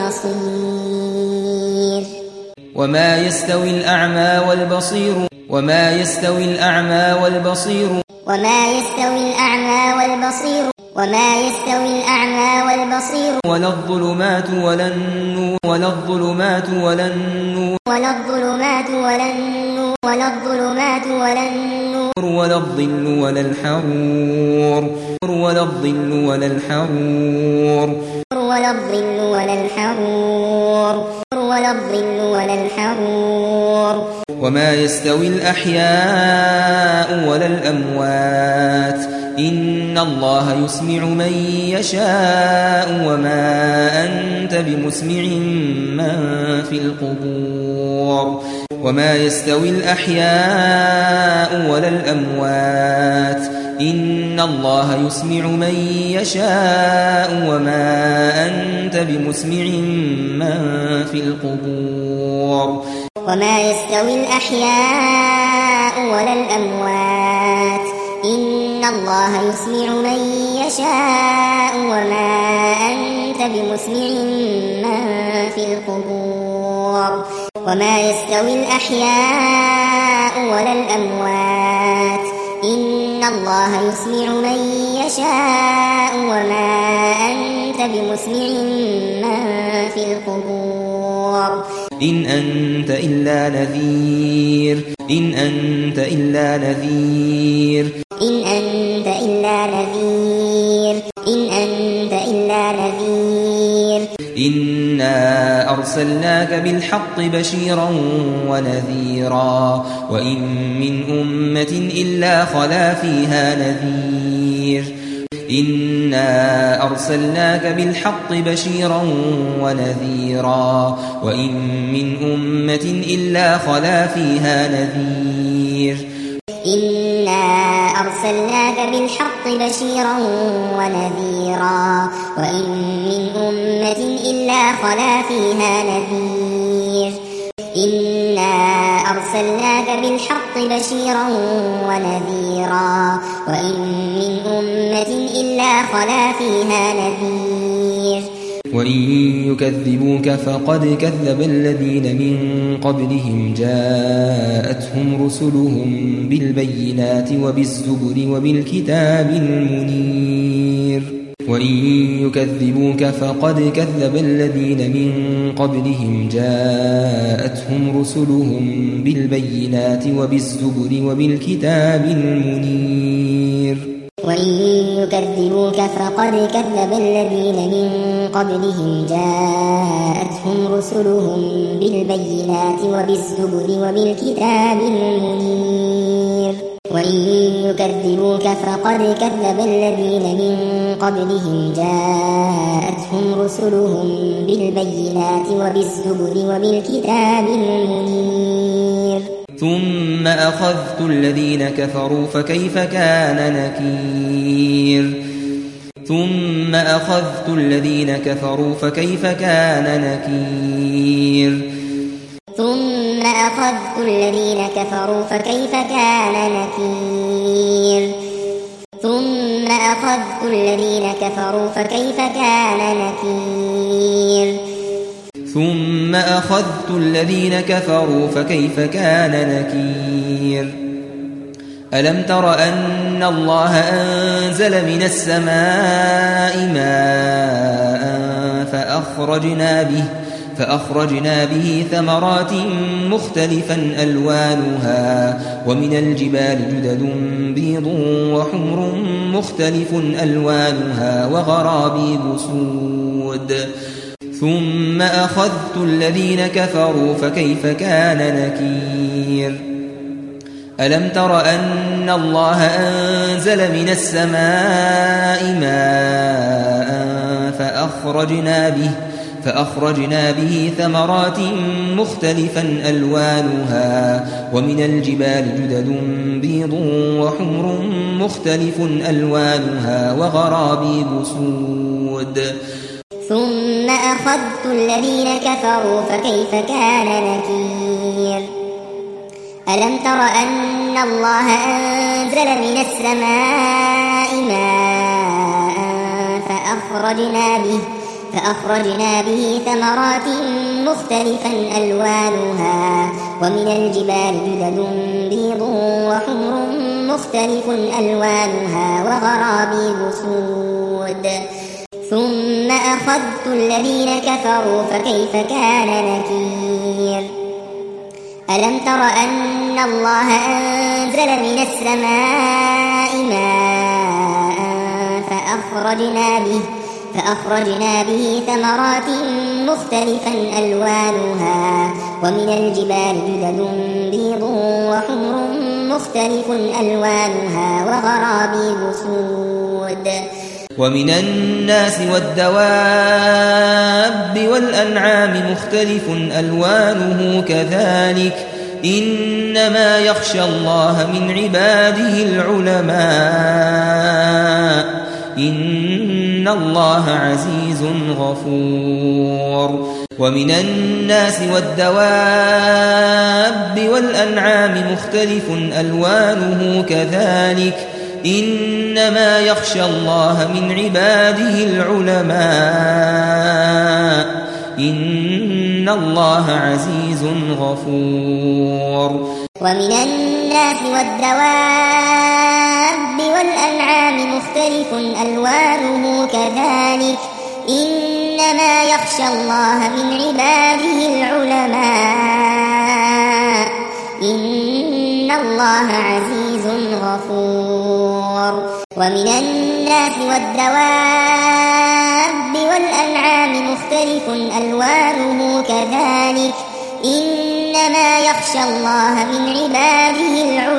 المصير وما يستوي الأعمى والبصير وما يستوي الأعمى والبصير وما يستوي الأعمى والبصير وما يستوي الأعمى والبصير ولا الظلمات ولا النور ولا الظلمات ولا النور ولا الظلمات ولا النور ولا الظلمات ولا النور ولا الظل ولا الحرور ولا الظل ولا الحرور ولا الظل ولا الحرور ولا الظل ولا الحرور وما يستوي الأحياء ولا الأموات إن الله يسمع من يشاء وما أنت بمسمع من في القبور وما يستوي الأحياء ولا الأموات إن الله يسمع من يشاء وما أنت بمسمع من في القبور وما يستوي الأحياء ولا الأموات إن الله يسمع من يشاء وما أنت بمسمع من في القبور وما يستوي الأحياء ولا الأموات إن الله يسمع من يشاء وما أنت بمسمع من في القبور إن أنت إلا نذير إن أنت إلا نذير إن أنت إلا نذير إن أنت إلا نذير إنا أرسلناك بالحق بشيرا ونذيرا وإن من أمة إلا خلا فيها نذير إنا أرسلناك بالحق بشيرا ونذيرا وإن من أمة إلا خلا فيها نذير إنا أرسلناك بالحق بشيرا ونذيرا وإن من أمة إلا خلا فيها نذير إنا أرسلناك بالحق بشيرا ونذيرا وإن من أمة إلا خلا فيها نذير وإن يكذبوك فقد كذب الذين من قبلهم جاءتهم رسلهم بالبينات وبالزبر وبالكتاب المنير وإن يكذبوك فقد كذب الذين من قبلهم جاءتهم رسلهم بالبينات وبالزبر وبالكتاب المنير وإن يكذبوك فقد كذب الذين من قبلهم جاءتهم رسلهم بالبينات وبالزبر وبالكتاب المنير وإن يكذبوك فقد كذب الذين من قبلهم جاءتهم رسلهم بالبينات وبالزبر وبالكتاب المنير ثم أخذت الذين كفروا فكيف كان نكير ثم أخذت الذين كفروا فكيف كان نكير ثم أخذت الذين كفروا فكيف كان نكير ثم أخذت الذين كفروا فكيف كان نكير ثم أخذت الذين كفروا فكيف كان نكير ألم تر أن الله أنزل من السماء ماء فأخرجنا به فأخرجنا به ثمرات مختلفا ألوانها ومن الجبال جدد بيض وحمر مختلف ألوانها وغرابيب سود ثم أخذت الذين كفروا فكيف كان نكير ألم تر أن الله أنزل من السماء ماء فأخرجنا به فأخرجنا به ثمرات مختلفا ألوانها ومن الجبال جدد بيض وحمر مختلف ألوانها وغرابيب سود ثم أخذت الذين كفروا فكيف كان نكير ألم تر أن الله أنزل من السماء ماء فأخرجنا به فأخرجنا به ثمرات مختلفا ألوانها ومن الجبال جدد بيض وحمر مختلف ألوانها وغرابيب سود ثم أخذت الذين كفروا فكيف كان نكير ألم تر أن الله أنزل من السماء ماء فأخرجنا به فأخرجنا به ثمرات مختلفا ألوانها ومن الجبال جدد بيض وحمر مختلف ألوانها وغرابيب سود ومن الناس والدواب والأنعام مختلف ألوانه كذلك إنما يخشى الله من عباده العلماء إن الله عزيز غفور ومن الناس والدواب والأنعام مختلف ألوانه كذلك إنما يخشى الله من عباده العلماء إن الله عزيز غفور ومن الناس والدواب والأنعام مختلف ألوانه كذلك إنما يخشى الله من عباده العلماء إن الله عزيز غفور ومن الناس والدواب والأنعام مختلف ألوانه كذلك إنما يخشى الله من عباده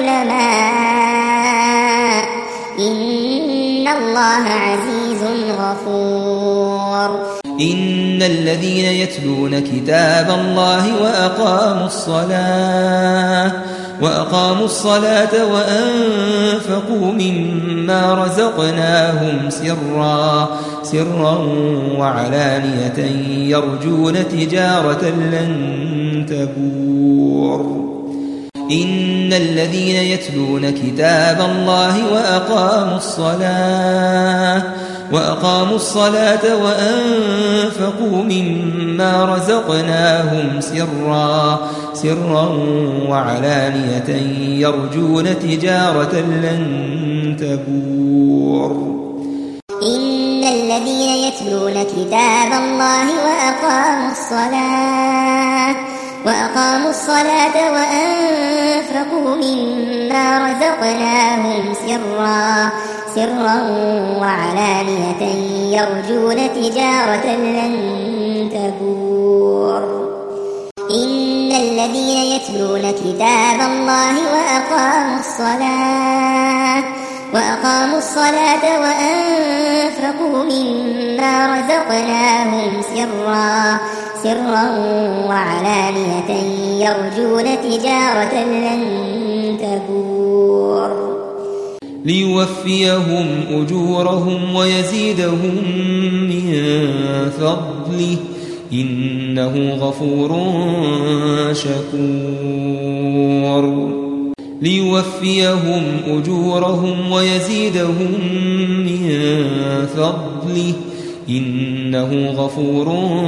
العلماء إن الله عزيز غفور إن الذين يتلون كتاب الله وأقاموا الصلاة وأقاموا الصلاة وأنفقوا مما رزقناهم سرا سرا وعلانية يرجون تجارة لن تبور إن الذين يتلون كتاب الله وأقاموا الصلاة وأقاموا الصلاة وأنفقوا مما رزقناهم سرا سرا وعلانية يرجون تجارة لن تبور إن الذين يتلون كتاب الله وأقاموا الصلاة وأقاموا الصلاة وأنفقوا مما رزقناهم سرا سرا وعلانية يرجون تجارة لن تبور إن الذين يتلون كتاب الله وأقاموا الصلاة وأقاموا الصلاة وأنفقوا مما رزقناهم سرا سرا وعلانية يرجون تجارة لن تبور ليوفيهم أجورهم ويزيدهم من فضله إنه غفور شكور ليوفيهم أجورهم ويزيدهم من فضله إنه غفور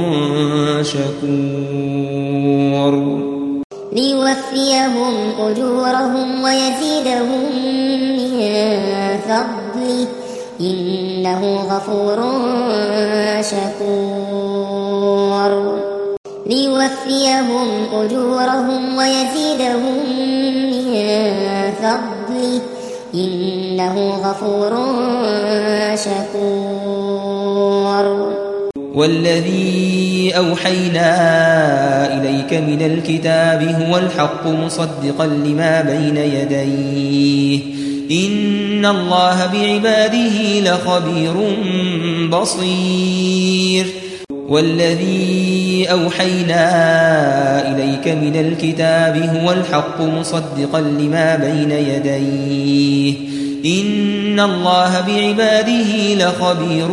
شكور ليوفيهم أجورهم ويزيدهم من فضله إنه غفور شكور ليوفيهم أجورهم ويزيدهم من فضله إنه غفور شكور والذي أوحينا إليك من الكتاب هو الحق مصدقا لما بين يديه إن الله بعباده لخبير بصير والذي أوحينا إليك من الكتاب هو الحق مصدقا لما بين يديه إن الله بعباده لخبير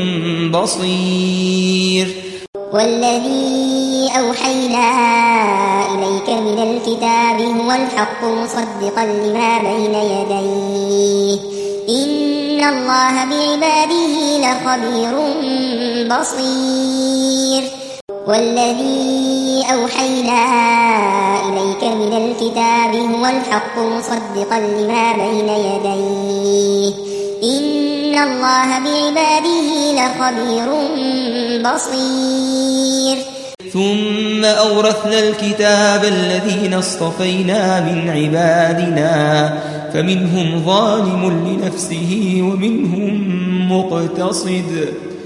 بصير والذي أوحينا إليك من الكتاب هو الحق مصدقا لما بين يديه إن الله بعباده لخبير بصير والذي أوحينا إليك من الكتاب هو الحق مصدقا لما بين يديه إن الله بعباده لخبير بصير ثم أورثنا الكتاب الذين اصطفينا من عبادنا فمنهم ظالم لنفسه ومنهم مقتصد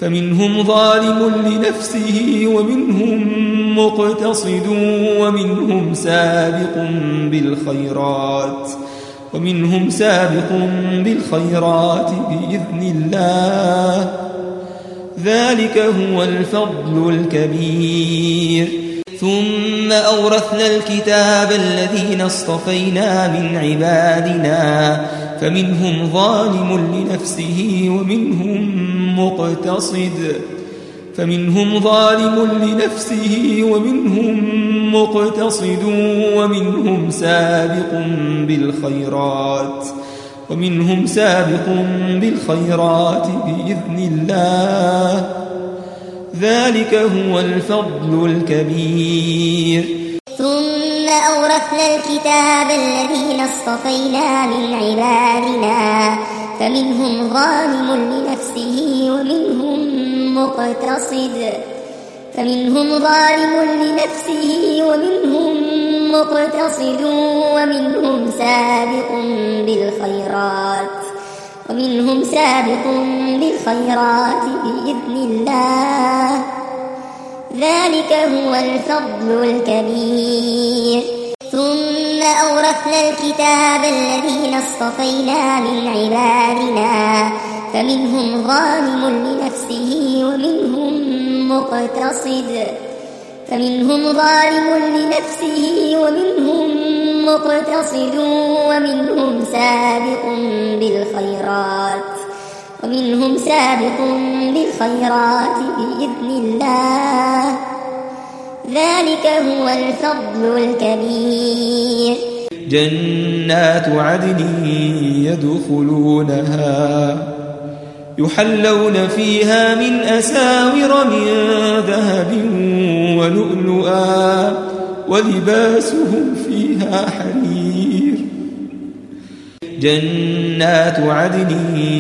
فمنهم ظالم لنفسه ومنهم مقتصد ومنهم سابق بالخيرات ومنهم سابق بالخيرات بإذن الله، ذلك هو الفضل الكبير. ثم أورثنا الكتاب الذين اصطفينا من عبادنا فمنهم ظالم لنفسه ومنهم مقتصد فمنهم ظالم لنفسه ومنهم مقتصد ومنهم سابق بالخيرات ومنهم سابق بالخيرات بإذن الله، ذلك هو الفضل الكبير. ثم أورثنا الكتاب الذين اصطفينا من عبادنا فمنهم ظالم لنفسه ومنهم مقتصد فمنهم ظالم لنفسه ومنهم مقتصد ومنهم سابق بالخيرات ومنهم سابق بالخيرات بإذن الله، ذلك هو الفضل الكبير. ثم أورثنا الكتاب الذين اصطفينا من عبادنا فمنهم ظالم لنفسه ومنهم مقتصد فمنهم ظالم لنفسه ومنهم مقتصد ومنهم سابق بالخيرات ومنهم سابق بالخيرات بإذن الله، ذلك هو الفضل الكبير. جنات عدن يدخلونها يحلون فيها من أساور من ذهب ولؤلؤا ولباسهم فيها حرير. جنات عدن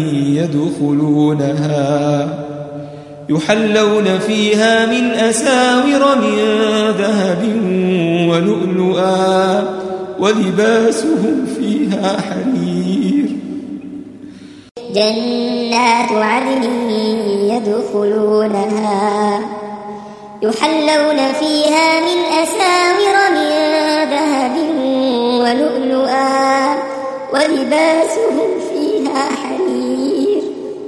يدخلونها يحلون فيها من أساور من ذهب ولؤلؤا ولباسهم فيها حرير. جنات عدن يدخلونها يحلون فيها من أساور من ذهب ولؤلؤا ولباسهم فيها حرير.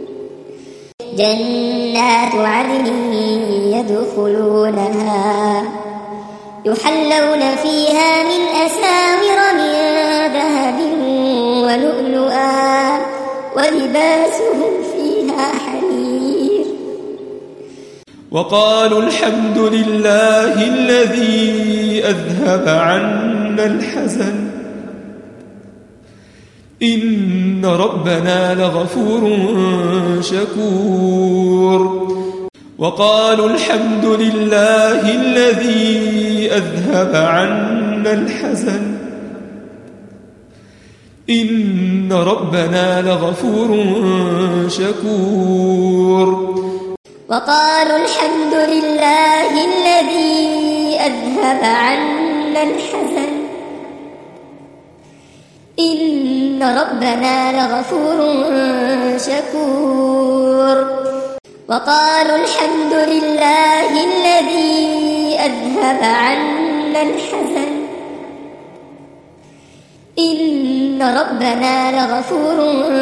جنات عدن يدخلونها يحلون فيها من أساور من ذهب ولؤلؤا ولباسهم فيها حرير. وقالوا الحمد لله الذي أذهب عنا الحزن إن ربنا لغفور شكور. وقالوا الحمد لله الذي أذهب عنا الحزن إن ربنا لغفور شكور. وقالوا الحمد لله الذي أذهب عنا الحزن إن ربنا لغفور شكور. وقالوا الحمد لله الذي أذهب عنا الحزن إن ربنا لغفور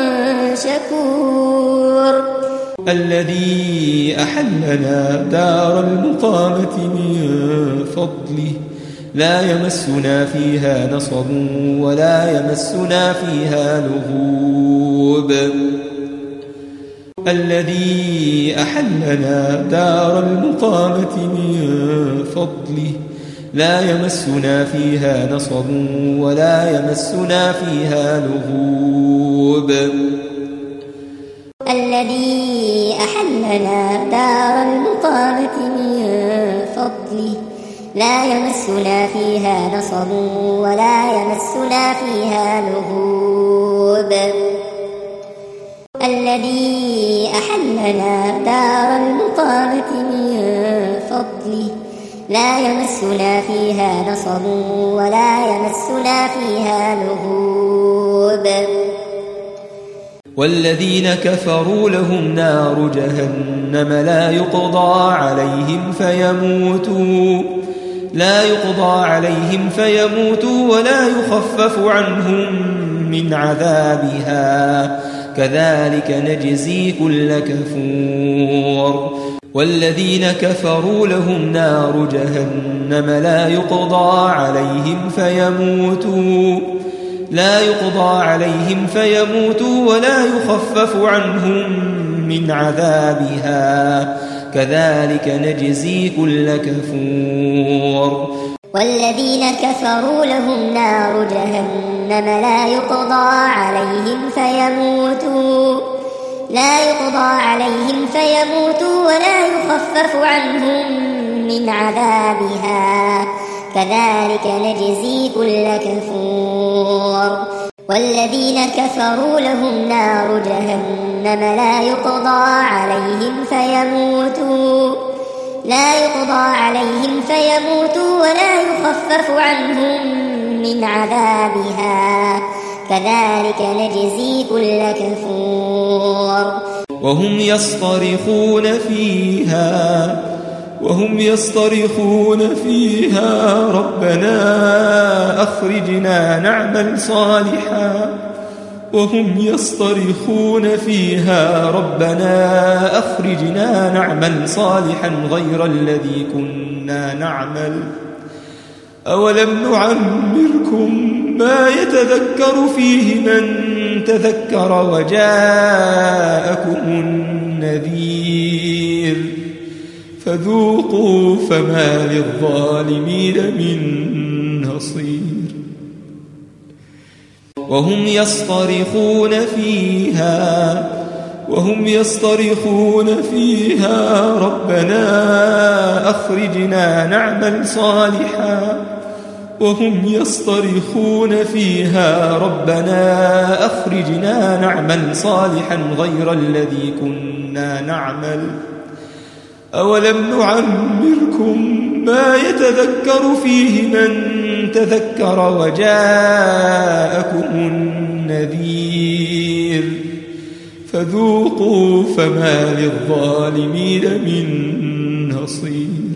شكور. الذي أحلنا دار المقامة من فضله لا يمسنا فيها نصب ولا يمسنا فيها لغوب. الذي أحلنا دار المقامة من فضله لا يمسنا فيها نصب ولا يمسنا فيها لغوب. الذي أحلنا دار المقامة من فضله لا يمسنا فيها نصب ولا يمسنا فيها لغوب. الذي أحلنا دار المقامة من فضله لا يمسنا فيها نصب ولا يمسنا فيها لغوب. والذين كفروا لهم نار جهنم لا يقضى عليهم فيموتوا لا يقضى عليهم فيموتوا ولا يخفف عنهم من عذابها كذلك نجزي كل كفور والذين كفروا لهم نار جهنم لا يقضى عليهم فيموتوا لا يقضى عليهم فيموتوا ولا يخفف عنهم من عذابها كذلك نجزي كل كفور والذين كفروا لهم نار جهنم لا يقضى عليهم فيموتوا لا يقضى عليهم فيموتوا ولا يخفف عنهم من عذابها كذلك نجزي كل كفور والذين كفروا لهم نار جهنم لا يقضى عليهم فيموتوا لا يقضى عليهم فيموتوا ولا يخفف عنهم من عذابها كذلك نجزي كل كفور وهم يصطرخون فيها وهم يصطرخون فيها ربنا أخرجنا نعمل صالحا وهم يصطرخون فيها ربنا أخرجنا نعمل صالحا غير الذي كنا نعمل أولم نعمركم ما يتذكر فيه من تذكر وجاءكم النذير فذوقوا فما للظالمين من نصير وهم يصطرخون فيها وهم يصطرخون فيها ربنا أخرجنا نعمل صالحا وهم يصطرخون فيها ربنا أخرجنا نعمل صالحا غير الذي كنا نعمل أولم نعمركم ما يتذكر فيه من تذكر وجاءكم النذير فذوقوا فما للظالمين من نصير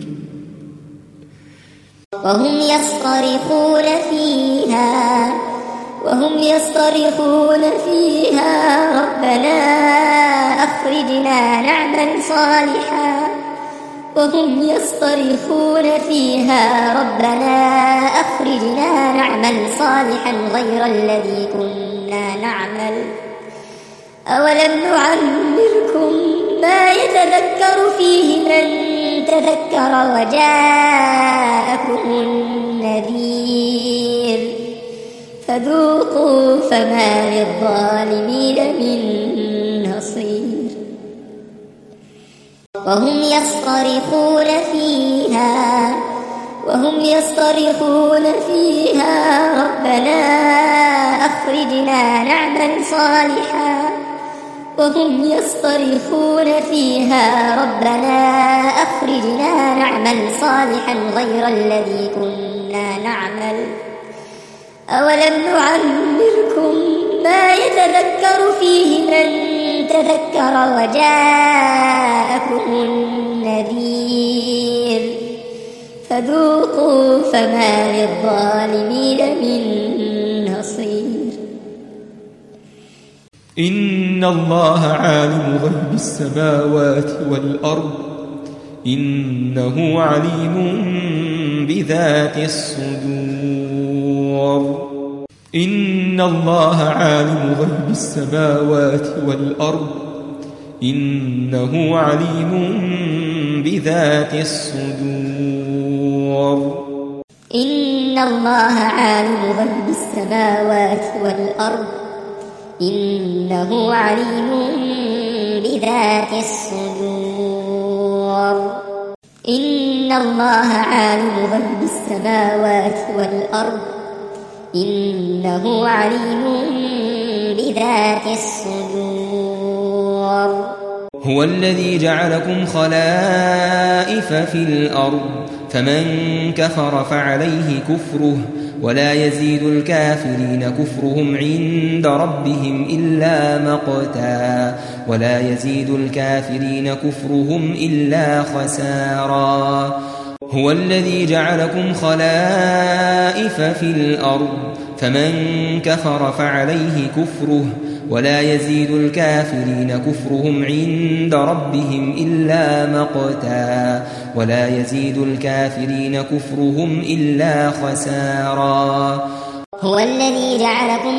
وهم يصطرخون فيها وهم يصطرخون فيها ربنا أخرجنا نعمل صالحا وهم يصطرخون فيها ربنا أخرجنا نعمل صالحا غير الذي كنا نعمل أولم نعمركم ما يتذكر فيه من تذكر وجاءكم النذير فذوقوا فما للظالمين من نصير وهم يصطرخون فيها وهم يصطرخون فيها ربنا أخرجنا نعمل صالحا وهم يصطرخون فيها ربنا أخرجنا نعمل صالحا غير الذي كنا نعمل أولم نعمركم ما يتذكر فيه من تذكر وجاءكم النذير فذوقوا فما للظالمين من نصير إن الله عالم غيب السماوات والأرض إنه عليم بذات الصدور إن الله عالم غيب السماوات والأرض إنه عليم بذات الصدور إن الله عالم غيب السماوات والأرض إنه عليم بذات الصدور إن الله عالم غيب السماوات والأرض إنه عليم بذات الصدور هو الذي جعلكم خلائف في الأرض فمن كفر فعليه كفره ولا يزيد الكافرين كفرهم عند ربهم إلا مقتا ولا يزيد الكافرين كفرهم إلا خسارا هو الذي جعلكم خلائف في الأرض فمن كفر فعليه كفره ولا يزيد الكافرين كفرهم عند ربهم إلا مقتا ولا يزيد الكافرين كفرهم إلا خسارا هو الذي جعلكم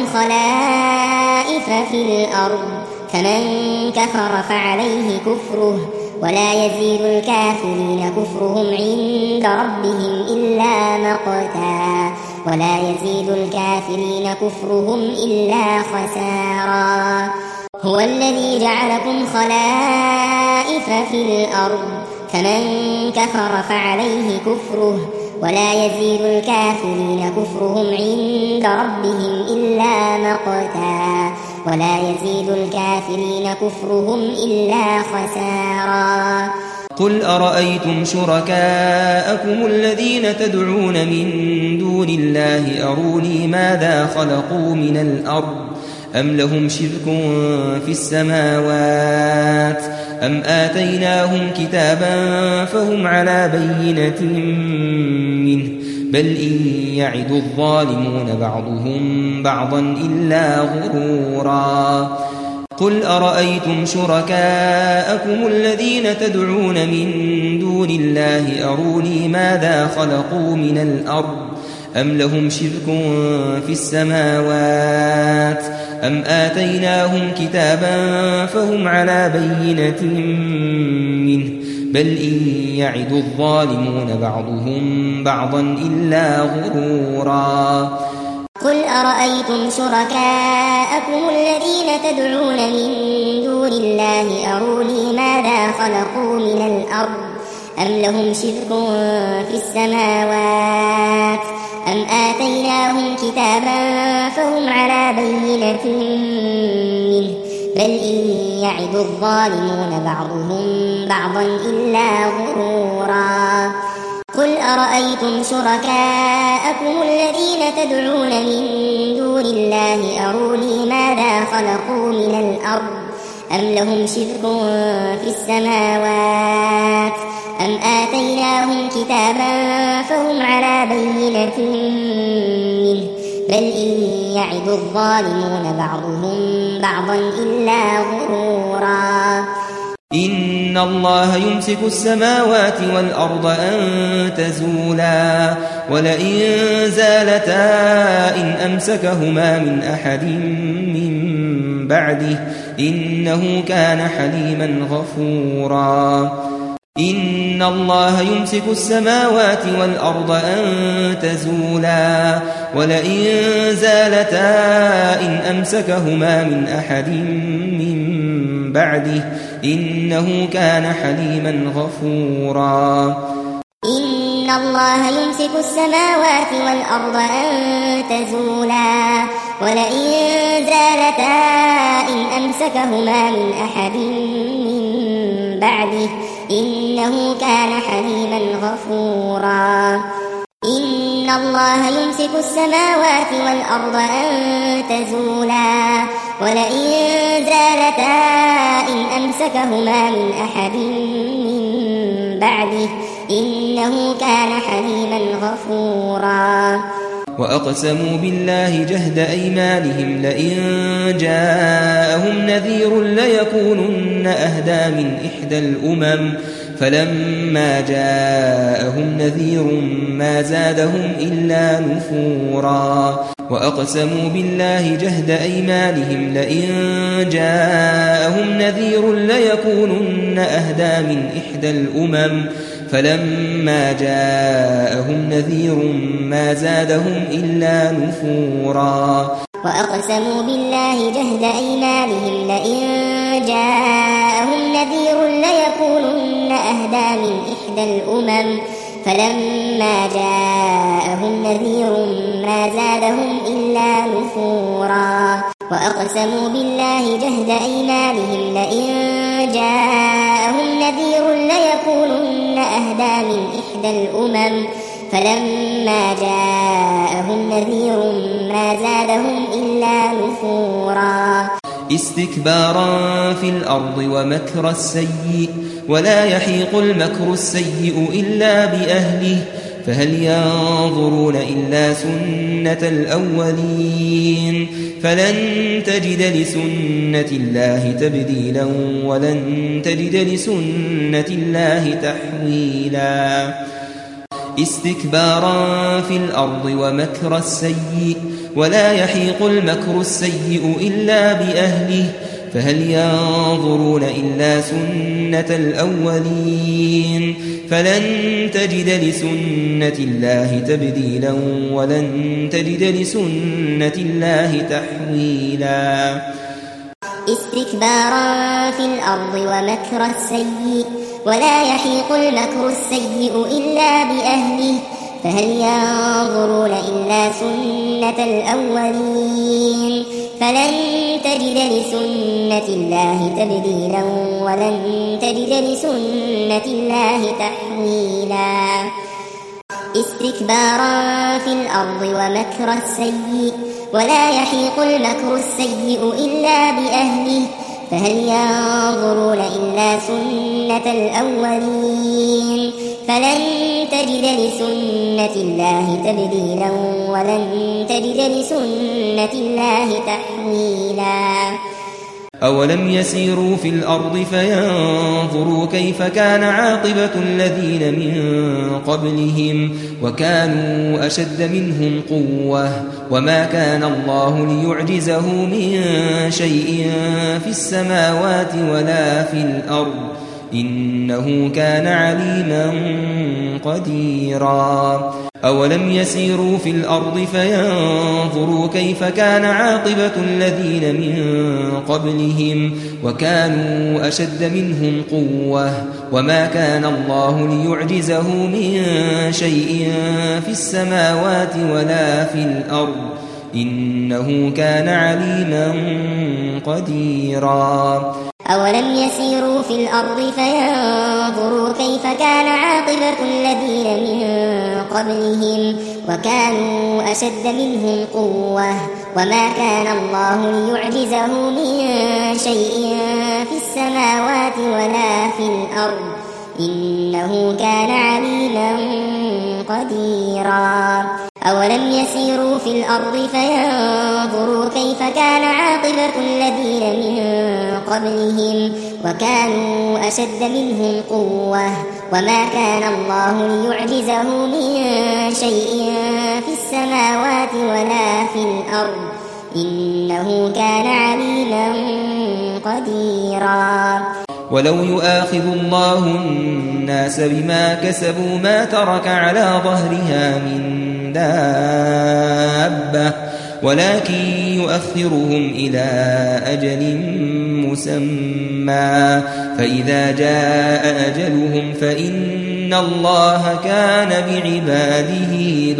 خلائف في الأرض فمن كفر فعليه كفره ولا يزيد الكافرين كفرهم عند ربهم إلا مقتا ولا يزيد الكافرين كفرهم إلا خسارا هو الذي جعلكم خلائف في الأرض فمن كفر فعليه كفره ولا يزيد الكافرين كفرهم عند ربهم إلا مقتا ولا يزيد الكافرين كفرهم إلا خسارا قل أرأيتم شركاءكم الذين تدعون من دون الله أروني ماذا خلقوا من الأرض أم لهم شرك في السماوات أم آتيناهم كتابا فهم على بينة منه بل إن يعد الظالمون بعضهم بعضا إلا غرورا قل أرأيتم شركاءكم الذين تدعون من دون الله أروني ماذا خلقوا من الأرض أم لهم شرك في السماوات أم آتيناهم كتابا فهم على بينة منه بل إن يعد الظالمون بعضهم بعضا إلا غرورا قل أرأيتم شركاءكم الذين تدعون من دون الله أروني ماذا خلقوا من الأرض أم لهم شرك في السماوات أم آتيناهم كتابا فهم على بينة منه بل إن يعد الظالمون بعضهم بعضا إلا غرورا قل أرأيتم شركاءكم الذين تدعون من دون الله أروني ماذا خلقوا من الأرض أم لهم شرك في السماوات أم آتيناهم كتابا فهم على بينة منه بل إن يعد الظالمون بعضهم بعضا إلا غرورا إن الله يمسك السماوات والأرض أن تزولا ولئن زالتا إن أمسكهما من أحد من بعده إنه كان حليما غفورا إن الله يمسك السماوات والأرض أن تزولا ولئن زالتا إن أمسكهما من أحد من بعده إنه كان حليما غفورا إن الله يمسك السماوات والأرض أن تزولا ولئن زالتا إن أمسكهما من أحد من بعده إنه كان حليما غفورا إن الله يمسك السماوات والأرض أن تزولا ولئن زالتا إن أمسكهما من أحد من بعده إنه كان حليما غفورا وأقسموا بالله جهد أيمانهم لئن جاءهم نذير ليكونن أهدى من إحدى الأمم فلما جاءهم نذير ما زادهم إلا نفورا وأقسموا بالله جهد أيمانهم لئن جاءهم نذير ليكونن أهدى من إحدى الأمم فلما جاءهم نذير ما زادهم إلا نفورا وأقسموا بالله جهد أيمانهم لئن جاءهم نذير ليكونن أهدى من إحدى الأمم فلما جاءهم نذير ما زادهم إلا نفورا وأقسموا بالله جهد أيمانهم لئن جاءهم نذير ليكونن أهدى من إحدى الأمم فلما جاءهم نذير ما زادهم إلا نفورا استكبارا في الأرض ومكر السيء ولا يحيق المكر السيء إلا بأهله فهل ينظرون إلا سنة الأولين فلن تجد لسنة الله تبديلا ولن تجد لسنة الله تحويلا استكبارا في الأرض ومكر السيء ولا يحيق المكر السيء إلا بأهله فهل ينظرون إلا سنة الأولين فلن تجد لسنة الله تبديلا ولن تجد لسنة الله تحويلا استكبارا في الأرض ومكر السيء ولا يحيق المكر السيء إلا بأهله فهل ينظرون إلا سنة الأولين فلن تجد لسنة الله تبديلا ولن تجد لسنة الله تحويلا استكبارا في الأرض ومكر السيء ولا يحيق المكر السيء إلا بأهله فهل ينظرون إلا سنة الأولين فلن تجد لسنة الله تبديلا ولن تجد لسنة الله تحويلا أولم يسيروا في الأرض فينظروا كيف كان عاقبة الذين من قبلهم وكانوا أشد منهم قوة وما كان الله ليعجزه من شيء في السماوات ولا في الأرض إنه كان عليما قديرا أولم يسيروا في الأرض فينظروا كيف كان عاقبة الذين من قبلهم وكانوا أشد منهم قوة وما كان الله ليعجزه من شيء في السماوات ولا في الأرض إنه كان عليما قديرا أولم يسيروا في الأرض فينظروا كيف كان عاقبة الذين من قبلهم وكانوا أشد منهم قوة وما كان الله ليعجزه من شيء في السماوات ولا في الأرض إنه كان عليما قديرا أولم يسيروا في الأرض فينظروا كيف كان عاقبة الذين من قبلهم وكانوا أشد منهم قوة وما كان الله ليعجزه من شيء في السماوات ولا في الأرض إنه كان عليما قديرا ولو يؤاخذ الله الناس بما كسبوا ما ترك على ظهرها من دابة ولكن يؤخرهم إلى أجل مسمى فإذا جاء أجلهم فإن الله كان بعباده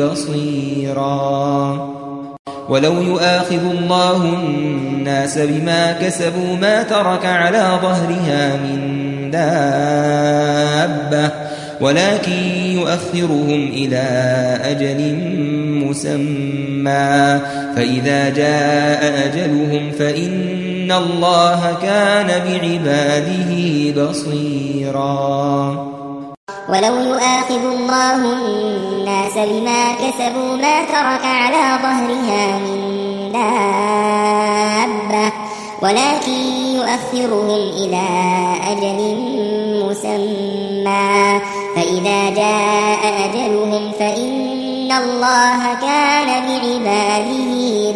بصيرا ولو يؤاخذ الله الناس بما كسبوا ما ترك على ظهرها من دابة ولكن يؤخرهم إلى أجل مسمى فإذا جاء أجلهم فإن الله كان بعباده بصيرا ولو يؤاخذ الله الناس بما كسبوا ما ترك على ظهرها من دابة ولكن يؤخرهم إلى أجل مسمى فإذا جاء أجلهم فإن الله كان بعباده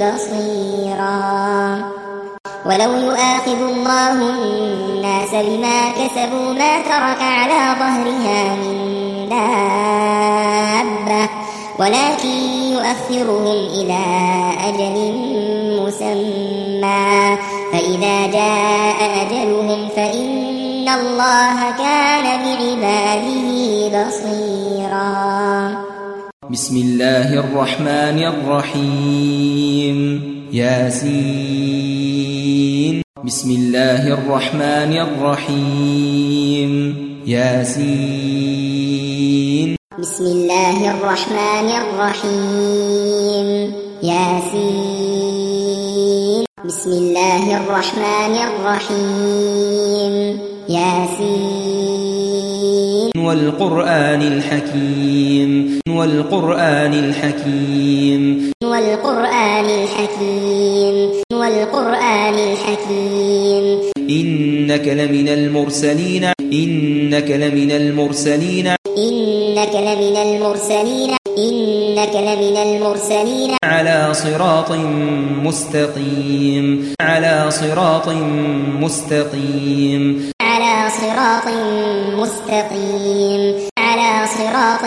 بصيرا ولو يؤاخذ الله الناس بما كسبوا ما ترك على ظهرها من دابة ولكن يؤخرهم إلى أجل مسمى فإذا جاء أجلهم فإن الله كان بعباده بصيرا بسم الله الرحمن الرحيم ياسين بسم الله الرحمن الرحيم ياسين بسم الله الرحمن الرحيم ياسين بسم الله الرحمن الرحيم ياسين والقرآن الحكيم والقرآن الحكيم والقرآن الحكيم والقرآن الحكيم إنك لمن المرسلين إنك لمن المرسلين إنك لمن المرسلين إنك لمن المرسلين على صراط مستقيم على صراط مستقيم على صراط مستقيم على صراط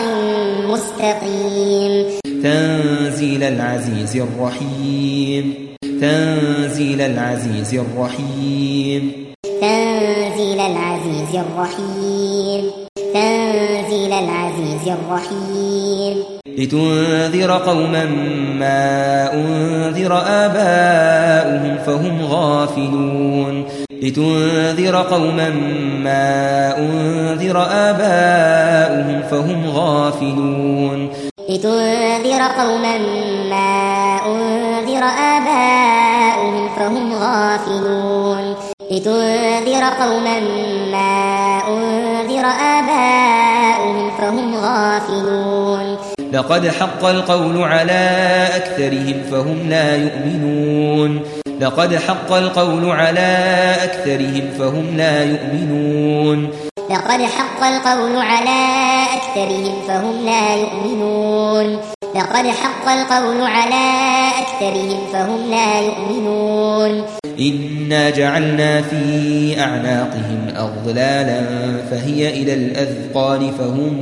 مستقيم تنزيل العزيز الرحيم تنزيل العزيز الرحيم تنزيل العزيز الرحيم تنزيل العزيز الرحيم لتنذر قوما ما أنذر آباؤهم فهم غافلون لتنذر قوما ما أنذر آباؤهم فهم غافلون لتنذر قوما ما أنذر آباؤهم فهم غافلون لتنذر قوما ما أنذر آباؤهم فهم غافلون لقد حق القول على أكثرهم فهم لا يؤمنون لقد حق القول على أكثرهم فهم لا يؤمنون لقد حق القول على أكثرهم فهم لا يؤمنون لقد حق القول على أكثرهم فهم لا يؤمنون إنا جعلنا في أعناقهم أغلالا فهي إلى الأذقان فهم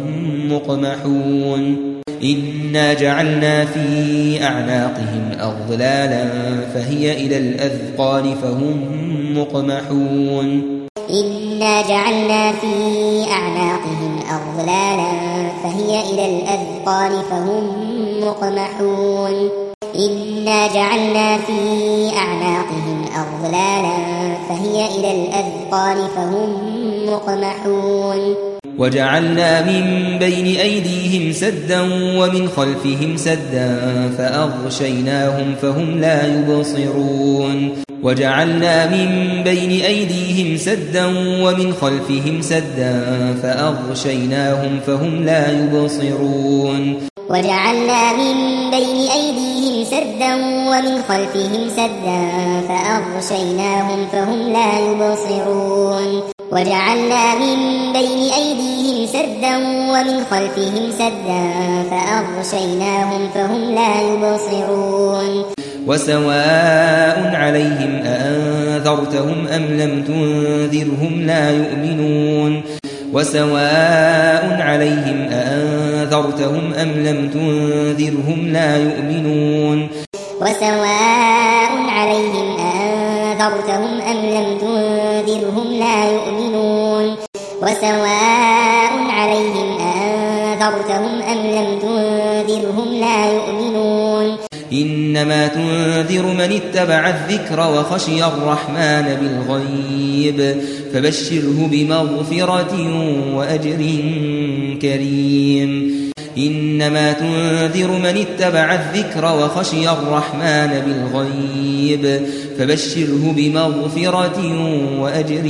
مقمحون إنا جعلنا في أعناقهم أغلالا فهي إلى الأذقان فهم مقمحون إنا جعلنا في أعناقهم أغلالا فهي إلى الأذقان فهم مقمحون إنا جعلنا في أعناقهم أغلالا فهي إلى الأذقان فهم مقمحون وجعلنا من بين أيديهم سدا ومن خلفهم سدا فأغشيناهم فهم لا يبصرون وجعلنا من بين أيديهم سدا ومن خلفهم سدا فأغشيناهم فهم لا يبصرون وجعلنا من بين أيديهم سدا ومن خلفهم سدا فأغشيناهم فهم لا يبصرون وجعلنا من بين أيديهم سدا ومن خلفهم سدا فأغشيناهم فهم لا يبصرون وسواء عليهم أأنذرتهم أم لم تنذرهم لا يؤمنون وسواء عليهم أأنذرتهم أم لم تنذرهم لا يؤمنون وسواء عليهم أأنذرتهم أم لم تنذرهم لا يؤمنون وسواء عليهم أأنذرتهم أم لم تنذرهم لا يؤمنون إنما تنذر من اتبع الذكر وخشي الرحمن بالغيب فبشره بمغفرة وأجر كريم إنما تنذر من اتبع الذكر وخشي الرحمن بالغيب فبشره بمغفرة وأجر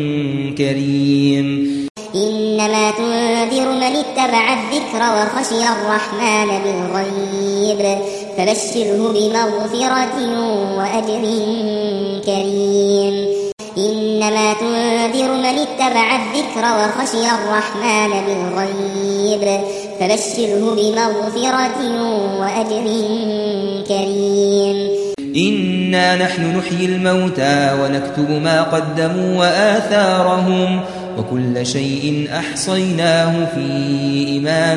كريم إنما تنذر من اتبع الذكر وخشي الرحمن بالغيب فبشره بمغفرة وأجر كريم إنما تنذر من اتبع الذكر وخشي الرحمن بالغيب فبشره بمغفرة وأجر كريم إنا نحن نحيي الموتى ونكتب ما قدموا وآثارهم وكل شيء أحصيناه في إمام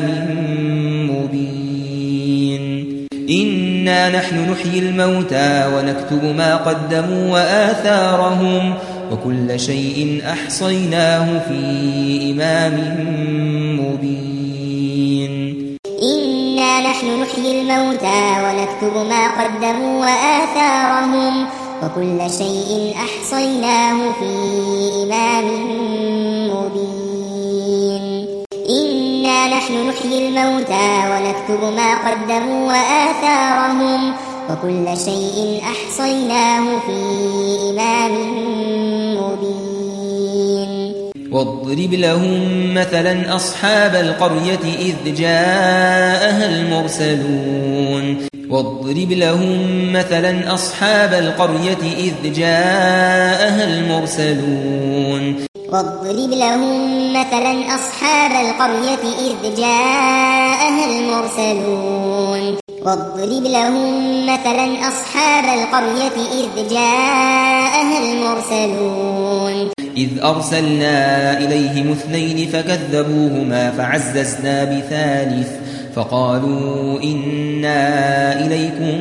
مبين إنا نحن نحيي الموتى ونكتب ما قدموا وآثارهم وكل شيء أحصيناه في إمام مبين إنا نحن نحيي الموتى ونكتب ما قدموا وآثارهم وكل شيء أحصيناه في إمام مبين إنا نحن نحن نحيي الموتى ونكتب ما قدموا وآثارهم وكل شيء أحصيناه في إمام مبين. واضرب لهم مثلا أصحاب القرية إذ جاءها المرسلون واضرب لهم مثلا أصحاب القرية إذ جاءها المرسلون واضرب لهم مثلا أصحاب القرية إذ جاءها المرسلون واضرب لهم مثلا أصحاب القرية إذ جاءها المرسلون إذ أرسلنا إليهم اثنين فكذبوهما فعززنا بثالث فقالوا إنا إليكم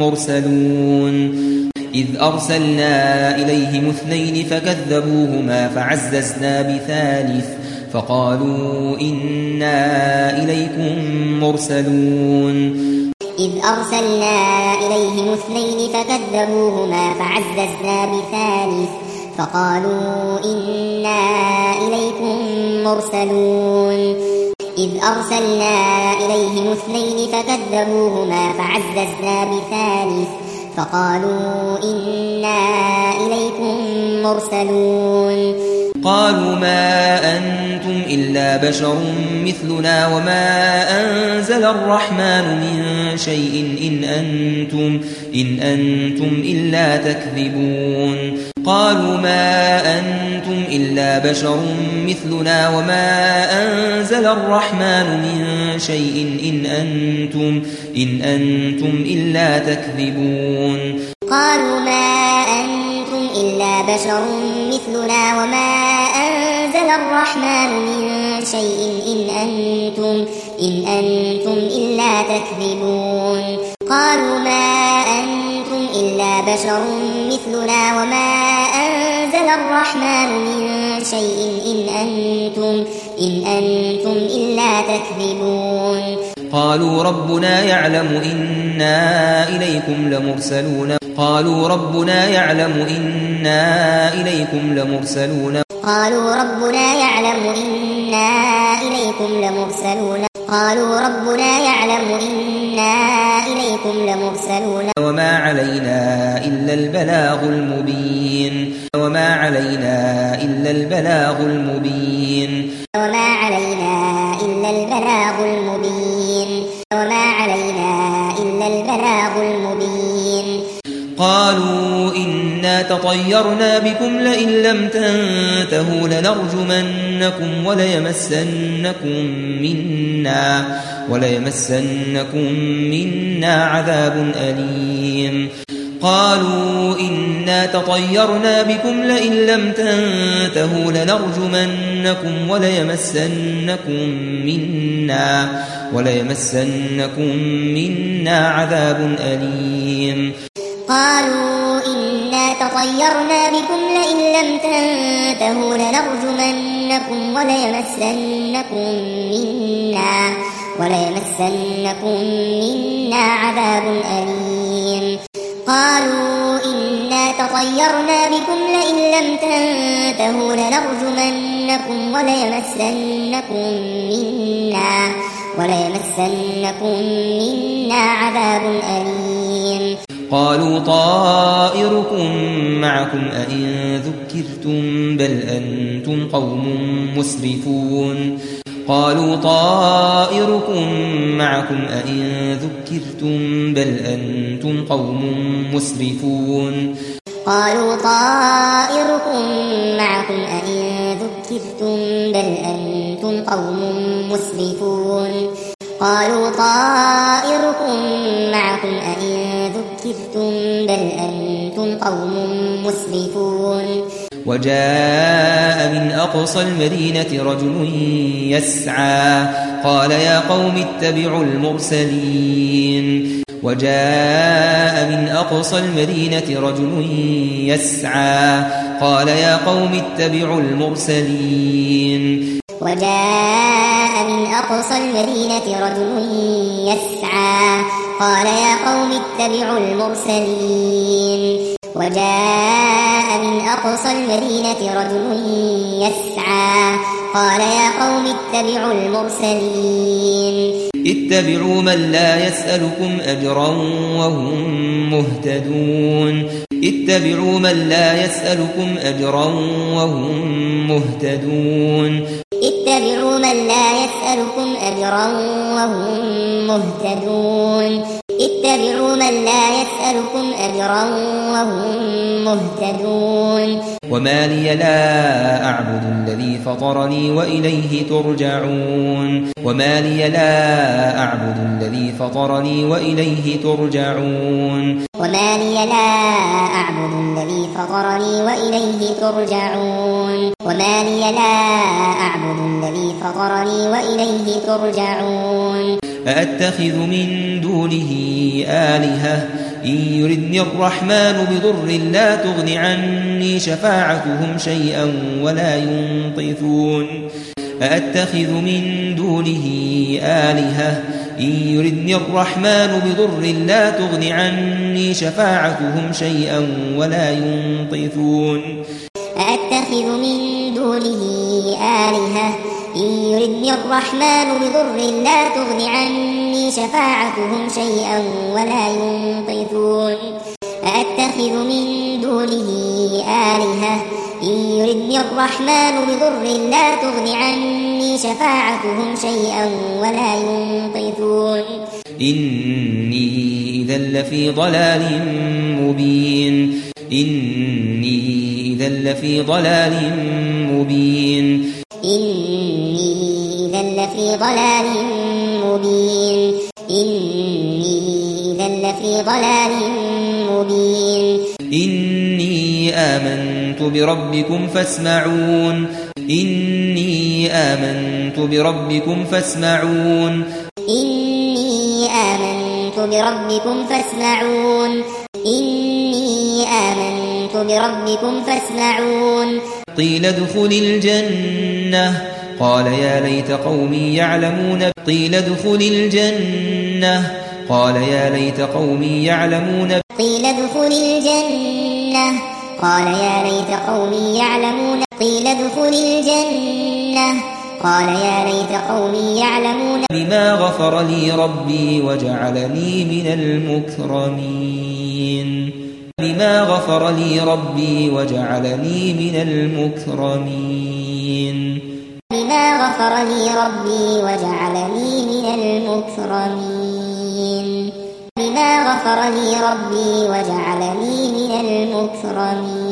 مرسلون إذ أرسلنا إليهم اثنين فكذبوهما فعززنا بثالث فقالوا إنا إليكم مرسلون إذ أرسلنا إليهم اثنين فكذبوهما فعززنا بثالث فقالوا إنا إليكم مرسلون إذ أرسلنا إليهم اثنين فكذبوهما فعززنا بثالث فقالوا إنا إليكم مرسلون قالوا ما أنتم إلا بشر مثلنا وما أنزل الرحمن من شيء إن أنتم, إن أنتم إلا تكذبون قالوا ما أنتم إلا بشر مثلنا وما أنزل الرحمن من شيء إن أنتم, إن أنتم إلا تكذبون قالوا ما أنتم إلا بشر مثلنا وما أنزل الرحمن من شيء إن أنتم, إن أنتم إلا تكذبون قالوا ما أنتم إلا بشر مثلنا وما أنزل الرحمن من شيء إن أنتم, إن أنتم إلا تكذبون قالوا ربنا يعلم إنا إليكم لمرسلون قالوا ربنا يعلم إنا إليكم لمرسلون قالوا ربنا يعلم إنا إليكم لمرسلون قالوا ربنا يعلم إنا إليكم لمرسلون وما علينا إلا البلاغ المبين وما علينا إلا البلاغ المبين وما علينا إلا البلاغ المبين وما علينا إلا البلاغ المبين قالوا إنا تطيرنا بكم لئن لم تنتهوا لنرجمنكم وليمسنكم منا وليمسنكم منا عذاب أليم قالوا إنا تطيرنا بكم لئن لم تنتهوا لنرجمنكم وليمسنكم منا وليمسنكم منا عذاب أليم قالوا إنا تطيرنا بكم لئن لم تنتهوا لنرجمنكم وليمسنكم منا وليمسنكم منا عذاب أليم قالوا إنا تطيرنا بكم لئن لم تنتهوا لنرجمنكم وليمسنكم منا وليمسنكم منا عذاب أليم قالوا طائركم معكم أئن ذكرتم بل أنتم قوم مسرفون قالوا طائركم معكم أئن ذكرتم بل أنتم قوم مسرفون قالوا طائركم معكم أئن ذكرتم بل أنتم قوم مسرفون قالوا طائركم معكم أئن ذكرتم بل أنتم قوم مسرفون وجاء من أقصى المدينة رجل يسعى قال يا قوم اتبعوا المرسلين وجاء من أقصى المدينة رجل يسعى قال يا قوم اتبعوا المرسلين وجاء من أقصى المدينة رجل يسعى قال يا قوم اتبعوا المرسلين وجاء من أقصى المدينة رجل يسعى قال يا قوم اتبعوا المرسلين اتبعوا من لا يسألكم أجرا وهم مهتدون اتبعوا من لا يسألكم أجرا وهم مهتدون اتبعوا من لا يسألكم أجرا وهم مهتدون اتبعوا من لا يسألكم أجرا وهم مهتدون وما لي لا أعبد الذي فطرني وإليه ترجعون وما لي لا أعبد الذي فطرني وإليه ترجعون وما لي لا أعبد الذي فطرني وإليه ترجعون وما لي لا أعبد الذي فطرني وإليه ترجعون أأتخذ من دونه آلهة إن يردني الرحمن بضر لا تغن عني شفاعتهم شيئا ولا ينقذون أأتخذ من دونه آلهة إن يردني الرحمن بضر لا تغن عني شفاعتهم شيئا ولا ينقذون أأتخذ من دونه آلهة إن يردني الرحمن بضر لا تغن عني شفاعتهم شيئا ولا ينقذون أأتخذ من دونه آلهة إن يردني الرحمن بضر لا تغن عني شفاعتهم شيئا ولا ينقذون إني إذا لفي ضلال مبين إني إذا لفي ضلال مبين إني إذا لفي ضلال مبين إني إذا لفي ضلال مبين إني آمنت بربكم فاسمعون إني آمنت بربكم فاسمعون إني آمنت بربكم فاسمعون إني آمنت بربكم فاسمعون قيل ادخل الجنة قال يا ليت قومي يعلمون قيل ادخل الجنة قال يا ليت قومي يعلمون قيل ادخل الجنة قال يا ليت قومي يعلمون قيل ادخل الجنة قال يا ليت قومي يعلمون بما غفر لي ربي وجعلني من المكرمين بما غفر لي ربي وجعلني من المكرمين بما غفر لي ربي وجعلني من المكرمين بما غفر لي ربي وجعلني من المكرمين